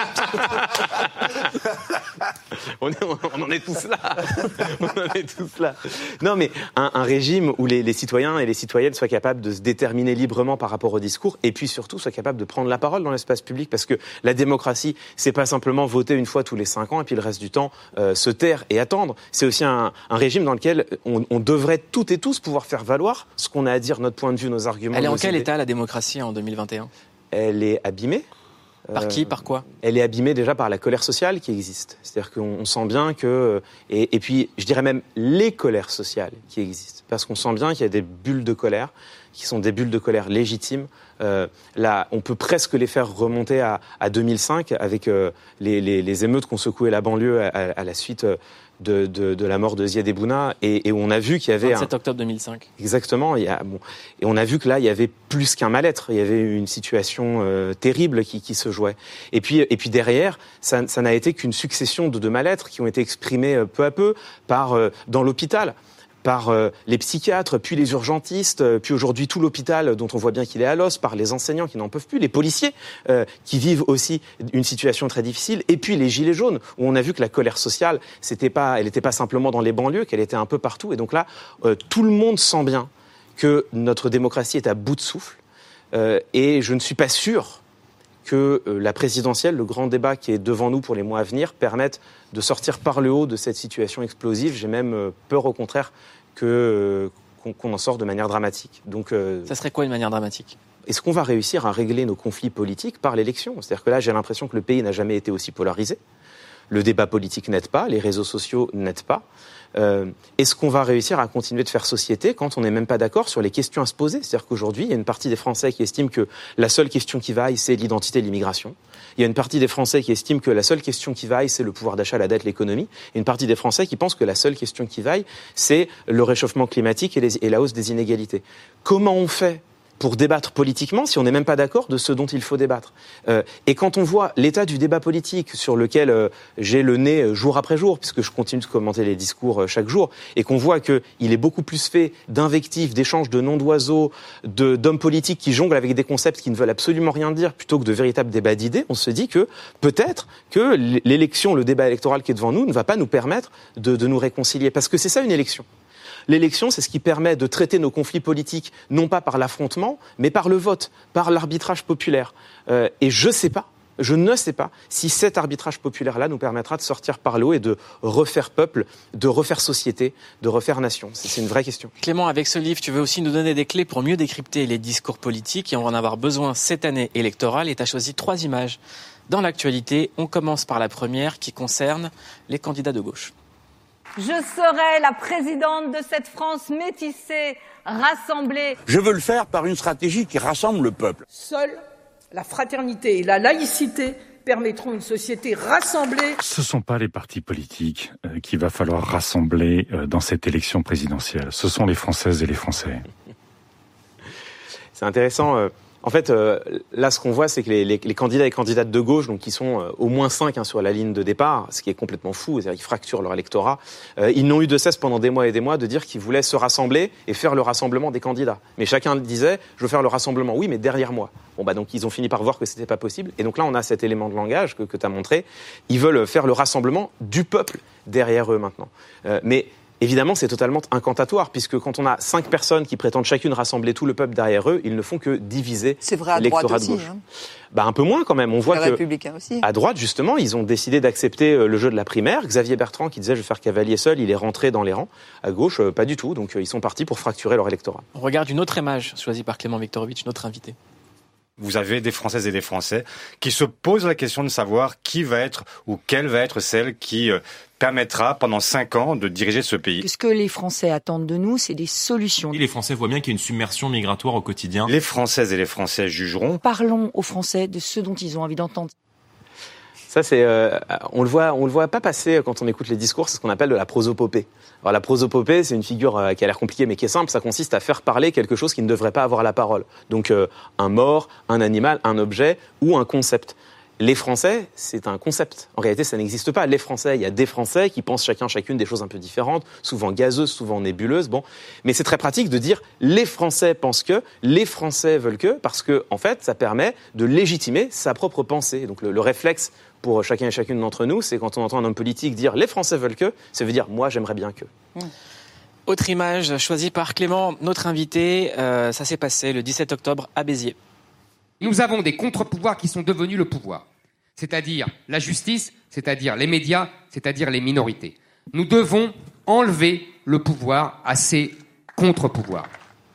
on, est, on en est tous là. On en est tous là. Non, mais un, un régime où les, les citoyens et les citoyennes soient capables de se déterminer librement par rapport au discours, et puis surtout soient capables de prendre la parole dans l'espace public, parce que la démocratie, c'est pas simplement voter une fois tous les cinq ans et puis le reste du temps euh, se taire et attendre. C'est aussi un, un régime dans lequel on, on devrait toutes et tous pouvoir faire valoir ce qu'on a à dire, notre point de vue, nos arguments. Elle est en quel idées. état, la démocratie, en deux mille vingt et un ? Elle est abîmée. Par euh, qui, par quoi ? Elle est abîmée déjà par la colère sociale qui existe. C'est-à-dire qu'on on sent bien que... Et, et puis, je dirais même les colères sociales qui existent. Parce qu'on sent bien qu'il y a des bulles de colère, qui sont des bulles de colère légitimes. Euh, là, on peut presque les faire remonter à, à deux mille cinq, avec euh, les, les, les émeutes qu'ont secoué la banlieue à, à la suite... Euh, De, de, de la mort de Ziad Ebouna, et, et on a vu qu'il y avait... vingt-sept octobre deux mille cinq. Exactement. Il y a, bon, et on a vu que là, il y avait plus qu'un mal-être. Il y avait une situation euh, terrible qui, qui se jouait. Et puis, et puis derrière, ça, ça n'a été qu'une succession de, de mal-être qui ont été exprimés euh, peu à peu par, euh, dans l'hôpital, par euh, les psychiatres, puis les urgentistes, euh, puis aujourd'hui tout l'hôpital dont on voit bien qu'il est à l'os, par les enseignants qui n'en peuvent plus, les policiers euh, qui vivent aussi une situation très difficile, et puis les gilets jaunes, où on a vu que la colère sociale, c'était pas, elle n'était pas simplement dans les banlieues, qu'elle était un peu partout. Et donc là, euh, tout le monde sent bien que notre démocratie est à bout de souffle, euh, et je ne suis pas sûr que euh, la présidentielle, le grand débat qui est devant nous pour les mois à venir, permette de sortir par le haut de cette situation explosive. J'ai même euh, peur, au contraire, que, euh, qu'on, qu'on en sorte de manière dramatique. Donc, euh, ça serait quoi une manière dramatique ? Est-ce qu'on va réussir à régler nos conflits politiques par l'élection ? C'est-à-dire que là, j'ai l'impression que le pays n'a jamais été aussi polarisé. Le débat politique n'aide pas, les réseaux sociaux n'aident pas. Euh, est-ce qu'on va réussir à continuer de faire société quand on n'est même pas d'accord sur les questions à se poser ? C'est-à-dire qu'aujourd'hui, il y a une partie des Français qui estiment que la seule question qui vaille, c'est l'identité et l'immigration. Il y a une partie des Français qui estiment que la seule question qui vaille, c'est le pouvoir d'achat, la dette, l'économie. Et une partie des Français qui pensent que la seule question qui vaille, c'est le réchauffement climatique et, les, et la hausse des inégalités. Comment on fait pour débattre politiquement si on n'est même pas d'accord de ce dont il faut débattre. Euh, et quand on voit l'état du débat politique sur lequel euh, j'ai le nez jour après jour, puisque je continue de commenter les discours euh, chaque jour, et qu'on voit qu'il est beaucoup plus fait d'invectives, d'échanges de noms d'oiseaux, de, d'hommes politiques qui jonglent avec des concepts qui ne veulent absolument rien dire, plutôt que de véritables débats d'idées, on se dit que peut-être que l'élection, le débat électoral qui est devant nous ne va pas nous permettre de, de nous réconcilier. Parce que c'est ça une élection. L'élection, c'est ce qui permet de traiter nos conflits politiques, non pas par l'affrontement, mais par le vote, par l'arbitrage populaire. Euh, et je sais pas, je ne sais pas si cet arbitrage populaire-là nous permettra de sortir par le haut et de refaire peuple, de refaire société, de refaire nation. C'est, c'est une vraie question. Clément, avec ce livre, tu veux aussi nous donner des clés pour mieux décrypter les discours politiques, et on va en avoir besoin cette année électorale, et tu as choisi trois images. Dans l'actualité, on commence par la première qui concerne les candidats de gauche. Je serai la présidente de cette France métissée, rassemblée. Je veux le faire par une stratégie qui rassemble le peuple. Seule la fraternité et la laïcité permettront une société rassemblée. Ce ne sont pas les partis politiques euh, qu'il va falloir rassembler euh, dans cette élection présidentielle. Ce sont les Françaises et les Français. C'est intéressant. Euh... En fait, euh, là, ce qu'on voit, c'est que les, les, les candidats et candidates de gauche, donc qui sont euh, au moins cinq hein, sur la ligne de départ, ce qui est complètement fou, c'est-à-dire qu'ils fracturent leur électorat, euh, ils n'ont eu de cesse pendant des mois et des mois de dire qu'ils voulaient se rassembler et faire le rassemblement des candidats. Mais chacun disait, je veux faire le rassemblement, oui, mais derrière moi. Bon, bah donc ils ont fini par voir que c'était pas possible. Et donc là, on a cet élément de langage que, que tu as montré. Ils veulent faire le rassemblement du peuple derrière eux maintenant. Euh, mais évidemment, c'est totalement incantatoire, puisque quand on a cinq personnes qui prétendent chacune rassembler tout le peuple derrière eux, ils ne font que diviser c'est vrai à l'électorat droite de aussi, gauche. hein. Bah, un peu moins quand même. On voit les que Républicains aussi. À droite, justement, ils ont décidé d'accepter le jeu de la primaire. Xavier Bertrand, qui disait je vais faire cavalier seul, il est rentré dans les rangs. À gauche, pas du tout. Donc ils sont partis pour fracturer leur électorat. On regarde une autre image choisie par Clément Viktorovitch, notre invité. Vous avez des Françaises et des Français qui se posent la question de savoir qui va être ou quelle va être celle qui permettra pendant cinq ans de diriger ce pays. Ce que les Français attendent de nous, c'est des solutions. Les Français voient bien qu'il y a une submersion migratoire au quotidien. Les Françaises et les Français jugeront. Parlons aux Français de ce dont ils ont envie d'entendre. Ça, c'est, euh, on le voit, on le voit pas passer quand on écoute les discours. C'est ce qu'on appelle de la prosopopée. Alors la prosopopée, c'est une figure euh, qui a l'air compliquée mais qui est simple. Ça consiste à faire parler quelque chose qui ne devrait pas avoir la parole. Donc euh, un mort, un animal, un objet ou un concept. Les Français, c'est un concept. En réalité, ça n'existe pas. Les Français, il y a des Français qui pensent chacun, chacune des choses un peu différentes, souvent gazeuses, souvent nébuleuses. Bon, mais c'est très pratique de dire les Français pensent que, les Français veulent que, parce que en fait, ça permet de légitimer sa propre pensée. Donc le, le réflexe pour chacun et chacune d'entre nous, c'est quand on entend un homme politique dire les Français veulent que, ça veut dire moi j'aimerais bien que. Mmh. Autre image choisie par Clément, notre invité. Euh, ça s'est passé le dix-sept octobre à Béziers. Nous avons des contre-pouvoirs qui sont devenus le pouvoir, c'est-à-dire la justice, c'est-à-dire les médias, c'est-à-dire les minorités. Nous devons enlever le pouvoir à ces contre-pouvoirs.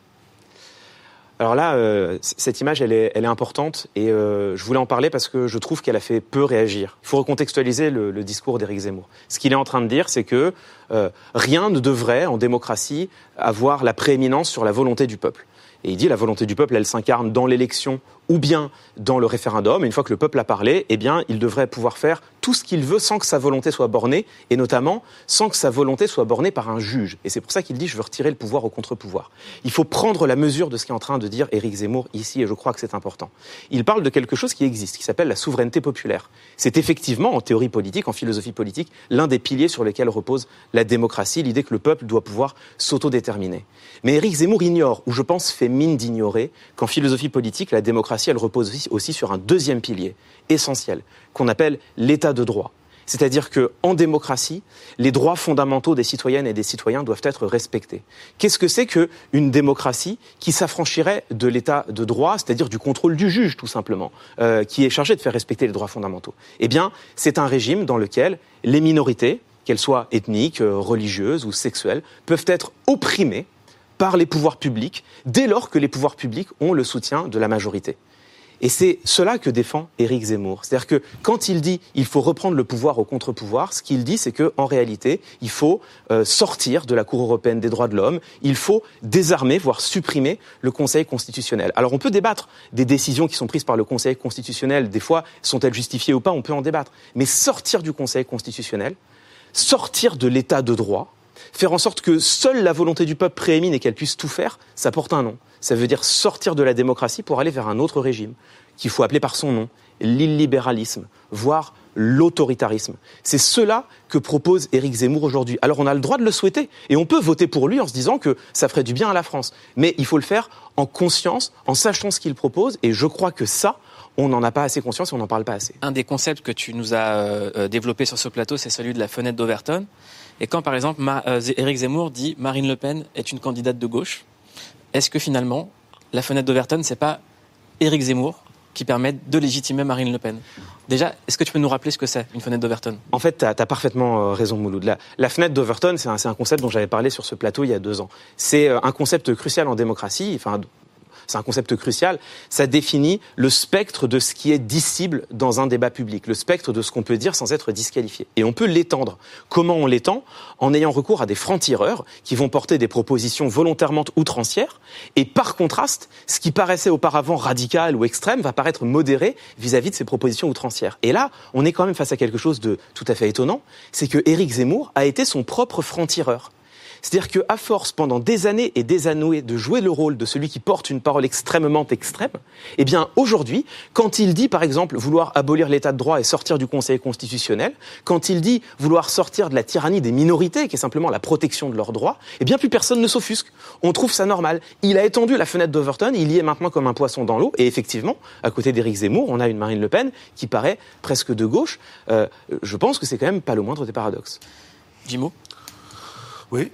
Alors là, euh, cette image, elle est, elle est importante et euh, je voulais en parler parce que je trouve qu'elle a fait peu réagir. Il faut recontextualiser le, le discours d'Éric Zemmour. Ce qu'il est en train de dire, c'est que euh, rien ne devrait, en démocratie, avoir la prééminence sur la volonté du peuple. Et il dit la volonté du peuple, elle s'incarne dans l'élection ou bien dans le référendum. Et une fois que le peuple a parlé, eh bien, il devrait pouvoir faire tout ce qu'il veut sans que sa volonté soit bornée, et notamment sans que sa volonté soit bornée par un juge. Et c'est pour ça qu'il dit « je veux retirer le pouvoir au contre-pouvoir ». Il faut prendre la mesure de ce qu'est en train de dire Éric Zemmour ici, et je crois que c'est important. Il parle de quelque chose qui existe, qui s'appelle la souveraineté populaire. C'est effectivement, en théorie politique, en philosophie politique, l'un des piliers sur lesquels repose la démocratie, l'idée que le peuple doit pouvoir s'autodéterminer. Mais Éric Zemmour ignore, ou je pense fait mine d'ignorer, qu'en philosophie politique, la démocratie, elle repose aussi, aussi sur un deuxième pilier essentiel, qu'on appelle l'état de droit. C'est-à-dire qu'en démocratie, les droits fondamentaux des citoyennes et des citoyens doivent être respectés. Qu'est-ce que c'est qu'une démocratie qui s'affranchirait de l'état de droit, c'est-à-dire du contrôle du juge, tout simplement, euh, qui est chargé de faire respecter les droits fondamentaux? Eh bien, c'est un régime dans lequel les minorités, qu'elles soient ethniques, religieuses ou sexuelles, peuvent être opprimées par les pouvoirs publics, dès lors que les pouvoirs publics ont le soutien de la majorité. Et c'est cela que défend Éric Zemmour. C'est-à-dire que quand il dit il faut reprendre le pouvoir au contre-pouvoir, ce qu'il dit c'est qu'en réalité, il faut euh, sortir de la Cour européenne des droits de l'homme, il faut désarmer, voire supprimer le Conseil constitutionnel. Alors on peut débattre des décisions qui sont prises par le Conseil constitutionnel, des fois sont-elles justifiées ou pas, on peut en débattre. Mais sortir du Conseil constitutionnel, sortir de l'état de droit, faire en sorte que seule la volonté du peuple préémine et qu'elle puisse tout faire, ça porte un nom. Ça veut dire sortir de la démocratie pour aller vers un autre régime, qu'il faut appeler par son nom, l'illibéralisme, voire l'autoritarisme. C'est cela que propose Éric Zemmour aujourd'hui. Alors on a le droit de le souhaiter, et on peut voter pour lui en se disant que ça ferait du bien à la France. Mais il faut le faire en conscience, en sachant ce qu'il propose, et je crois que ça, on n'en a pas assez conscience et on n'en parle pas assez. Un des concepts que tu nous as euh, développé sur ce plateau, c'est celui de la fenêtre d'Overton. Et quand, par exemple, Ma- euh, Éric Zemmour dit Marine Le Pen est une candidate de gauche, est-ce que finalement, la fenêtre d'Overton, c'est pas Éric Zemmour qui permet de légitimer Marine Le Pen? Déjà, est-ce que tu peux nous rappeler ce que c'est, une fenêtre d'Overton? En fait, tu as parfaitement raison, Mouloud. La, la fenêtre d'Overton, c'est un, c'est un concept dont j'avais parlé sur ce plateau il y a deux ans. C'est un concept crucial en démocratie, enfin... C'est un concept crucial. Ça définit le spectre de ce qui est dissible dans un débat public, le spectre de ce qu'on peut dire sans être disqualifié. Et on peut l'étendre. Comment on l'étend? En ayant recours à des francs-tireurs qui vont porter des propositions volontairement outrancières. Et par contraste, ce qui paraissait auparavant radical ou extrême va paraître modéré vis-à-vis de ces propositions outrancières. Et là, on est quand même face à quelque chose de tout à fait étonnant. C'est que Éric Zemmour a été son propre franc-tireur. C'est-à-dire qu'à force, pendant des années et des années, de jouer le rôle de celui qui porte une parole extrêmement extrême, eh bien, aujourd'hui, quand il dit, par exemple, vouloir abolir l'état de droit et sortir du Conseil constitutionnel, quand il dit vouloir sortir de la tyrannie des minorités, qui est simplement la protection de leurs droits, eh bien, plus personne ne s'offusque. On trouve ça normal. Il a étendu la fenêtre d'Overton, il y est maintenant comme un poisson dans l'eau, et effectivement, à côté d'Éric Zemmour, on a une Marine Le Pen qui paraît presque de gauche. Euh, je pense que c'est quand même pas le moindre des paradoxes. Jimo ? Oui.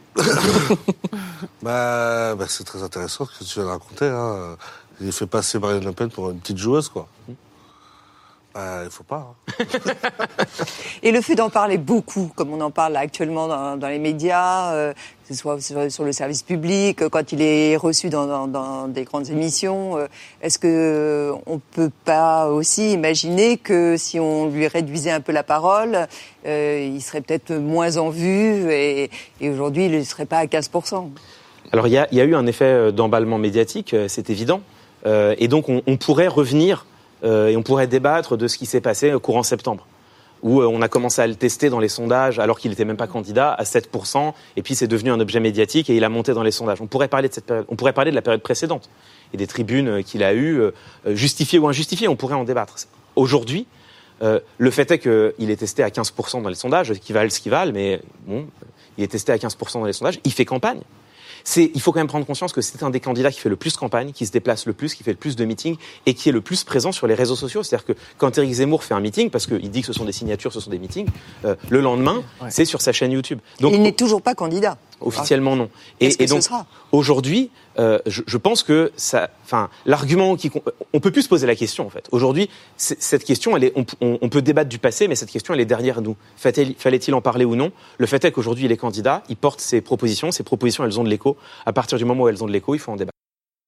bah, bah, c'est très intéressant ce que tu viens de raconter. Hein. Il fait passer Marine Le Pen pour une petite joueuse, quoi. Bah, il faut pas. Hein. Et le fait d'en parler beaucoup, comme on en parle actuellement dans, dans les médias, euh, que ce soit sur, sur le service public, quand il est reçu dans, dans, dans des grandes émissions, euh, est-ce que euh, on peut pas aussi imaginer que si on lui réduisait un peu la parole, euh, il serait peut-être moins en vue et, et aujourd'hui il ne serait pas à quinze pour cent? Alors il y a, y a eu un effet d'emballement médiatique, c'est évident, euh, et donc on, on pourrait revenir Euh, et on pourrait débattre de ce qui s'est passé au courant septembre. où on a commencé à le tester dans les sondages alors qu'il n'était même pas candidat à sept pour cent, et puis c'est devenu un objet médiatique et il a monté dans les sondages. On pourrait parler de cette période, on pourrait parler de la période précédente et des tribunes qu'il a eues, justifiées ou injustifiées, on pourrait en débattre. Aujourd'hui, euh, le fait est qu'il est testé à quinze pour cent dans les sondages, qui valent ce qu'ils valent, mais bon, il est testé à quinze pour cent dans les sondages, il fait campagne. C'est, il faut quand même prendre conscience que c'est un des candidats qui fait le plus campagne, qui se déplace le plus, qui fait le plus de meetings et qui est le plus présent sur les réseaux sociaux. C'est-à-dire que quand Éric Zemmour fait un meeting, parce qu'il dit que ce sont des signatures, ce sont des meetings, euh, le lendemain, ouais. c'est sur sa chaîne YouTube. Donc, il n'est toujours pas candidat. Officiellement, non. Et, Qu'est-ce que et donc, ce sera aujourd'hui, euh, je, je pense que ça, enfin, l'argument qui, on peut plus se poser la question en fait. Aujourd'hui, cette question, elle est, on, on, on peut débattre du passé, mais cette question, elle est derrière nous. Fallait-il, fallait-il en parler ou non ? Le fait est qu'aujourd'hui, il est candidat, il porte ses propositions, ses propositions, elles ont de l'écho. À partir du moment où elles ont de l'écho, il faut en débattre.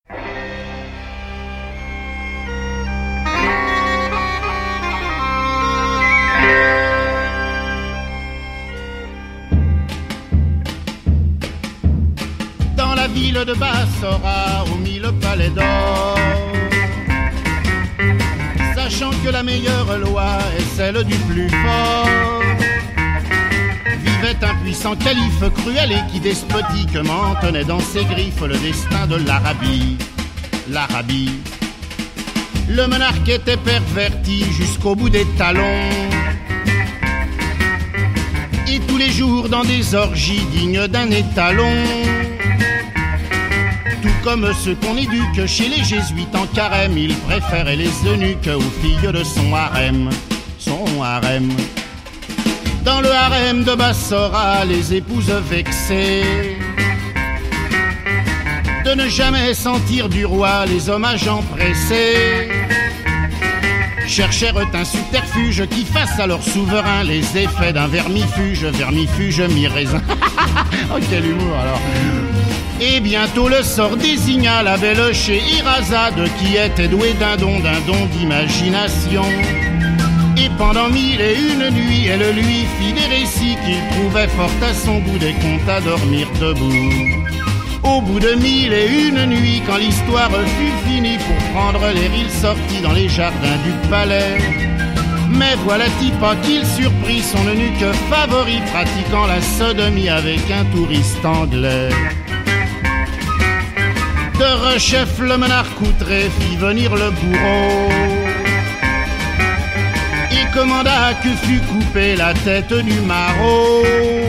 Ville de Bassora, aux mille palais d'or, sachant que la meilleure loi est celle du plus fort, vivait un puissant calife cruel et qui despotiquement tenait dans ses griffes le destin de l'Arabie. L'Arabie. Le monarque était perverti jusqu'au bout des talons, et tous les jours dans des orgies dignes d'un étalon, tout comme ceux qu'on éduque chez les jésuites en carême, il préférait les eunuques aux filles de son harem, son harem. Dans le harem de Bassora, les épouses vexées de ne jamais sentir du roi les hommages empressés cherchèrent un subterfuge qui fasse à leur souverain les effets d'un vermifuge, vermifuge mi-raisin. Oh, quel humour alors. Et bientôt le sort désigna la belle Scheherazade qui était douée d'un don, d'un don d'imagination. Et pendant mille et une nuits, elle lui fit des récits qu'il trouvait fort à son goût, des contes à dormir debout. Au bout de mille et une nuits, quand l'histoire fut finie, pour prendre l'air, il sortit dans les jardins du palais. Mais voilà-t-il pas qu'il surprit son eunuque favori pratiquant la sodomie avec un touriste anglais. De rechef, le monarque outré fit venir le bourreau et commanda que fût coupée la tête du maraud.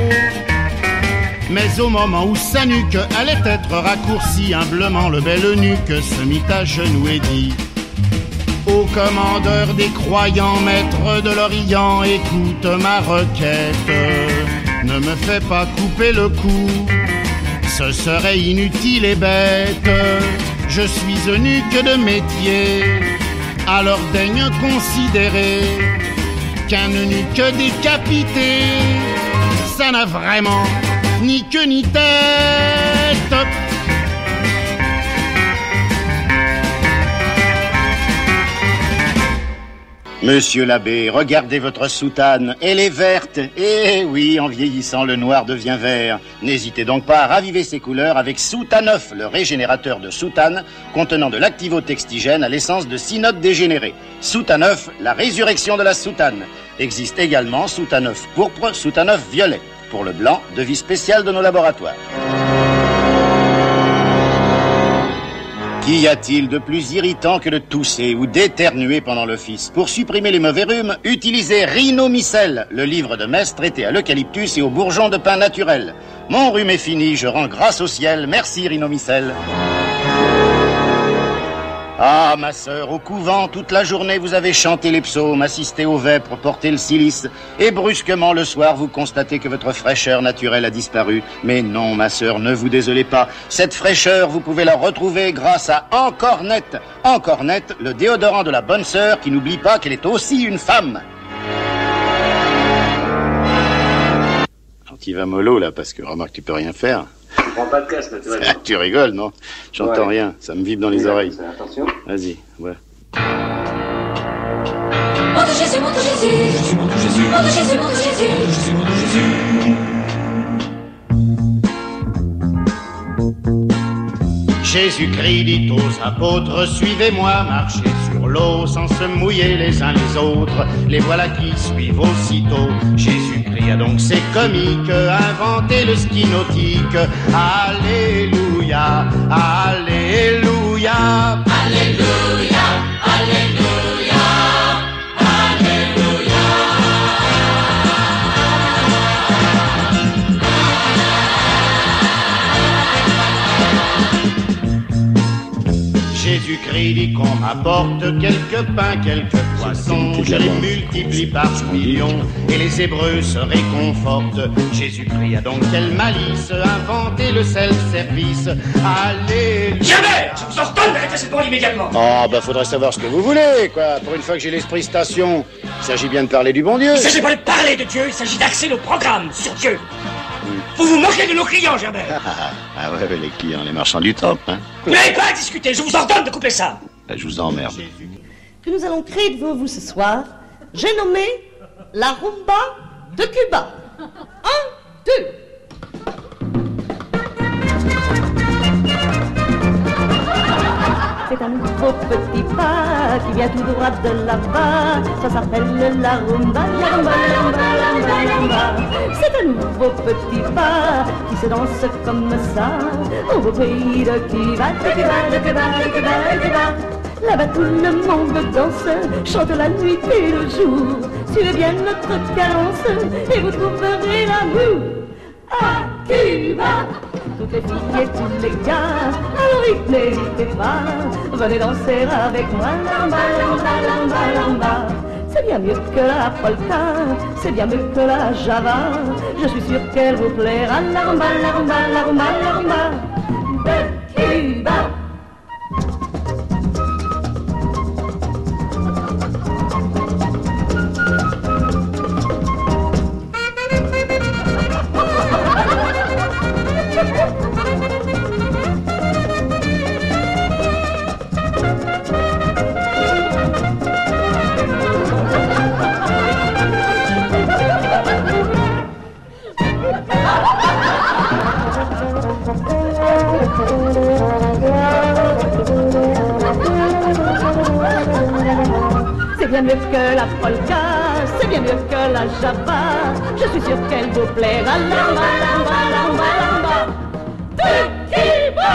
Mais au moment où sa nuque allait être raccourcie, humblement le bel eunuque se mit à genoux et dit: ô commandeur des croyants, maître de l'Orient, écoute ma requête, ne me fais pas couper le cou, ce serait inutile et bête. Je suis eunuque de métier, alors daigne considérer qu'un eunuque décapité, ça n'a vraiment ni queue ni tête. Monsieur l'abbé, regardez votre soutane, elle est verte. Eh oui, en vieillissant, le noir devient vert. N'hésitez donc pas à raviver ses couleurs avec Soutaneuf, le régénérateur de soutane, contenant de l'activotextigène à l'essence de cynote dégénérée. Soutaneuf, la résurrection de la soutane. Existe également Soutaneuf pourpre, Soutaneuf violet. Pour le blanc, devis spécial de nos laboratoires. Qu'y a-t-il de plus irritant que de tousser ou d'éternuer pendant l'office? Pour supprimer les mauvais rhumes, utilisez Rhinomycel, le livre de messe traité à l'eucalyptus et aux bourgeons de pin naturel. Mon rhume est fini, je rends grâce au ciel. Merci Rhinomycel. Ah, ma sœur, au couvent, toute la journée, vous avez chanté les psaumes, assisté aux vêpres, porté le cilice, et brusquement, le soir, vous constatez que votre fraîcheur naturelle a disparu. Mais non, ma sœur, ne vous désolez pas. Cette fraîcheur, vous pouvez la retrouver grâce à Encornet. Encornet, le déodorant de la bonne sœur qui n'oublie pas qu'elle est aussi une femme. Alors, tu vas mollo, là, parce que, remarque, tu peux rien faire. Je prends pas de casque, naturellement. Ah, tu rigoles, non? J'entends ouais. rien, ça me vibre dans les oui, oreilles. Attention. Vas-y, ouais. Mon Dieu Jésus, mon Dieu Jésus, Jésus, mon Dieu Jésus, mon Dieu Jésus, mon Dieu Jésus, Jésus, mon Dieu Jésus. Jésus-Christ dit aux apôtres, suivez-moi, marchez sur l'eau sans se mouiller les uns les autres. Les voilà qui suivent aussitôt. Jésus-Christ a donc ses comiques inventé le ski nautique. Alléluia, alléluia, alléluia, alléluia, alléluia. Jésus-Christ dit qu'on m'apporte quelques pains, quelques poissons, je les multiplie par millions, et les Hébreux se réconfortent. Jésus-Christ a donc quelle malice inventé le self-service. Alléluia. Jamais. Je vous ordonne d'arrêter cette bande immédiatement. Oh, bah faudrait savoir ce que vous voulez, quoi. Pour une fois que j'ai l'esprit station, il s'agit bien de parler du bon Dieu. Il ne s'agit pas de parler de Dieu, il s'agit d'axer nos programmes sur Dieu. Vous vous moquez de nos clients, Gerbert. Ah ouais, les clients, les marchands du temple, hein. Vous n'avez pas à discuter, je vous ordonne de couper ça. Là, je vous emmerde. Que nous allons créer devant vous ce soir, j'ai nommé la rumba de Cuba. Un, deux. C'est un nouveau petit pas qui vient tout droit de là-bas. Ça s'appelle la rumba, la rumba, la rumba, la rumba, la rumba. C'est un nouveau petit pas qui se danse comme ça au beau pays de Cuba, de Cuba, de Cuba, de Cuba, de Cuba. Là-bas tout le monde danse, chante la nuit et le jour. Suivez bien notre cadence et vous trouverez l'amour. À Cuba, toutes les filles et tous les gars, alors vite n'hésitez pas, venez danser avec moi, lamba, lamba, lamba, lamba. C'est bien mieux que la polka, c'est bien mieux que la java, je suis sûr qu'elle vous plaira, la rumba, la rumba, la rumba, la rumba de Cuba. C'est bien mieux que la polka, c'est bien mieux que la java, je suis sûr qu'elle vous plaira, lamba, lamba, lamba, lamba de Cuba.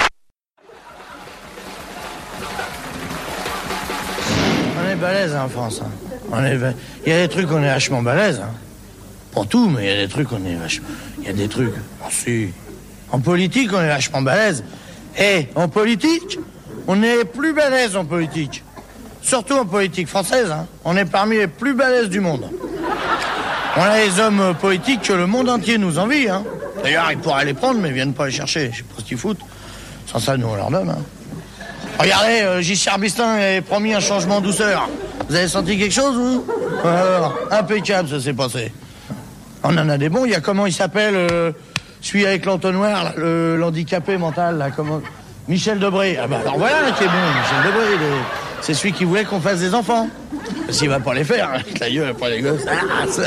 On est balèze en France. Hein. On est... Il y a des trucs on est vachement balèze. Hein. Pour tout, mais il y a des trucs on est vachement... Il y a des trucs... Oh, si. En politique, on est vachement balèze. Et en politique, on est plus balèze en politique. Surtout en politique française. Hein. On est parmi les plus balèzes du monde. On a les hommes politiques que le monde entier nous envie. Hein. D'ailleurs, ils pourraient les prendre, mais ils viennent pas les chercher. Je sais pas ce qu'ils foutent. Sans ça, nous, on leur donne. Hein. Regardez, euh, Giscard d'Estaing avait promis un changement en douceur. Vous avez senti quelque chose, vous? Alors, impeccable, ça s'est passé. On en a des bons. Il y a comment il s'appelle, euh, celui avec l'entonnoir, là, le, l'handicapé mental, là, comment... Michel Debré. Ah bah alors voilà qui est bon, Michel Debré. Le... C'est celui qui voulait qu'on fasse des enfants. S'il va pas les faire, avec la gueule, pas les gosses. Ah, ça...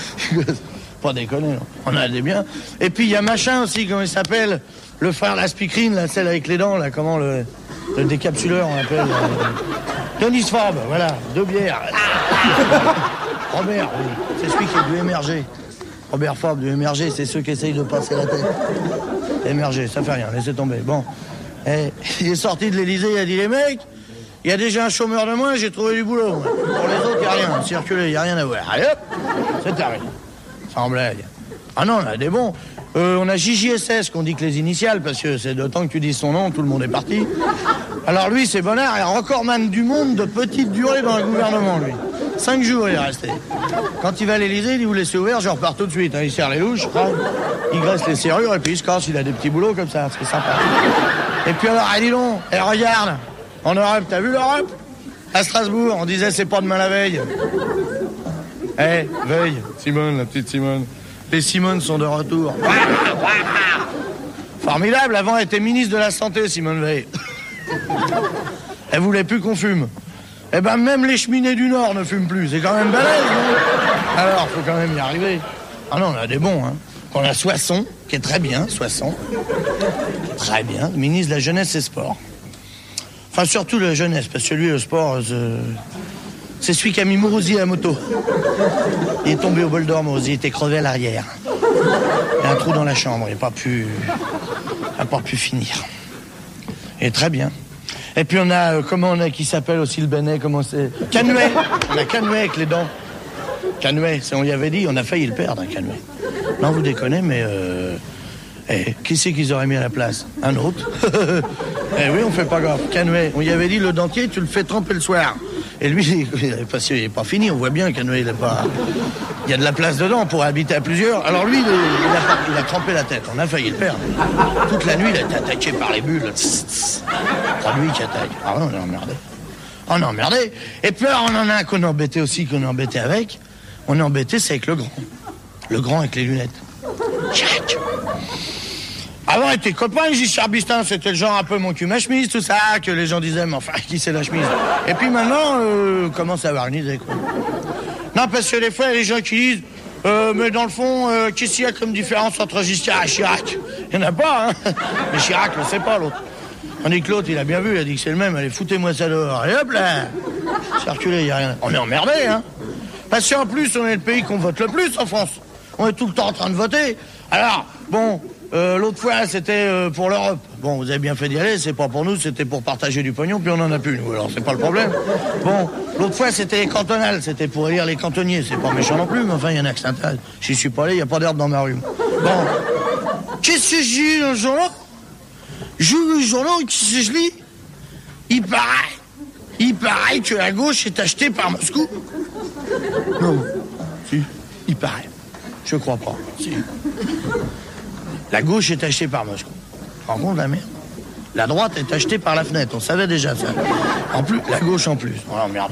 Pas déconner, non. On a des biens. Et puis il y a machin aussi, comment il s'appelle? Le frère la speakerine, là, celle avec les dents, là, comment le, le décapsuleur, on appelle. Euh... Denis Forbes, voilà, deux bières. Robert, oui, c'est celui qui est du émerger. Robert Forbes, du émerger, c'est ceux qui essayent de passer la tête. Émerger, ça fait rien, laissez tomber. Bon, et, il est sorti de l'Élysée, il a dit, les mecs, il y a déjà un chômeur de moins, j'ai trouvé du boulot. Pour les autres, il n'y a rien, circuler, il n'y a rien à voir. Allez hop, c'est terminé. Sans blague. Ah non, on a des bons. Euh, on a J J S S, qu'on dit que les initiales, parce que c'est de temps que tu dis son nom, tout le monde est parti. Alors lui, c'est Bonnard, il est recordman du monde de petite durée dans le gouvernement, lui. Cinq jours, il est resté. Quand il va à l'Élysée, il dit, vous laissez ouvert, je repars tout de suite. Hein. Il serre les louches, il graisse les serrures, et puis il se casse, il a des petits boulots comme ça, c'est sympa. Et puis alors, allez dis donc, et regarde, en Europe, t'as vu l'Europe? À Strasbourg, on disait, c'est pas demain la veille. Eh, hey, veille, Simone, la petite Simone. Les Simones sont de retour. Formidable, avant elle était ministre de la Santé, Simone Veil. Elle voulait plus qu'on fume. Eh ben même les cheminées du Nord ne fument plus, c'est quand même balèze, non? Alors, faut quand même y arriver. Ah non, on a des bons, hein. qu'on a Soisson, qui est très bien, Soisson. Très bien, ministre de la Jeunesse et Sport. Enfin, surtout de la jeunesse, parce que lui, le sport, c'est celui qui a mis Mourouzi à la moto. Il est tombé au bol d'or, Mourouzi, il était crevé à l'arrière. Il y a un trou dans la chambre, il n'a pas pu... il n'a pas pu finir. Et très bien. Et puis on a, euh, comment on a, qui s'appelle aussi le Benet, comment c'est... Canouet. On a Canouet avec les dents. Canouet, on y avait dit, on a failli le perdre, un Canouet. Non, vous déconnez, mais... Euh... Eh, qui c'est qu'ils auraient mis à la place? Un autre. Eh oui, on fait pas grave. Canouet, on y avait dit, le dentier, tu le fais tremper le soir. Et lui, parce qu'il n'est pas fini, on voit bien, Canouet, il est pas... Il y a de la place dedans pour habiter à plusieurs. Alors lui, il a, il a trempé la tête. On a failli le perdre. Toute la nuit, il a été attaqué par les bulles. C'est pas lui qui attaque. Ah non, on est emmerdé. On est emmerdé. Et puis alors, on en a un qu'on est embêté aussi, qu'on est embêté avec. On est embêté, c'est avec le grand. Le grand avec les lunettes. Chirac. Avant, il était copain, Giscard d'Estaing, c'était le genre un peu mon cul, ma chemise, tout ça, que les gens disaient, mais enfin, qui c'est la chemise? Et puis maintenant, euh, commence à avoir une idée, quoi. Non, parce que des fois, il y a des gens qui disent, euh, mais dans le fond, euh, qu'est-ce qu'il y a comme différence entre Giscard et Chirac? Il n'y en a pas, hein. Mais Chirac ne le sait pas, l'autre. Tandis que l'autre, il a bien vu, il a dit que c'est le même, allez, foutez-moi ça dehors. Et hop là, c'est reculé, il n'y a rien. On est emmerdé, hein. Parce qu'en plus, on est le pays qu'on vote le plus en France. On est tout le temps en train de voter. Alors, bon... Euh, l'autre fois, c'était euh, pour l'Europe. Bon, vous avez bien fait d'y aller, c'est pas pour nous, c'était pour partager du pognon, puis on en a plus, nous, alors c'est pas le problème. Bon, l'autre fois, c'était les cantonales, c'était pour élire les cantonniers, c'est pas méchant non plus, mais enfin, il y en a que Saint-Al. J'y suis pas allé, il y a pas d'herbe dans ma rue. Bon, qu'est-ce que j'ai lu dans le journal? Je lis le journal, qu'est-ce que je lis? Il paraît, il paraît que la gauche est achetée par Moscou. Non, si, il paraît. Je crois pas, si. La gauche est achetée par Moscou. Tu te rends compte, la merde? La droite est achetée par la fenêtre, on savait déjà ça. En plus, la gauche en plus. On l'a emmerdé.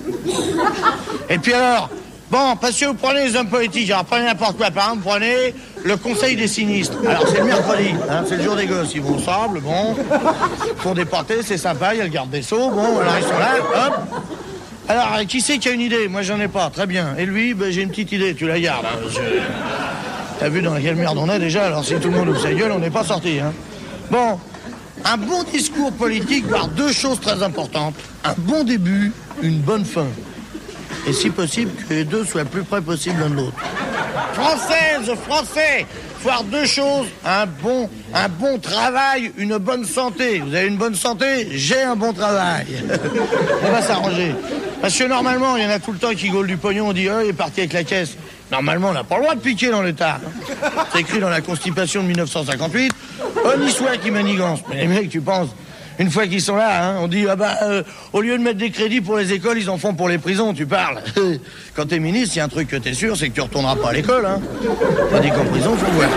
Et puis alors, bon, parce que vous prenez les hommes politiques, alors prenez n'importe quoi, par exemple, prenez le Conseil des sinistres. Alors c'est le mercredi, hein, c'est le jour des gosses, ils vont ensemble, bon, font des portées, c'est sympa, il y a le garde des Sceaux, bon, alors ils sont là, hop. Alors, qui c'est qui a une idée? Moi, j'en ai pas, très bien. Et lui, ben, j'ai une petite idée, tu la gardes. Hein, je... T'as vu dans quelle merde on est déjà, alors si tout le monde ouvre sa gueule, on n'est pas sorti, hein. Bon, un bon discours politique par deux choses très importantes. Un bon début, une bonne fin. Et si possible, que les deux soient le plus près possible l'un de l'autre. Française, Français, faut avoir deux choses, un bon, un bon travail, une bonne santé. Vous avez une bonne santé? J'ai un bon travail. On va s'arranger. Parce que normalement, il y en a tout le temps qui gaulent du pognon, on dit, oh, il est parti avec la caisse. Normalement, on n'a pas le droit de piquer dans l'État. C'est écrit dans la Constitution de mille neuf cent cinquante-huit. On y soit qui manigance. Mais les mecs, tu penses, une fois qu'ils sont là, hein, on dit, ah bah, euh, au lieu de mettre des crédits pour les écoles, ils en font pour les prisons, tu parles. Quand t'es ministre, il y a un truc que t'es sûr, c'est que tu retourneras pas à l'école, hein. Tandis qu'en prison, faut voir.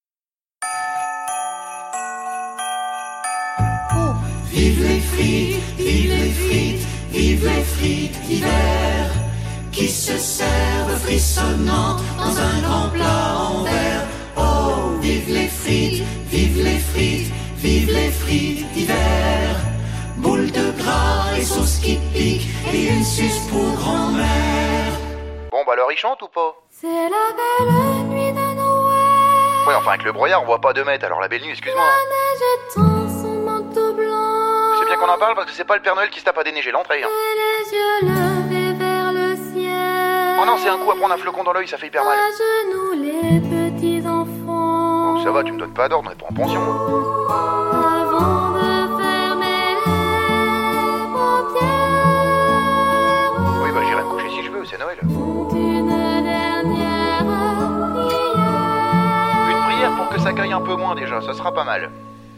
Vive les frites, vive les frites, vive les frites d'hiver, qui se servent frissonnant dans un grand plat en verre. Oh, vive les frites, vive les frites, vive les frites d'hiver. Boules de gras et sauce qui pique et une suce pour grand-mère. Bon bah alors il chante ou pas? C'est la belle nuit de Noël. Ouais, enfin avec le brouillard on voit pas deux mètres, alors la belle nuit, excuse-moi. La neige étend son manteau blanc. C'est bien qu'on en parle parce que c'est pas le Père Noël qui se tape à déneiger l'entrée. Hein. Et les yeux levés vers le ciel. Oh non, c'est un coup à prendre un flocon dans l'œil, ça fait hyper mal. À genoux les petits enfants. Oh, ça va, tu me donnes pas d'ordre, on est pas en pension. Avant de fermer les paupières. Oui, bah j'irai me coucher si je veux, c'est Noël. Une dernière prière. Une prière pour que ça caille un peu moins déjà, ça sera pas mal.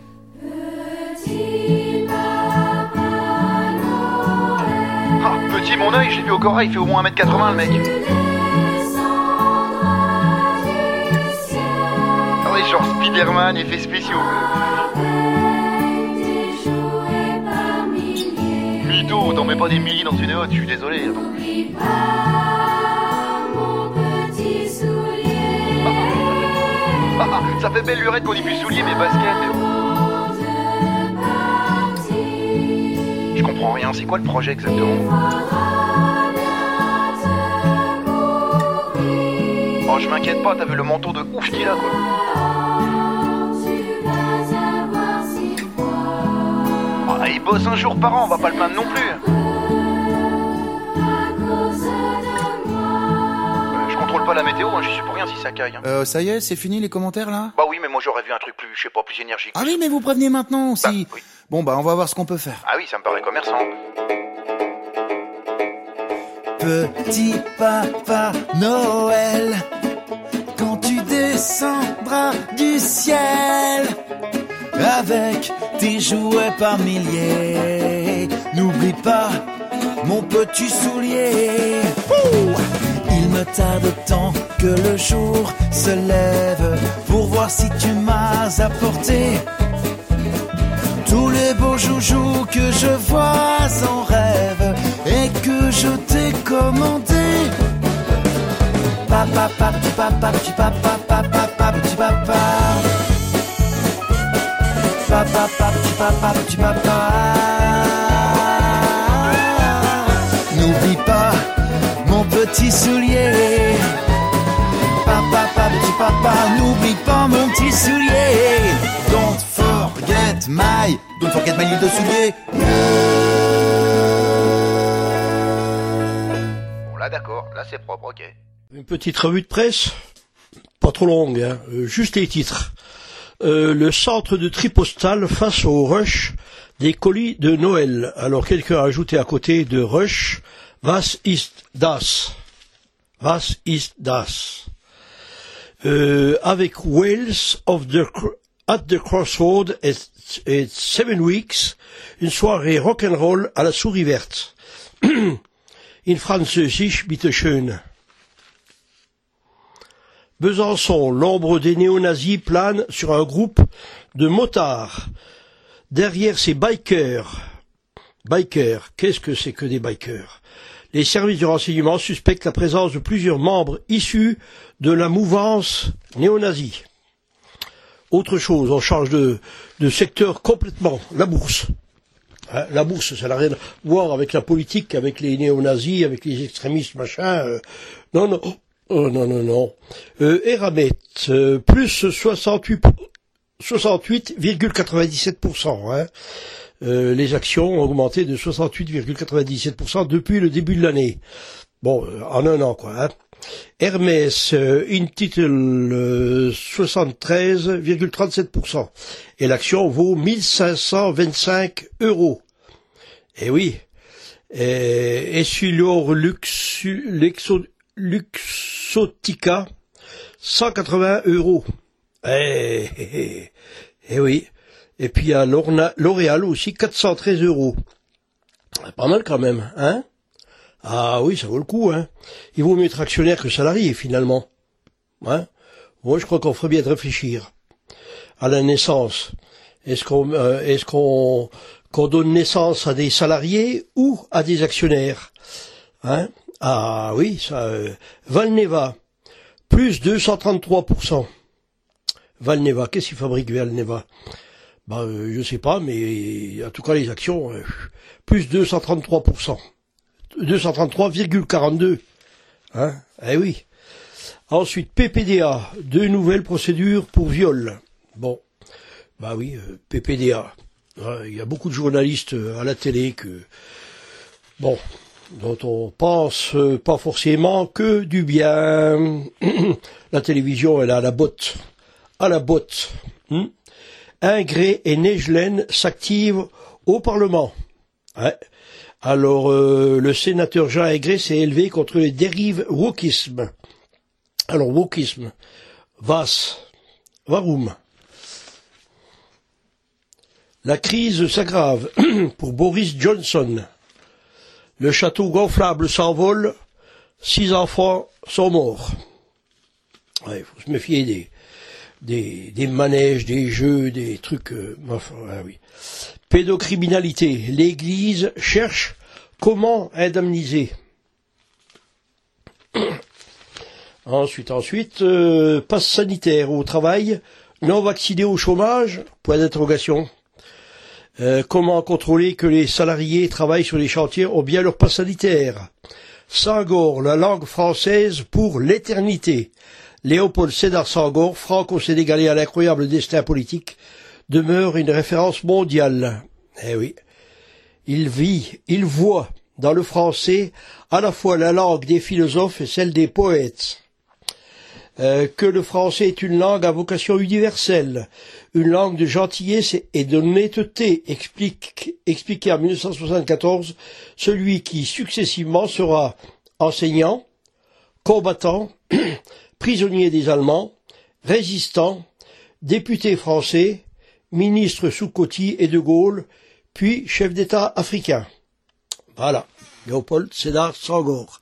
Petit Papa Noël. Ah, petit mon œil, j'ai vu au Cora, il fait au moins un mètre quatre-vingts le mec. Ah oui, genre Spider-Man, effets spéciaux. Mytho, t'en mets pas des milliers dans une hotte, je suis désolé. Attends. Ah, ah, ça fait belle lurette qu'on ait pu soulier mes baskets. Je comprends rien, c'est quoi le projet exactement? Oh moi je m'inquiète pas, t'as vu le manteau de ouf qu'il a quoi. Ah, il bosse un jour par an, on va pas le plaindre non plus. Euh, je contrôle pas la météo, hein, j'y suis pour rien si ça caille. Hein. Euh, ça y est, c'est fini les commentaires là? Bah oui, mais moi j'aurais vu un truc plus, je sais pas, plus énergique. Ah oui, mais vous prévenez maintenant aussi. Bah, oui. Bon bah on va voir ce qu'on peut faire. Ah oui, ça me paraît commerçant. Petit Papa Noël, quand tu descendras du ciel avec tes jouets par milliers, n'oublie pas mon petit soulier. Ouh, il me tarde tant que le jour se lève pour voir si tu m'as apporté tous les beaux joujoux que je vois en rêve et que je t'ai commandé. Papa, papa, petit papa, petit papa, papa, papa, petit papa. Papa, papa, petit papa, petit papa. N'oublie pas mon petit soulier. Papa, papa, petit papa, n'oublie pas mon petit soulier. Don't forget my, don't forget my livre de souliers. Bon là d'accord, là c'est propre, ok. Une petite revue de presse, pas trop longue, hein, euh, juste les titres. Euh, le centre de tri postal face au rush des colis de Noël. Alors quelqu'un a ajouté à côté de rush, was ist das? Was ist das? Euh, avec Wales of the at the Crossroad et, et Seven Weeks, une soirée rock'n'roll à la Souris Verte. In Französisch, bitte schön. Besançon, l'ombre des néo-nazis plane sur un groupe de motards. Derrière ces bikers, bikers, qu'est-ce que c'est que des bikers? Les services de renseignement suspectent la présence de plusieurs membres issus de la mouvance néo-nazie. Autre chose, on change de, de secteur complètement, la bourse. Hein, la bourse, ça n'a rien à voir avec la politique, avec les néo-nazis, avec les extrémistes, machin. Euh, non, non. Oh non, non, non. Euh, Eramet, euh, plus soixante-huit virgule quatre-vingt-dix-sept pour cent. Hein. Euh, les actions ont augmenté de soixante-huit virgule quatre-vingt-dix-sept pour cent depuis le début de l'année. Bon, euh, en un an, quoi. Hein. Hermès, euh, Intitel, euh, soixante-treize virgule trente-sept pour cent. Et l'action vaut mille cinq cent vingt-cinq euros. Eh oui. Et Essilor Luxu, Lexo, Luxotica, cent quatre-vingts euros. Eh, eh, eh, eh oui. Et puis il y a L'Oréal aussi, quatre cent treize euros. Pas mal quand même, hein? Ah oui, ça vaut le coup, hein. Il vaut mieux être actionnaire que salarié, finalement. Hein? Moi, je crois qu'on ferait bien de réfléchir à la naissance. Est-ce qu'on, euh, est-ce qu'on, qu'on donne naissance à des salariés ou à des actionnaires? Hein? Ah oui, ça, euh, Valneva, plus deux cent trente-trois pour cent. Valneva, qu'est-ce qu'il fabrique Valneva? Ben, euh, je sais pas, mais en tout cas les actions, euh, plus deux cent trente-trois pour cent. deux cent trente-trois virgule quarante-deux. Hein? Eh oui. Ensuite, P P D A, deux nouvelles procédures pour viol. Bon, bah oui, euh, P P D A. Il y a beaucoup de journalistes à la télé que, bon, dont on pense euh, pas forcément que du bien. La télévision, elle est à la botte. À la botte. Hum? Ingré et Negelen s'activent au Parlement. Ouais. Alors, euh, le sénateur Jean Ingré s'est élevé contre les dérives wokisme. Alors, wokisme. Was. Warum. La crise s'aggrave pour Boris Johnson. Le château gonflable s'envole. Six enfants sont morts. Ouais, faut se méfier des, des, des manèges, des jeux, des trucs, euh, enfin, ah oui. Pédocriminalité. L'Église cherche comment indemniser. Ensuite, ensuite, euh, passe sanitaire au travail, non vacciné au chômage, point d'interrogation. Euh, comment contrôler que les salariés travaillent sur les chantiers ont bien leur passe sanitaire. Senghor, la langue française pour l'éternité. Léopold Sédar Senghor, franco-sénégalais à l'incroyable destin politique, demeure une référence mondiale. Eh oui. Il vit, il voit dans le français à la fois la langue des philosophes et celle des poètes. Euh, que le français est une langue à vocation universelle, une langue de gentillesse et d'honnêteté, explique, expliqué en mille neuf cent soixante-quatorze celui qui successivement sera enseignant, combattant, prisonnier des Allemands, résistant, député français, ministre sous Coty et de Gaulle, puis chef d'État africain. Voilà, Léopold Sédar Senghor.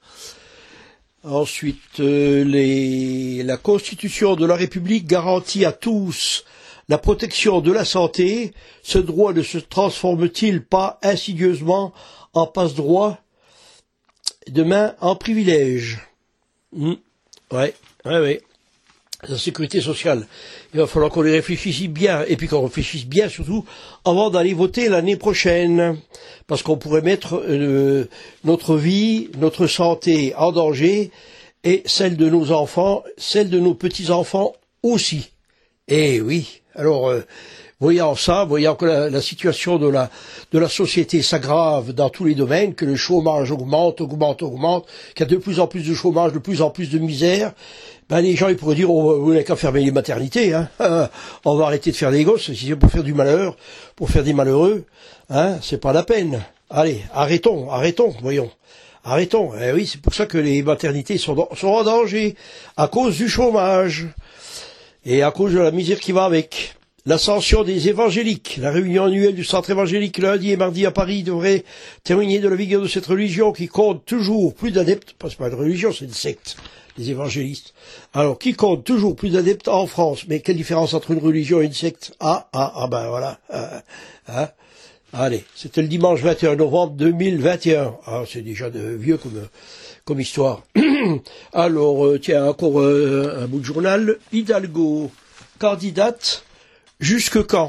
Ensuite, euh, les, la Constitution de la République garantit à tous la protection de la santé. Ce droit ne se transforme-t-il pas insidieusement en passe-droit, demain en privilège? mmh. Ouais, ouais, ouais. La sécurité sociale. Il va falloir qu'on y réfléchisse bien, et puis qu'on réfléchisse bien surtout avant d'aller voter l'année prochaine. Parce qu'on pourrait mettre euh, notre vie, notre santé en danger, et celle de nos enfants, celle de nos petits-enfants aussi. Eh oui, alors, euh, voyant ça, voyant que la, la situation de la, de la société s'aggrave dans tous les domaines, que le chômage augmente, augmente, augmente, qu'il y a de plus en plus de chômage, de plus en plus de misère, ben les gens ils pourraient dire, oh, vous n'avez qu'à fermer les maternités, hein. On va arrêter de faire des gosses, si c'est pour faire du malheur, pour faire des malheureux, hein, c'est pas la peine. Allez, arrêtons, arrêtons, voyons. Arrêtons. Eh oui, c'est pour ça que les maternités sont, dans, sont en danger, à cause du chômage, et à cause de la misère qui va avec. L'ascension des évangéliques. La réunion annuelle du centre évangélique lundi et mardi à Paris devrait témoigner de la vigueur de cette religion qui compte toujours plus d'adeptes, parce que c'est pas une religion, c'est une secte, les évangélistes. Alors, qui compte toujours plus d'adeptes en France. Mais quelle différence entre une religion et une secte? Ah, ah, ah ben voilà. Ah, ah. Allez, c'était le dimanche vingt et un novembre deux mille vingt et un. Ah, c'est déjà de vieux comme, comme histoire. Alors, euh, tiens, encore euh, un bout de journal. Hidalgo, candidate, jusque quand?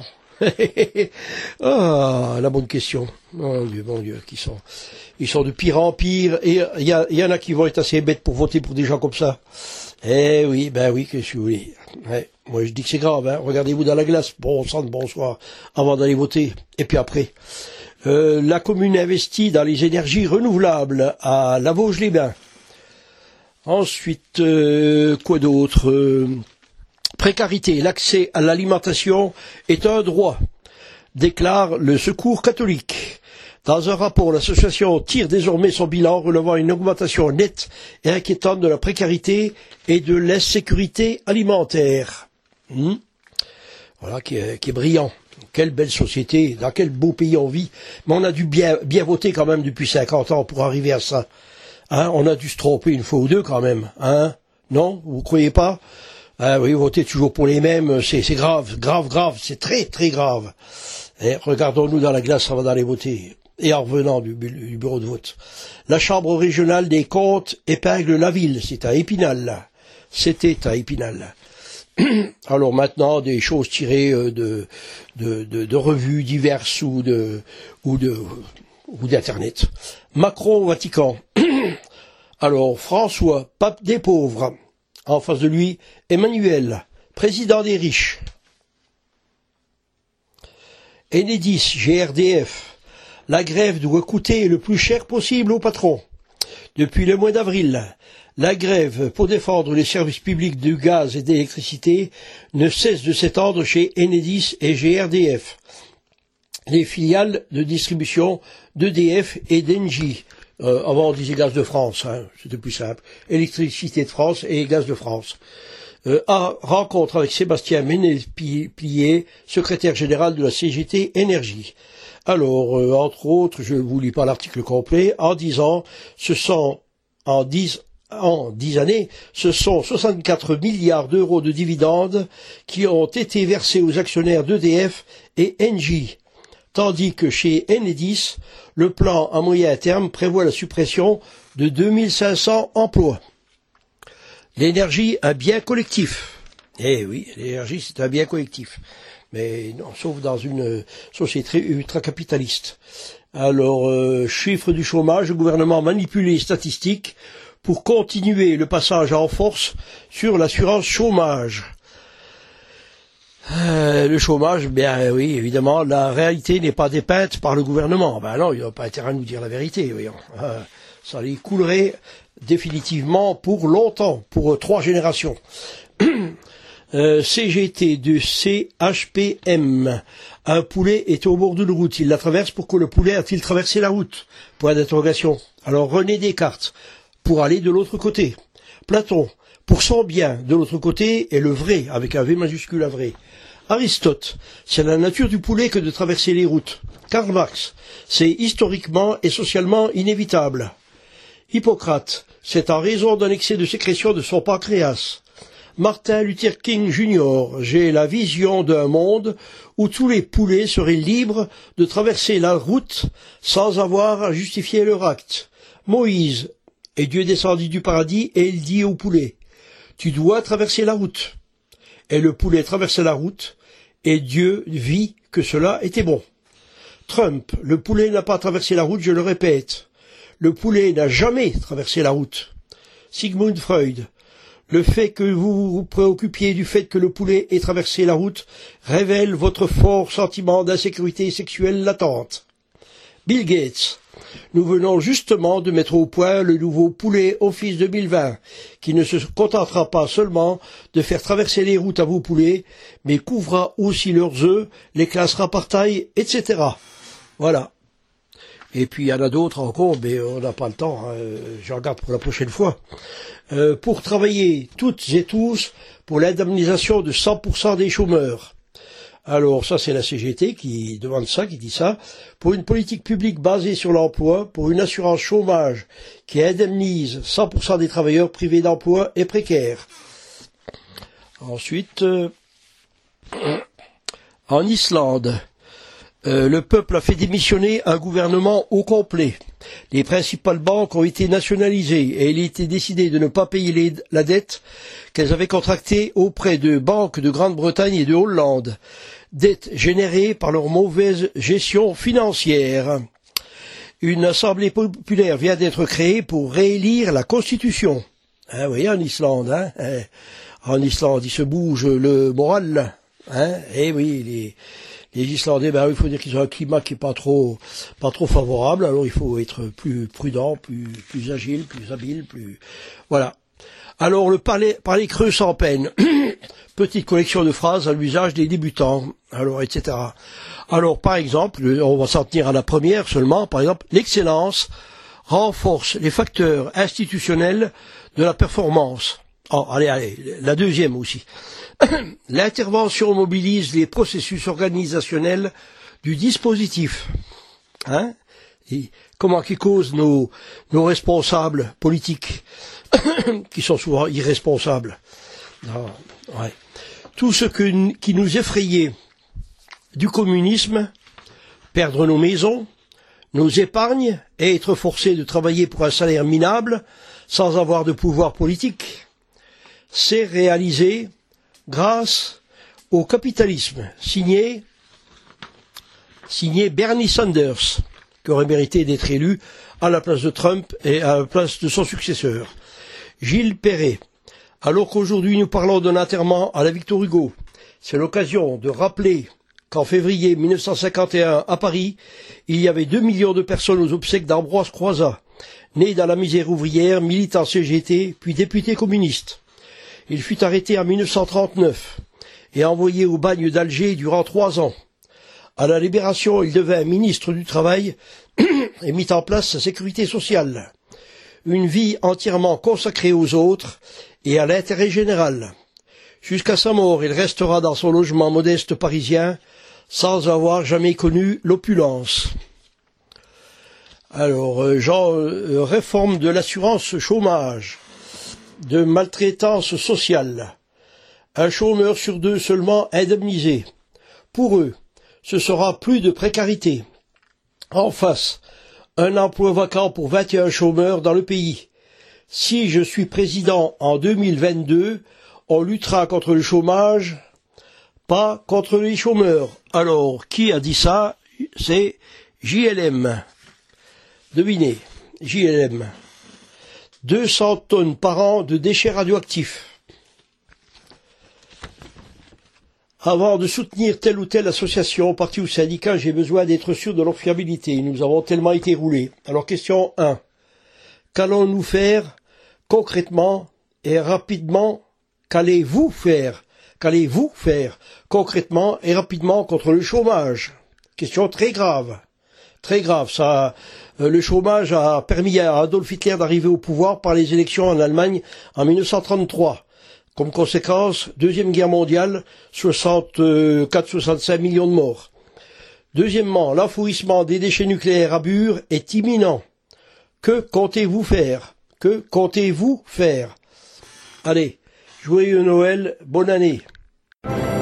Ah, la bonne question. Mon Dieu, mon Dieu, qui sont, ils sont de pire en pire, et il y, y en a qui vont être assez bêtes pour voter pour des gens comme ça. Eh oui, ben oui, qu'est-ce que vous voulez. Ouais, moi je dis que c'est grave, hein. Regardez-vous dans la glace, bon sang de bonsoir, avant d'aller voter, et puis après. Euh, la commune investit dans les énergies renouvelables à La Vosges-les-Bains. Ensuite, euh, quoi d'autre? euh, Précarité, l'accès à l'alimentation est un droit, déclare le Secours catholique. Dans un rapport, l'association tire désormais son bilan relevant une augmentation nette et inquiétante de la précarité et de l'insécurité alimentaire. Mmh. Voilà qui est, qui est brillant. Quelle belle société, dans quel beau pays on vit. Mais on a dû bien, bien voter quand même depuis cinquante ans pour arriver à ça. Hein, on a dû se tromper une fois ou deux quand même. Hein, non, vous croyez pas? Ah oui, voter toujours pour les mêmes, c'est, c'est grave, grave, grave, c'est très, très grave. Et regardons-nous dans la glace avant d'aller voter. Et en revenant du, du bureau de vote. La Chambre régionale des comptes épingle la ville, c'est à Épinal. C'était à Épinal. Alors maintenant, des choses tirées de, de, de, de revues diverses ou de, ou de, ou d'internet. Macron au Vatican. Alors, François, pape des pauvres. En face de lui, Emmanuel, président des riches. Enedis, G R D F. La grève doit coûter le plus cher possible aux patrons. Depuis le mois d'avril, la grève pour défendre les services publics du gaz et d'électricité ne cesse de s'étendre chez Enedis et G R D F, les filiales de distribution d'E D F et d'Engie. Euh, avant on disait Gaz de France, hein, c'était plus simple. Électricité de France et Gaz de France. Euh, à rencontre avec Sébastien Ménéplier, secrétaire général de la C G T Énergie. Alors, euh, entre autres, je ne vous lis pas l'article complet, en dix ans, ce sont, en dix, en dix années, ce sont soixante-quatre milliards d'euros de dividendes qui ont été versés aux actionnaires d'E D F et Engie. Tandis que chez Enedis, le plan à moyen terme prévoit la suppression de deux mille cinq cents emplois. L'énergie, un bien collectif. Eh oui, l'énergie, c'est un bien collectif. Mais non, sauf dans une société ultra-capitaliste. Alors, euh, chiffre du chômage, le gouvernement manipule les statistiques pour continuer le passage en force sur l'assurance chômage. Euh, le chômage, bien oui, évidemment, la réalité n'est pas dépeinte par le gouvernement. Ben non, il n'a pas intérêt à nous dire la vérité, voyons. Euh, ça les coulerait définitivement pour longtemps, pour euh, trois générations. euh, C G T de C H P M. Un poulet était au bord d'une route. Il la traverse. Pourquoi le poulet a-t-il traversé la route? Point d'interrogation. Alors René Descartes, pour aller de l'autre côté. Platon, pour son bien, de l'autre côté, est le vrai, avec un V majuscule à vrai. Aristote, c'est la nature du poulet que de traverser les routes. Karl Marx, c'est historiquement et socialement inévitable. Hippocrate, c'est en raison d'un excès de sécrétion de son pancréas. Martin Luther King junior, j'ai la vision d'un monde où tous les poulets seraient libres de traverser la route sans avoir à justifier leur acte. Moïse, et Dieu descendit du paradis et il dit au poulet, tu dois traverser la route. Et le poulet traversait la route, et Dieu vit que cela était bon. Trump, le poulet n'a pas traversé la route, je le répète. Le poulet n'a jamais traversé la route. Sigmund Freud, le fait que vous vous préoccupiez du fait que le poulet ait traversé la route révèle votre fort sentiment d'insécurité sexuelle latente. Bill Gates, nous venons justement de mettre au point le nouveau poulet Office deux mille vingt, qui ne se contentera pas seulement de faire traverser les routes à vos poulets, mais couvrira aussi leurs œufs, les classera par taille, et cetera. Voilà. Et puis il y en a d'autres encore, mais on n'a pas le temps, hein. J'en garde pour la prochaine fois. Euh, pour travailler toutes et tous pour l'indemnisation de cent pour cent des chômeurs. Alors ça c'est la C G T qui demande ça, qui dit ça, pour une politique publique basée sur l'emploi, pour une assurance chômage qui indemnise cent pour cent des travailleurs privés d'emploi et précaires. Ensuite, euh, en Islande, euh, le peuple a fait démissionner un gouvernement au complet. Les principales banques ont été nationalisées et il a été décidé de ne pas payer les, la dette qu'elles avaient contractée auprès de banques de Grande-Bretagne et de Hollande. Dette générée par leur mauvaise gestion financière. Une assemblée populaire vient d'être créée pour réélire la Constitution. Hein, oui, en Islande, hein, hein. En Islande, il se bouge le moral, hein. Eh oui, les, les Islandais, ben, il faut dire qu'ils ont un climat qui est pas trop, pas trop favorable. Alors, il faut être plus prudent, plus, plus agile, plus habile, plus, voilà. Alors, le parler, parler creux sans peine. Petite collection de phrases à l'usage des débutants. Alors, et cetera. Alors, par exemple, on va s'en tenir à la première seulement. Par exemple, l'excellence renforce les facteurs institutionnels de la performance. Oh, allez, allez, la deuxième aussi. L'intervention mobilise les processus organisationnels du dispositif. Hein? Et comment qui causent nos, nos responsables politiques, qui sont souvent irresponsables. Non, ouais. Tout ce que, qui nous effrayait du communisme, perdre nos maisons, nos épargnes et être forcés de travailler pour un salaire minable sans avoir de pouvoir politique, c'est réalisé grâce au capitalisme, signé, signé Bernie Sanders, qui aurait mérité d'être élu à la place de Trump et à la place de son successeur. Gilles Perret. Alors qu'aujourd'hui nous parlons d'un enterrement à la Victor Hugo, c'est l'occasion de rappeler qu'en février mille neuf cent cinquante et un, à Paris, il y avait deux millions de personnes aux obsèques d'Ambroise Croizat, né dans la misère ouvrière, militant C G T, puis député communiste. Il fut arrêté en mille neuf cent trente-neuf et envoyé au bagne d'Alger durant trois ans. À la Libération, il devint ministre du Travail et mit en place sa sécurité sociale. Une vie entièrement consacrée aux autres et à l'intérêt général. Jusqu'à sa mort, il restera dans son logement modeste parisien, sans avoir jamais connu l'opulence. Alors, euh, Jean, euh, réforme de l'assurance chômage, de maltraitance sociale. Un chômeur sur deux seulement indemnisé. Pour eux, ce sera plus de précarité. En face, un emploi vacant pour vingt et un chômeurs dans le pays. Si je suis président en deux mille vingt-deux, on luttera contre le chômage, pas contre les chômeurs. Alors, qui a dit ça? C'est J L M. Devinez, J L M. deux cents tonnes par an de déchets radioactifs. Avant de soutenir telle ou telle association, parti ou syndicat, j'ai besoin d'être sûr de leur fiabilité. Nous avons tellement été roulés. Alors question un. Qu'allons-nous faire concrètement et rapidement? Qu'allez-vous faire Qu'allez-vous faire concrètement et rapidement contre le chômage? Question très grave. Très grave. Ça, euh, le chômage a permis à Adolf Hitler d'arriver au pouvoir par les élections en Allemagne en mille neuf cent trente-trois. Comme conséquence, Deuxième Guerre mondiale, soixante-quatre à soixante-cinq millions de morts. Deuxièmement, l'enfouissement des déchets nucléaires à Bure est imminent. Que comptez-vous faire? Que comptez-vous faire? Allez, joyeux Noël, bonne année.